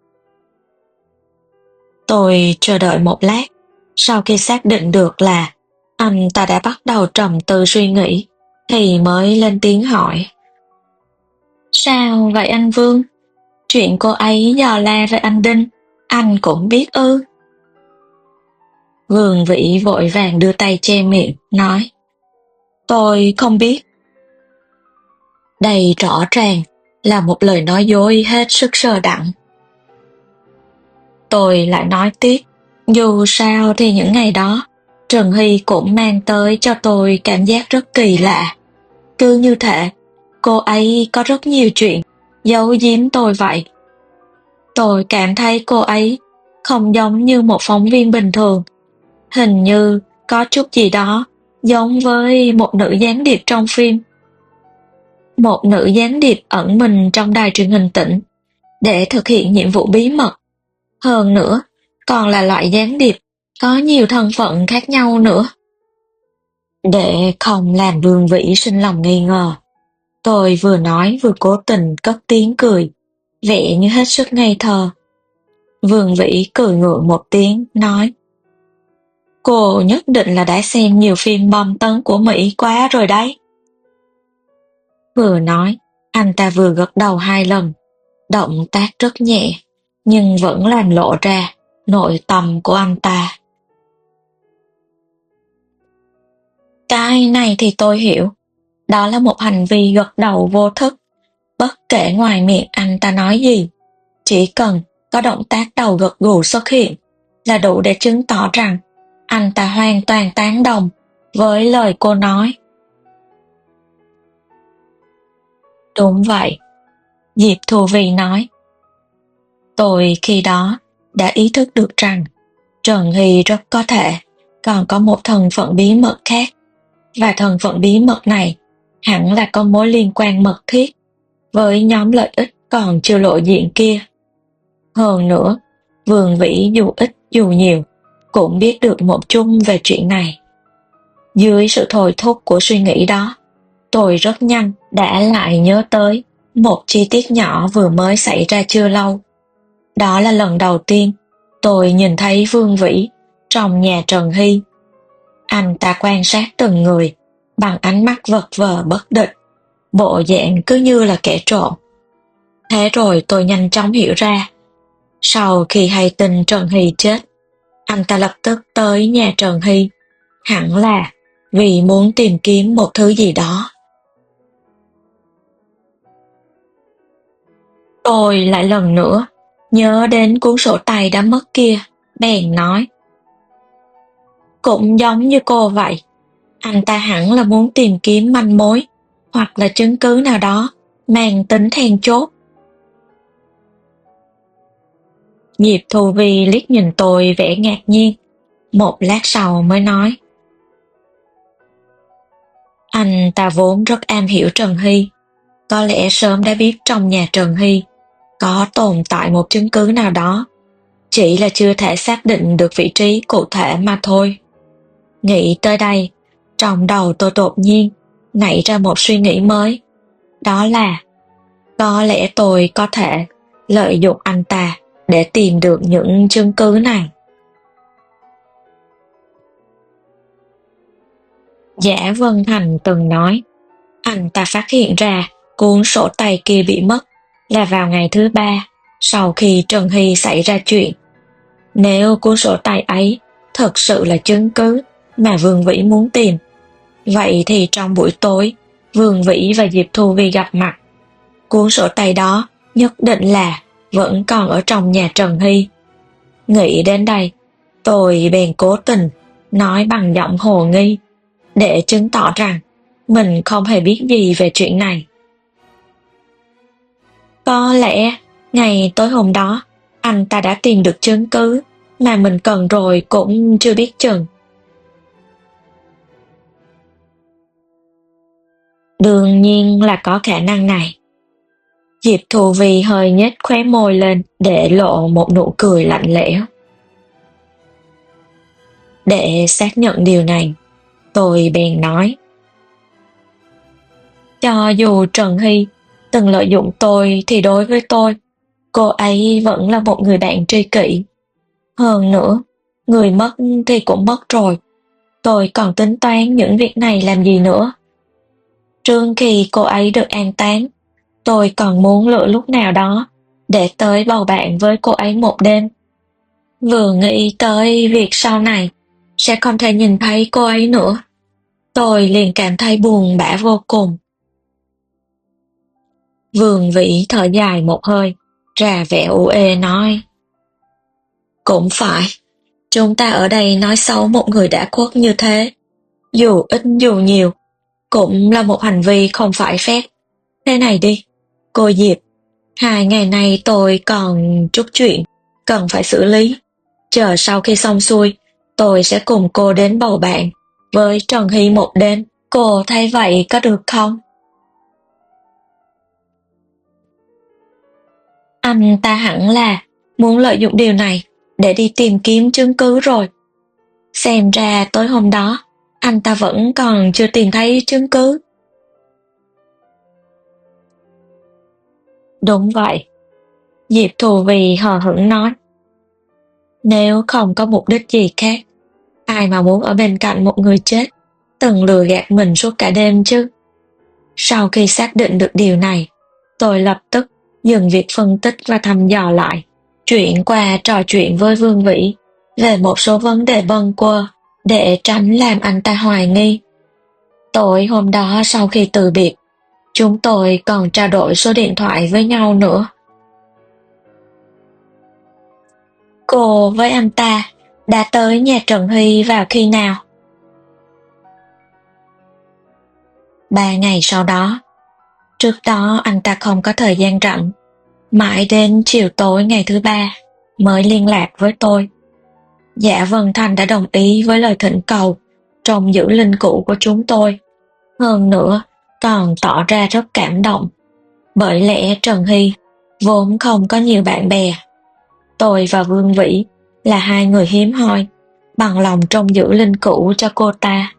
Tôi chờ đợi một lát, sau khi xác định được là anh ta đã bắt đầu trầm tư suy nghĩ, thì mới lên tiếng hỏi. Sao vậy anh Vương? Chuyện cô ấy dò la về anh Đinh, anh cũng biết ư? Vương Vĩ vội vàng đưa tay che miệng, nói. Tôi không biết. Đây rõ ràng là một lời nói dối hết sức sờ đặng. Tôi lại nói tiếp, dù sao thì những ngày đó, Trần Hy cũng mang tới cho tôi cảm giác rất kỳ lạ. Cứ như thể, cô ấy có rất nhiều chuyện giấu giếm tôi vậy. Tôi cảm thấy cô ấy không giống như một phóng viên bình thường. Hình như có chút gì đó giống với một nữ gián điệp trong phim. Một nữ gián điệp ẩn mình trong đài truyền hình tỉnh để thực hiện nhiệm vụ bí mật. Hơn nữa, còn là loại gián điệp có nhiều thân phận khác nhau nữa. Để không làm Vương Vĩ sinh lòng nghi ngờ, tôi vừa nói vừa cố tình cất tiếng cười, vẻ như hết sức ngây thơ. Vương Vĩ cười ngượng một tiếng, nói. Cô nhất định là đã xem nhiều phim bom tấn của Mỹ quá rồi đấy. Vừa nói, Anh ta vừa gật đầu hai lần, động tác rất nhẹ, nhưng vẫn làm lộ ra nội tâm của anh ta. Cái này thì tôi hiểu, đó là một hành vi gật đầu vô thức, bất kể ngoài miệng anh ta nói gì. Chỉ cần có động tác đầu gật gù xuất hiện là đủ để chứng tỏ rằng anh ta hoàn toàn tán đồng với lời cô nói. Đúng vậy, Diệp Thu Vi nói. Tôi khi đó đã ý thức được rằng Trần Hy rất có thể còn có một thân phận bí mật khác, và thân phận bí mật này hẳn là có mối liên quan mật thiết với nhóm lợi ích còn chưa lộ diện kia. Hơn nữa, Vương Vĩ dù ít dù nhiều cũng biết được một chút về chuyện này. Dưới sự thôi thúc của suy nghĩ đó, tôi rất nhanh đã lại nhớ tới một chi tiết nhỏ vừa mới xảy ra chưa lâu. Đó là lần đầu tiên tôi nhìn thấy Vương Vĩ trong nhà Trần Hy. Anh ta quan sát từng người bằng ánh mắt vật vờ bất định, bộ dạng cứ như là kẻ trộm. Thế rồi tôi nhanh chóng hiểu ra, sau khi hay tin Trần Hy chết, anh ta lập tức tới nhà Trần Hy, hẳn là vì muốn tìm kiếm một thứ gì đó. Tôi lại lần nữa nhớ đến cuốn sổ tay đã mất kia, bèn nói. Cũng giống như cô vậy, anh ta hẳn là muốn tìm kiếm manh mối hoặc là chứng cứ nào đó mang tính then chốt. Diệp Thu Vi liếc nhìn tôi vẻ ngạc nhiên, một lát sau mới nói. Anh ta vốn rất am hiểu Trần Hy, có lẽ sớm đã biết trong nhà Trần Hy có tồn tại một chứng cứ nào đó, chỉ là chưa thể xác định được vị trí cụ thể mà thôi. Nghĩ tới đây, trong đầu tôi đột nhiên nảy ra một suy nghĩ mới, đó là có lẽ tôi có thể lợi dụng anh ta để tìm được những chứng cứ này. Giả Vân Thành từng nói, anh ta phát hiện ra cuốn sổ tay kia bị mất là vào ngày thứ ba sau khi Trần Hy xảy ra chuyện. Nếu cuốn sổ tay ấy thật sự là chứng cứ mà Vương Vĩ muốn tìm, vậy thì trong buổi tối Vương Vĩ và Diệp Thu Vi gặp mặt, cuốn sổ tay đó nhất định là vẫn còn ở trong nhà Trần Hy. Nghĩ đến đây, tôi bèn cố tình nói bằng giọng hồ nghi để chứng tỏ rằng mình không hề biết gì về chuyện này. Có lẽ ngày tối hôm đó anh ta đã tìm được chứng cứ mà mình cần rồi cũng chưa biết chừng. Đương nhiên là có khả năng này. Diệp Thu Vi hơi nhếch khóe môi lên để lộ một nụ cười lạnh lẽo. Để xác nhận điều này, tôi bèn nói. Cho dù Trần Hy từng lợi dụng tôi thì đối với tôi, cô ấy vẫn là một người bạn tri kỷ. Hơn nữa, người mất thì cũng mất rồi. Tôi còn tính toán những việc này làm gì nữa. Trước khi cô ấy được an táng, tôi còn muốn lựa lúc nào đó để tới bầu bạn với cô ấy một đêm. Vừa nghĩ tới việc sau này sẽ không thể nhìn thấy cô ấy nữa, tôi liền cảm thấy buồn bã vô cùng. Vương Vĩ thở dài một hơi, ra vẻ u ê nói. Cũng phải, chúng ta ở đây nói xấu một người đã khuất như thế, dù ít dù nhiều, cũng là một hành vi không phải phép. Thế này đi, cô Diệp, hai ngày nay tôi còn chút chuyện cần phải xử lý. Chờ sau khi xong xuôi, tôi sẽ cùng cô đến bầu bạn với Trần Hy một đêm. Cô thấy vậy có được không? Anh ta hẳn là muốn lợi dụng điều này để đi tìm kiếm chứng cứ rồi. Xem ra tối hôm đó, anh ta vẫn còn chưa tìm thấy chứng cứ. Đúng vậy. Diệp Thu Vi hờ hững nói. Nếu không có mục đích gì khác, ai mà muốn ở bên cạnh một người chết, từng lừa gạt mình suốt cả đêm chứ. Sau khi xác định được điều này, Tôi lập tức dừng việc phân tích và thăm dò lại, chuyển qua trò chuyện với Vương Vĩ về một số vấn đề bâng quơ để tránh làm anh ta hoài nghi. Tối hôm đó sau khi từ biệt, chúng tôi còn trao đổi số điện thoại với nhau nữa. Cô với anh ta đã tới nhà Trần Hy vào khi nào? Ba ngày sau đó. Trước đó anh ta không có thời gian rảnh, mãi đến chiều tối ngày thứ ba mới liên lạc với tôi. Dạ Vân Thành đã đồng ý với lời thỉnh cầu trong giữ linh cữu của chúng tôi. Hơn nữa, còn tỏ ra rất cảm động. Bởi lẽ Trần Hy vốn không có nhiều bạn bè. Tôi và Vương Vĩ là hai người hiếm hoi, bằng lòng trông giữ linh cữu cho cô ta.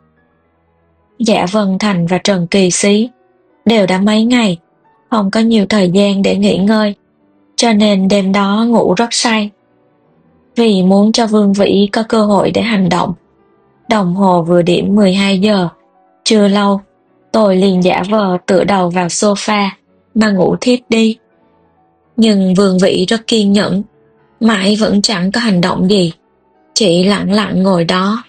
Dạ Vân Thành và Trần Kỳ Xí đều đã mấy ngày không có nhiều thời gian để nghỉ ngơi, cho nên đêm đó ngủ rất say. Vì muốn cho Vương Vĩ có cơ hội để hành động, đồng hồ vừa điểm mười hai giờ. Chưa lâu, tôi liền giả vờ tựa đầu vào sofa mà ngủ thiếp đi. Nhưng Vương Vĩ rất kiên nhẫn, mãi vẫn chẳng có hành động gì, chỉ lặng lặng ngồi đó.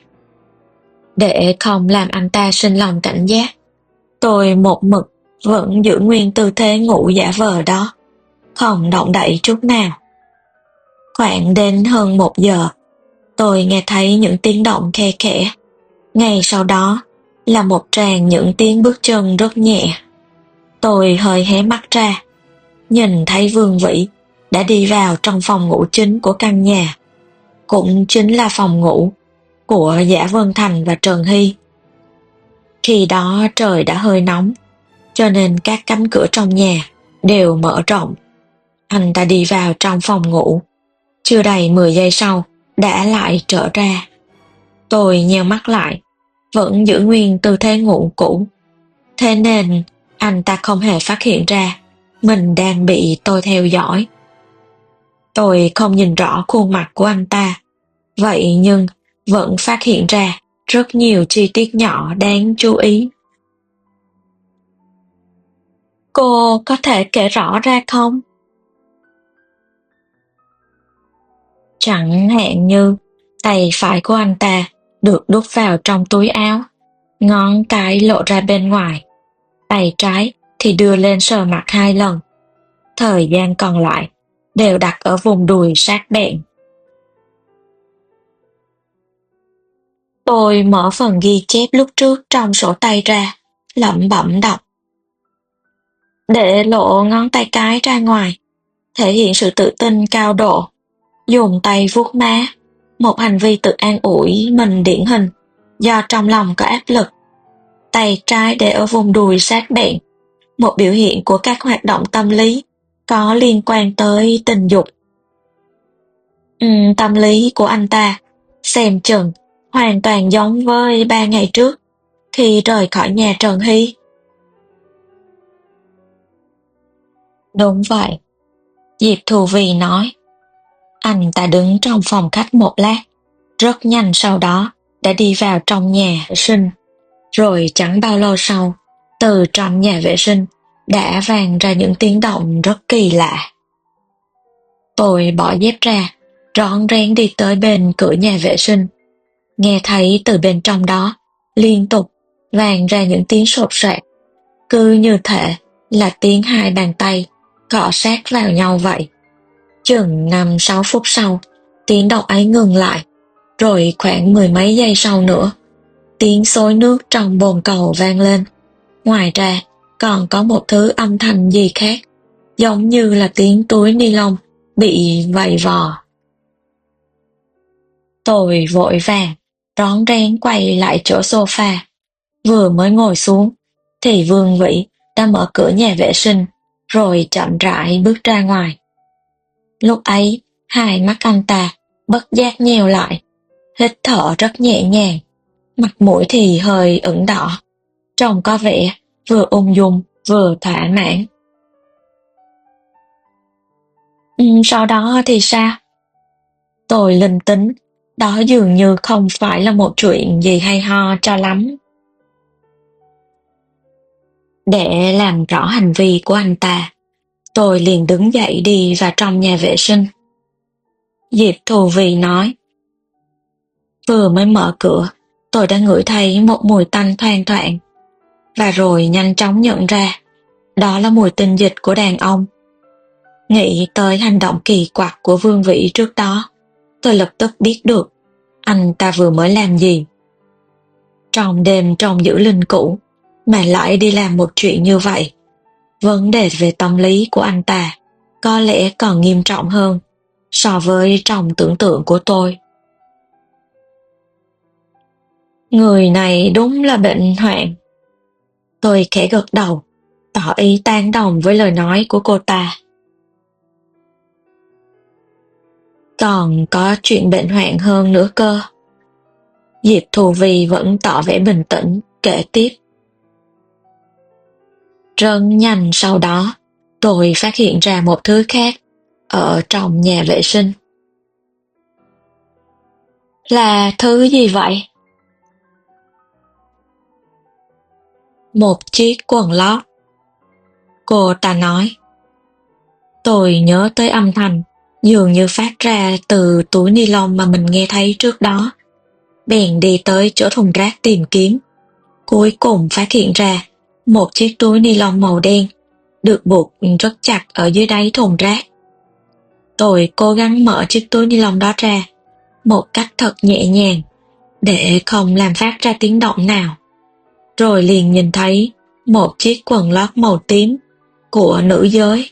Để không làm anh ta sinh lòng cảnh giác, tôi một mực vẫn giữ nguyên tư thế ngủ giả vờ đó, không động đậy chút nào. Khoảng đến hơn một giờ, tôi nghe thấy những tiếng động khe khẽ. Ngay sau đó là một tràng những tiếng bước chân rất nhẹ. Tôi hơi hé mắt ra, nhìn thấy Vương Vĩ đã đi vào trong phòng ngủ chính của căn nhà, cũng chính là phòng ngủ của Giả Vân Thành và Trần Hy. Khi đó trời đã hơi nóng, cho nên các cánh cửa trong nhà đều mở rộng. Anh ta đi vào trong phòng ngủ, chưa đầy mười giây sau đã lại trở ra. Tôi nheo mắt lại, vẫn giữ nguyên tư thế ngủ cũ. Thế nên anh ta không hề phát hiện ra mình đang bị tôi theo dõi. Tôi không nhìn rõ khuôn mặt của anh ta, vậy nhưng vẫn phát hiện ra rất nhiều chi tiết nhỏ đáng chú ý. Cô có thể kể rõ ra không? Chẳng hạn như tay phải của anh ta được đút vào trong túi áo, ngón cái lộ ra bên ngoài, tay trái thì đưa lên sờ mặt hai lần, thời gian còn lại đều đặt ở vùng đùi sát bẹn. Tôi mở phần ghi chép lúc trước trong sổ tay ra, lẩm bẩm đọc. Để lộ ngón tay cái ra ngoài, thể hiện sự tự tin cao độ, dùng tay vuốt má, một hành vi tự an ủi mình điển hình, do trong lòng có áp lực. Tay trái để ở vùng đùi sát bẹn, một biểu hiện của các hoạt động tâm lý có liên quan tới tình dục. Uhm, tâm lý của anh ta, xem chừng, hoàn toàn giống với ba ngày trước, khi rời khỏi nhà Trần Hy. Đúng vậy, Diệp Thù Vì nói. Anh ta đứng trong phòng khách một lát, rất nhanh sau đó đã đi vào trong nhà vệ sinh. Rồi chẳng bao lâu sau, từ trong nhà vệ sinh đã vang ra những tiếng động rất kỳ lạ. Tôi bỏ dép ra, rón rén đi tới bên cửa nhà vệ sinh. Nghe thấy từ bên trong đó liên tục vang ra những tiếng sột soạt, cứ như thể là tiếng hai bàn tay cọ sát vào nhau vậy. Chừng năm sáu phút sau, tiếng động ấy ngừng lại, rồi khoảng mười mấy giây sau nữa, tiếng xối nước trong bồn cầu vang lên. Ngoài ra, còn có một thứ âm thanh gì khác, giống như là tiếng túi ni lông bị vầy vò. Tôi vội vàng, rón rén quay lại chỗ sofa. Vừa mới ngồi xuống, thì Vương Vĩ đã mở cửa nhà vệ sinh, rồi chậm rãi bước ra ngoài. Lúc ấy, hai mắt anh ta bất giác nheo lại, hít thở rất nhẹ nhàng, mặt mũi thì hơi ửng đỏ, trông có vẻ vừa ung dung vừa thỏa mãn. Ừ, sau đó thì sao? Tôi linh tính, đó dường như không phải là một chuyện gì hay ho cho lắm. Để làm rõ hành vi của anh ta, Tôi liền đứng dậy đi vào trong nhà vệ sinh. Diệp Thù Vy nói. Vừa mới mở cửa, tôi đã ngửi thấy một mùi tanh thoang thoảng, và rồi nhanh chóng nhận ra, đó là mùi tinh dịch của đàn ông. Nghĩ tới hành động kỳ quặc của Vương Vĩ trước đó, tôi lập tức biết được anh ta vừa mới làm gì. Trong đêm trong giữ linh cữu mà lại đi làm một chuyện như vậy, vấn đề về tâm lý của anh ta có lẽ còn nghiêm trọng hơn so với trong tưởng tượng của tôi. Người này đúng là bệnh hoạn. Tôi khẽ gật đầu, tỏ ý tán đồng với lời nói của cô ta. Còn có chuyện bệnh hoạn hơn nữa cơ. Diệp Thù Vy vẫn tỏ vẻ bình tĩnh, kể tiếp. Rất nhanh sau đó, tôi phát hiện ra một thứ khác ở trong nhà vệ sinh. Là thứ gì vậy? Một chiếc quần lót. Cô ta nói. Tôi nhớ tới âm thanh dường như phát ra từ túi ni lông mà mình nghe thấy trước đó. Bèn đi tới chỗ thùng rác tìm kiếm. Cuối cùng phát hiện ra một chiếc túi ni lông màu đen được buộc rất chặt ở dưới đáy thùng rác. Tôi cố gắng mở chiếc túi ni lông đó ra một cách thật nhẹ nhàng để không làm phát ra tiếng động nào. Rồi liền nhìn thấy một chiếc quần lót màu tím của nữ giới.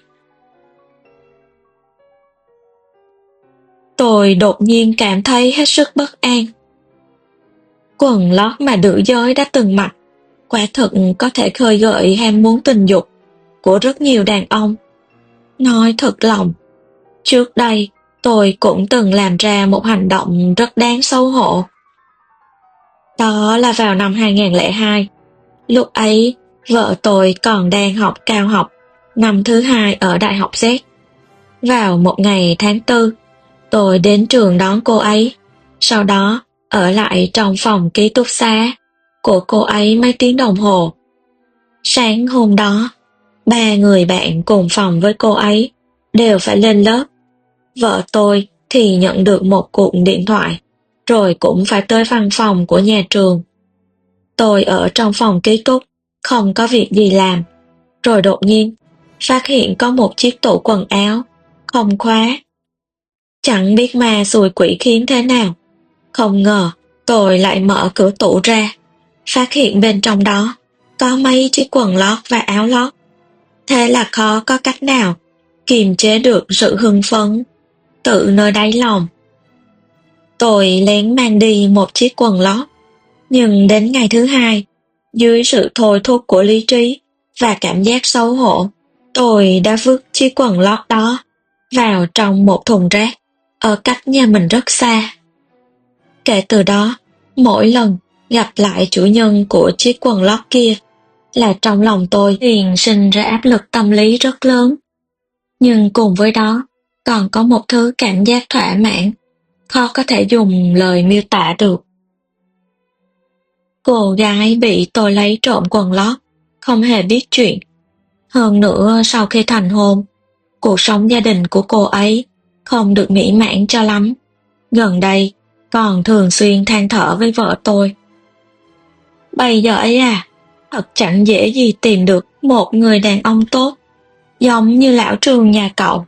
Tôi đột nhiên cảm thấy hết sức bất an. Quần lót mà nữ giới đã từng mặc quả thực có thể khơi gợi ham muốn tình dục của rất nhiều đàn ông. Nói thật lòng, trước đây tôi cũng từng làm ra một hành động rất đáng xấu hổ. Đó là vào năm hai không không hai. Lúc ấy, vợ tôi còn đang học cao học, năm thứ hai ở Đại học Z. Vào một ngày tháng tư, tôi đến trường đón cô ấy, sau đó ở lại trong phòng ký túc xá của cô ấy mấy tiếng đồng hồ. Sáng hôm đó, ba người bạn cùng phòng với cô ấy đều phải lên lớp. Vợ tôi thì nhận được một cuộc điện thoại, rồi cũng phải tới văn phòng của nhà trường. Tôi ở trong phòng ký túc, không có việc gì làm, rồi đột nhiên phát hiện có một chiếc tủ quần áo không khóa. Chẳng biết ma xui quỷ khiến thế nào, không ngờ tôi lại mở cửa tủ ra, phát hiện bên trong đó có mấy chiếc quần lót và áo lót. Thế là khó có cách nào kiềm chế được sự hưng phấn tự nơi đáy lòng. Tôi lén mang đi một chiếc quần lót, nhưng đến ngày thứ hai, dưới sự thôi thúc của lý trí và cảm giác xấu hổ, tôi đã vứt chiếc quần lót đó vào trong một thùng rác ở cách nhà mình rất xa. Kể từ đó, mỗi lần gặp lại chủ nhân của chiếc quần lót kia là trong lòng tôi liền sinh ra áp lực tâm lý rất lớn. Nhưng cùng với đó, còn có một thứ cảm giác thỏa mãn, khó có thể dùng lời miêu tả được. Cô gái bị tôi lấy trộm quần lót, không hề biết chuyện. Hơn nữa sau khi thành hôn, cuộc sống gia đình của cô ấy không được mỹ mãn cho lắm. Gần đây, còn thường xuyên than thở với vợ tôi. Bây giờ ấy à, thật chẳng dễ gì tìm được một người đàn ông tốt, giống như lão Trường nhà cậu.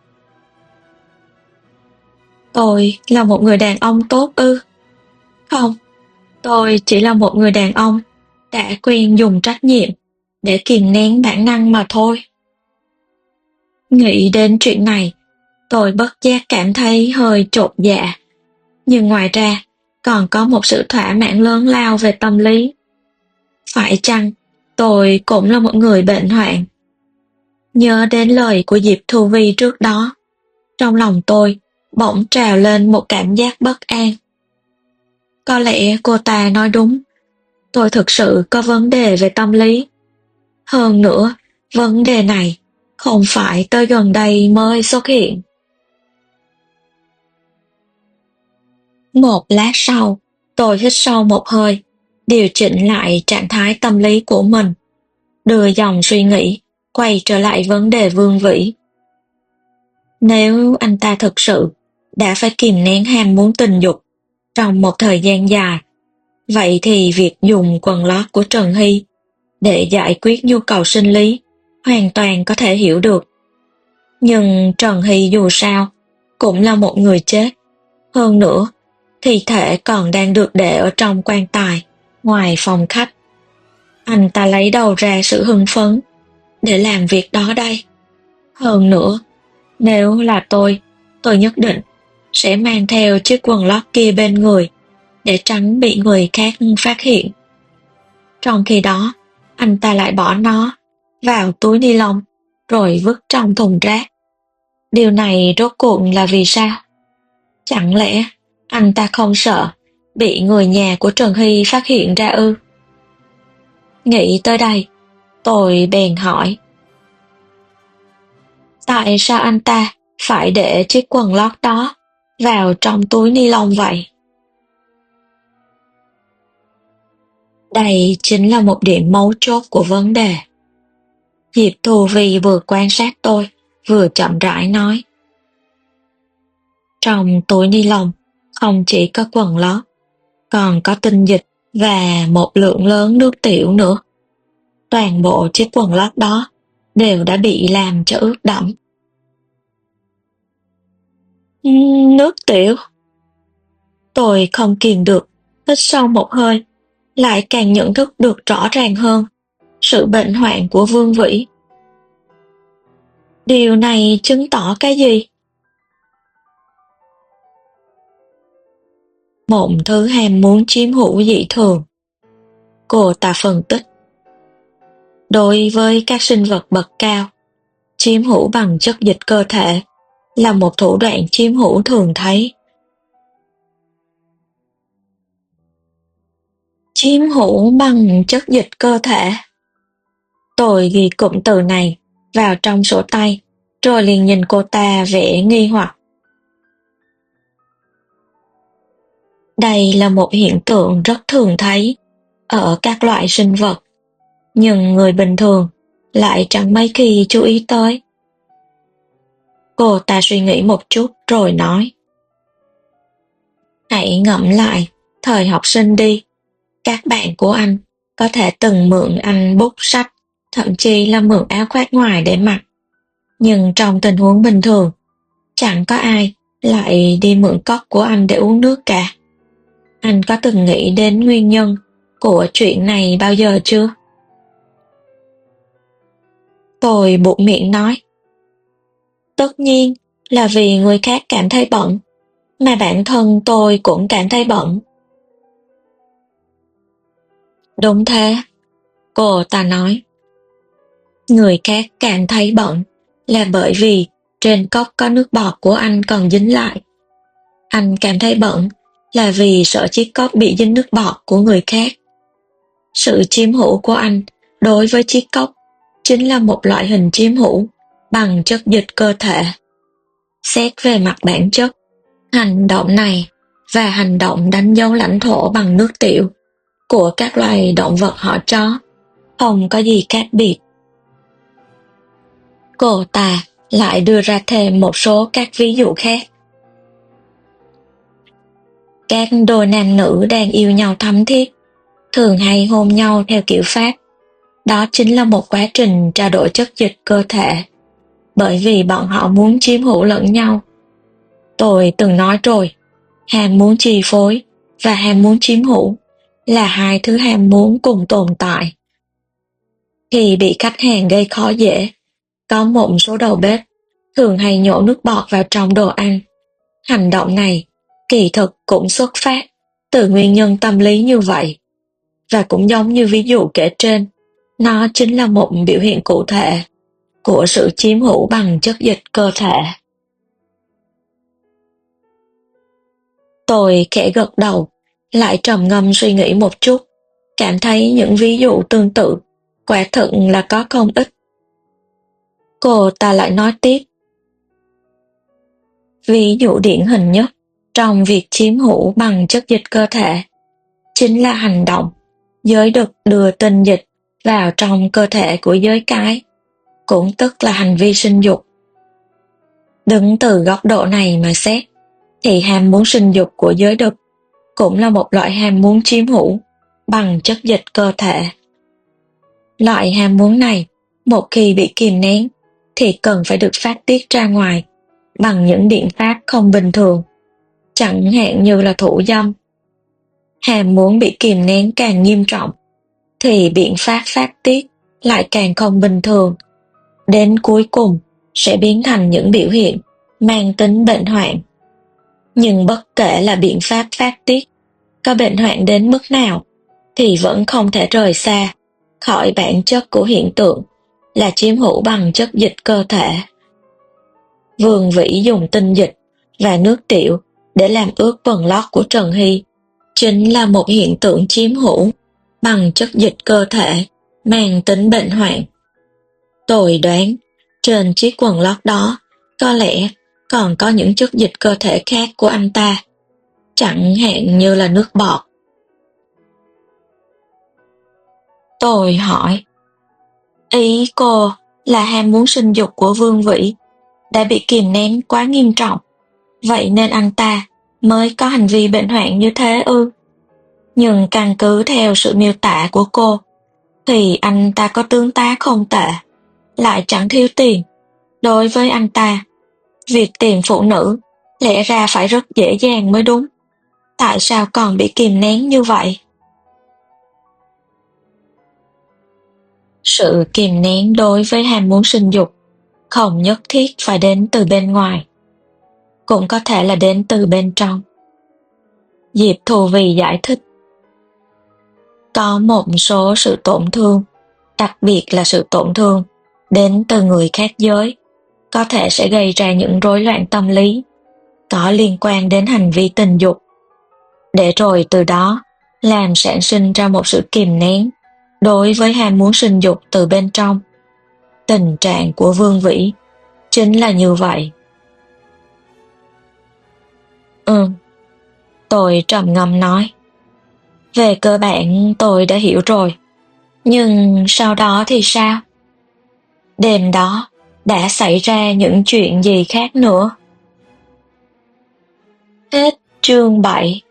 Tôi là một người đàn ông tốt ư? Không, tôi chỉ là một người đàn ông đã quen dùng trách nhiệm để kìm nén bản năng mà thôi. Nghĩ đến chuyện này, tôi bất giác cảm thấy hơi chột dạ. Nhưng ngoài ra, còn có một sự thỏa mãn lớn lao về tâm lý. Phải chăng tôi cũng là một người bệnh hoạn? Nhớ đến lời của Diệp Thù Vy trước đó, trong lòng tôi bỗng trào lên một cảm giác bất an. Có lẽ cô ta nói đúng, tôi thực sự có vấn đề về tâm lý. Hơn nữa, vấn đề này không phải tới gần đây mới xuất hiện. Một lát sau, tôi hít sâu một hơi, điều chỉnh lại trạng thái tâm lý của mình, đưa dòng suy nghĩ quay trở lại vấn đề Vương Vĩ. Nếu anh ta thực sự đã phải kìm nén ham muốn tình dục trong một thời gian dài, vậy thì việc dùng quần lót của Trần Hy để giải quyết nhu cầu sinh lý hoàn toàn có thể hiểu được. Nhưng Trần Hy dù sao cũng là một người chết. Hơn nữa, thi thể còn đang được để ở trong quan tài ngoài phòng khách. Anh ta lấy đầu ra sự hưng phấn để làm việc đó đây. Hơn nữa, nếu là tôi, tôi nhất định sẽ mang theo chiếc quần lót kia bên người để tránh bị người khác phát hiện. Trong khi đó, anh ta lại bỏ nó vào túi ni lông rồi vứt trong thùng rác. Điều này rốt cuộc là vì sao? Chẳng lẽ anh ta không sợ bị người nhà của Trần Hy phát hiện ra ư? Nghĩ tới đây, tôi bèn hỏi. Tại sao anh ta phải để chiếc quần lót đó vào trong túi ni lông vậy? Đây chính là một điểm mấu chốt của vấn đề. Diệp Thu Vi vừa quan sát tôi, vừa chậm rãi nói. Trong túi ni lông không chỉ có quần lót, còn có tinh dịch và một lượng lớn nước tiểu nữa. Toàn bộ chiếc quần lót đó đều đã bị làm cho ướt đẫm. Ừm, Nước tiểu. Tôi không kìm được, hít sâu một hơi, lại càng nhận thức được rõ ràng hơn sự bệnh hoạn của Vương Vĩ. Điều này chứng tỏ cái gì? Một thứ ham muốn chiếm hữu dị thường. Cô ta phân tích. Đối với các sinh vật bậc cao, chiếm hữu bằng chất dịch cơ thể là một thủ đoạn chiếm hữu thường thấy. Chiếm hữu bằng chất dịch cơ thể. Tôi ghi cụm từ này vào trong sổ tay, rồi liền nhìn cô ta vẻ nghi hoặc. Đây là một hiện tượng rất thường thấy ở các loại sinh vật, nhưng người bình thường lại chẳng mấy khi chú ý tới. Cô ta suy nghĩ một chút rồi nói. Hãy ngẫm lại thời học sinh đi. Các bạn của anh có thể từng mượn anh bút sách, thậm chí là mượn áo khoác ngoài để mặc. Nhưng trong tình huống bình thường, chẳng có ai lại đi mượn cốc của anh để uống nước cả. Anh có từng nghĩ đến nguyên nhân của chuyện này bao giờ chưa? Tôi buột miệng nói. Tất nhiên là vì người khác cảm thấy bận, mà bản thân tôi cũng cảm thấy bận. Đúng thế, cô ta nói. Người khác cảm thấy bận là bởi vì trên cốc có nước bọt của anh còn dính lại. Anh cảm thấy bận là vì sợ chiếc cốc bị dính nước bọt của người khác. Sự chiếm hữu của anh đối với chiếc cốc chính là một loại hình chiếm hữu bằng chất dịch cơ thể. Xét về mặt bản chất, hành động này và hành động đánh dấu lãnh thổ bằng nước tiểu của các loài động vật họ chó không có gì khác biệt. Cô ta lại đưa ra thêm một số các ví dụ khác. Các đôi nam nữ đang yêu nhau thắm thiết, thường hay hôn nhau theo kiểu Pháp. Đó chính là một quá trình trao đổi chất dịch cơ thể, bởi vì bọn họ muốn chiếm hữu lẫn nhau. Tôi từng nói rồi, ham muốn chi phối và ham muốn chiếm hữu là hai thứ ham muốn cùng tồn tại. Khi bị khách hàng gây khó dễ, có một số đầu bếp thường hay nhổ nước bọt vào trong đồ ăn. Hành động này kỳ thực cũng xuất phát từ nguyên nhân tâm lý như vậy. Và cũng giống như ví dụ kể trên, nó chính là một biểu hiện cụ thể của sự chiếm hữu bằng chất dịch cơ thể. Tôi khẽ gật đầu, lại trầm ngâm suy nghĩ một chút, cảm thấy những ví dụ tương tự quả thực là có không ít. Cô ta lại nói tiếp. Ví dụ điển hình nhất trong việc chiếm hữu bằng chất dịch cơ thể chính là hành động giới đực đưa tinh dịch vào trong cơ thể của giới cái, cũng tức là hành vi sinh dục. Đứng từ góc độ này mà xét, thì ham muốn sinh dục của giới đực cũng là một loại ham muốn chiếm hữu bằng chất dịch cơ thể. Loại ham muốn này, một khi bị kìm nén, thì cần phải được phát tiết ra ngoài bằng những biện pháp không bình thường, chẳng hạn như là thủ dâm. Ham muốn bị kìm nén càng nghiêm trọng, thì biện pháp phát tiết lại càng không bình thường, đến cuối cùng sẽ biến thành những biểu hiện mang tính bệnh hoạn. Nhưng bất kể là biện pháp phát tiết có bệnh hoạn đến mức nào, thì vẫn không thể rời xa khỏi bản chất của hiện tượng là chiếm hữu bằng chất dịch cơ thể. Vương Vĩ dùng tinh dịch và nước tiểu để làm ướt quần lót của Trần Hy chính là một hiện tượng chiếm hữu bằng chất dịch cơ thể mang tính bệnh hoạn. Tôi đoán trên chiếc quần lót đó có lẽ còn có những chất dịch cơ thể khác của anh ta, chẳng hạn như là nước bọt. Tôi hỏi, ý cô là ham muốn sinh dục của Vương Vĩ đã bị kìm nén quá nghiêm trọng, vậy nên anh ta mới có hành vi bệnh hoạn như thế ư? Nhưng căn cứ theo sự miêu tả của cô, thì anh ta có tướng tá không tệ, lại chẳng thiếu tiền. Đối với anh ta, việc tìm phụ nữ lẽ ra phải rất dễ dàng mới đúng. Tại sao còn bị kìm nén như vậy? Sự kìm nén đối với ham muốn sinh dục không nhất thiết phải đến từ bên ngoài, cũng có thể là đến từ bên trong. Diệp Thù Vì giải thích, có một số sự tổn thương, đặc biệt là sự tổn thương đến từ người khác giới, có thể sẽ gây ra những rối loạn tâm lý có liên quan đến hành vi tình dục, để rồi từ đó làm sản sinh ra một sự kìm nén đối với ham muốn sinh dục từ bên trong. Tình trạng của Vương Vĩ chính là như vậy. Ừ, tôi trầm ngâm nói. Về cơ bản tôi đã hiểu rồi, nhưng sau đó thì sao? Đêm đó đã xảy ra những chuyện gì khác nữa? Hết chương bảy.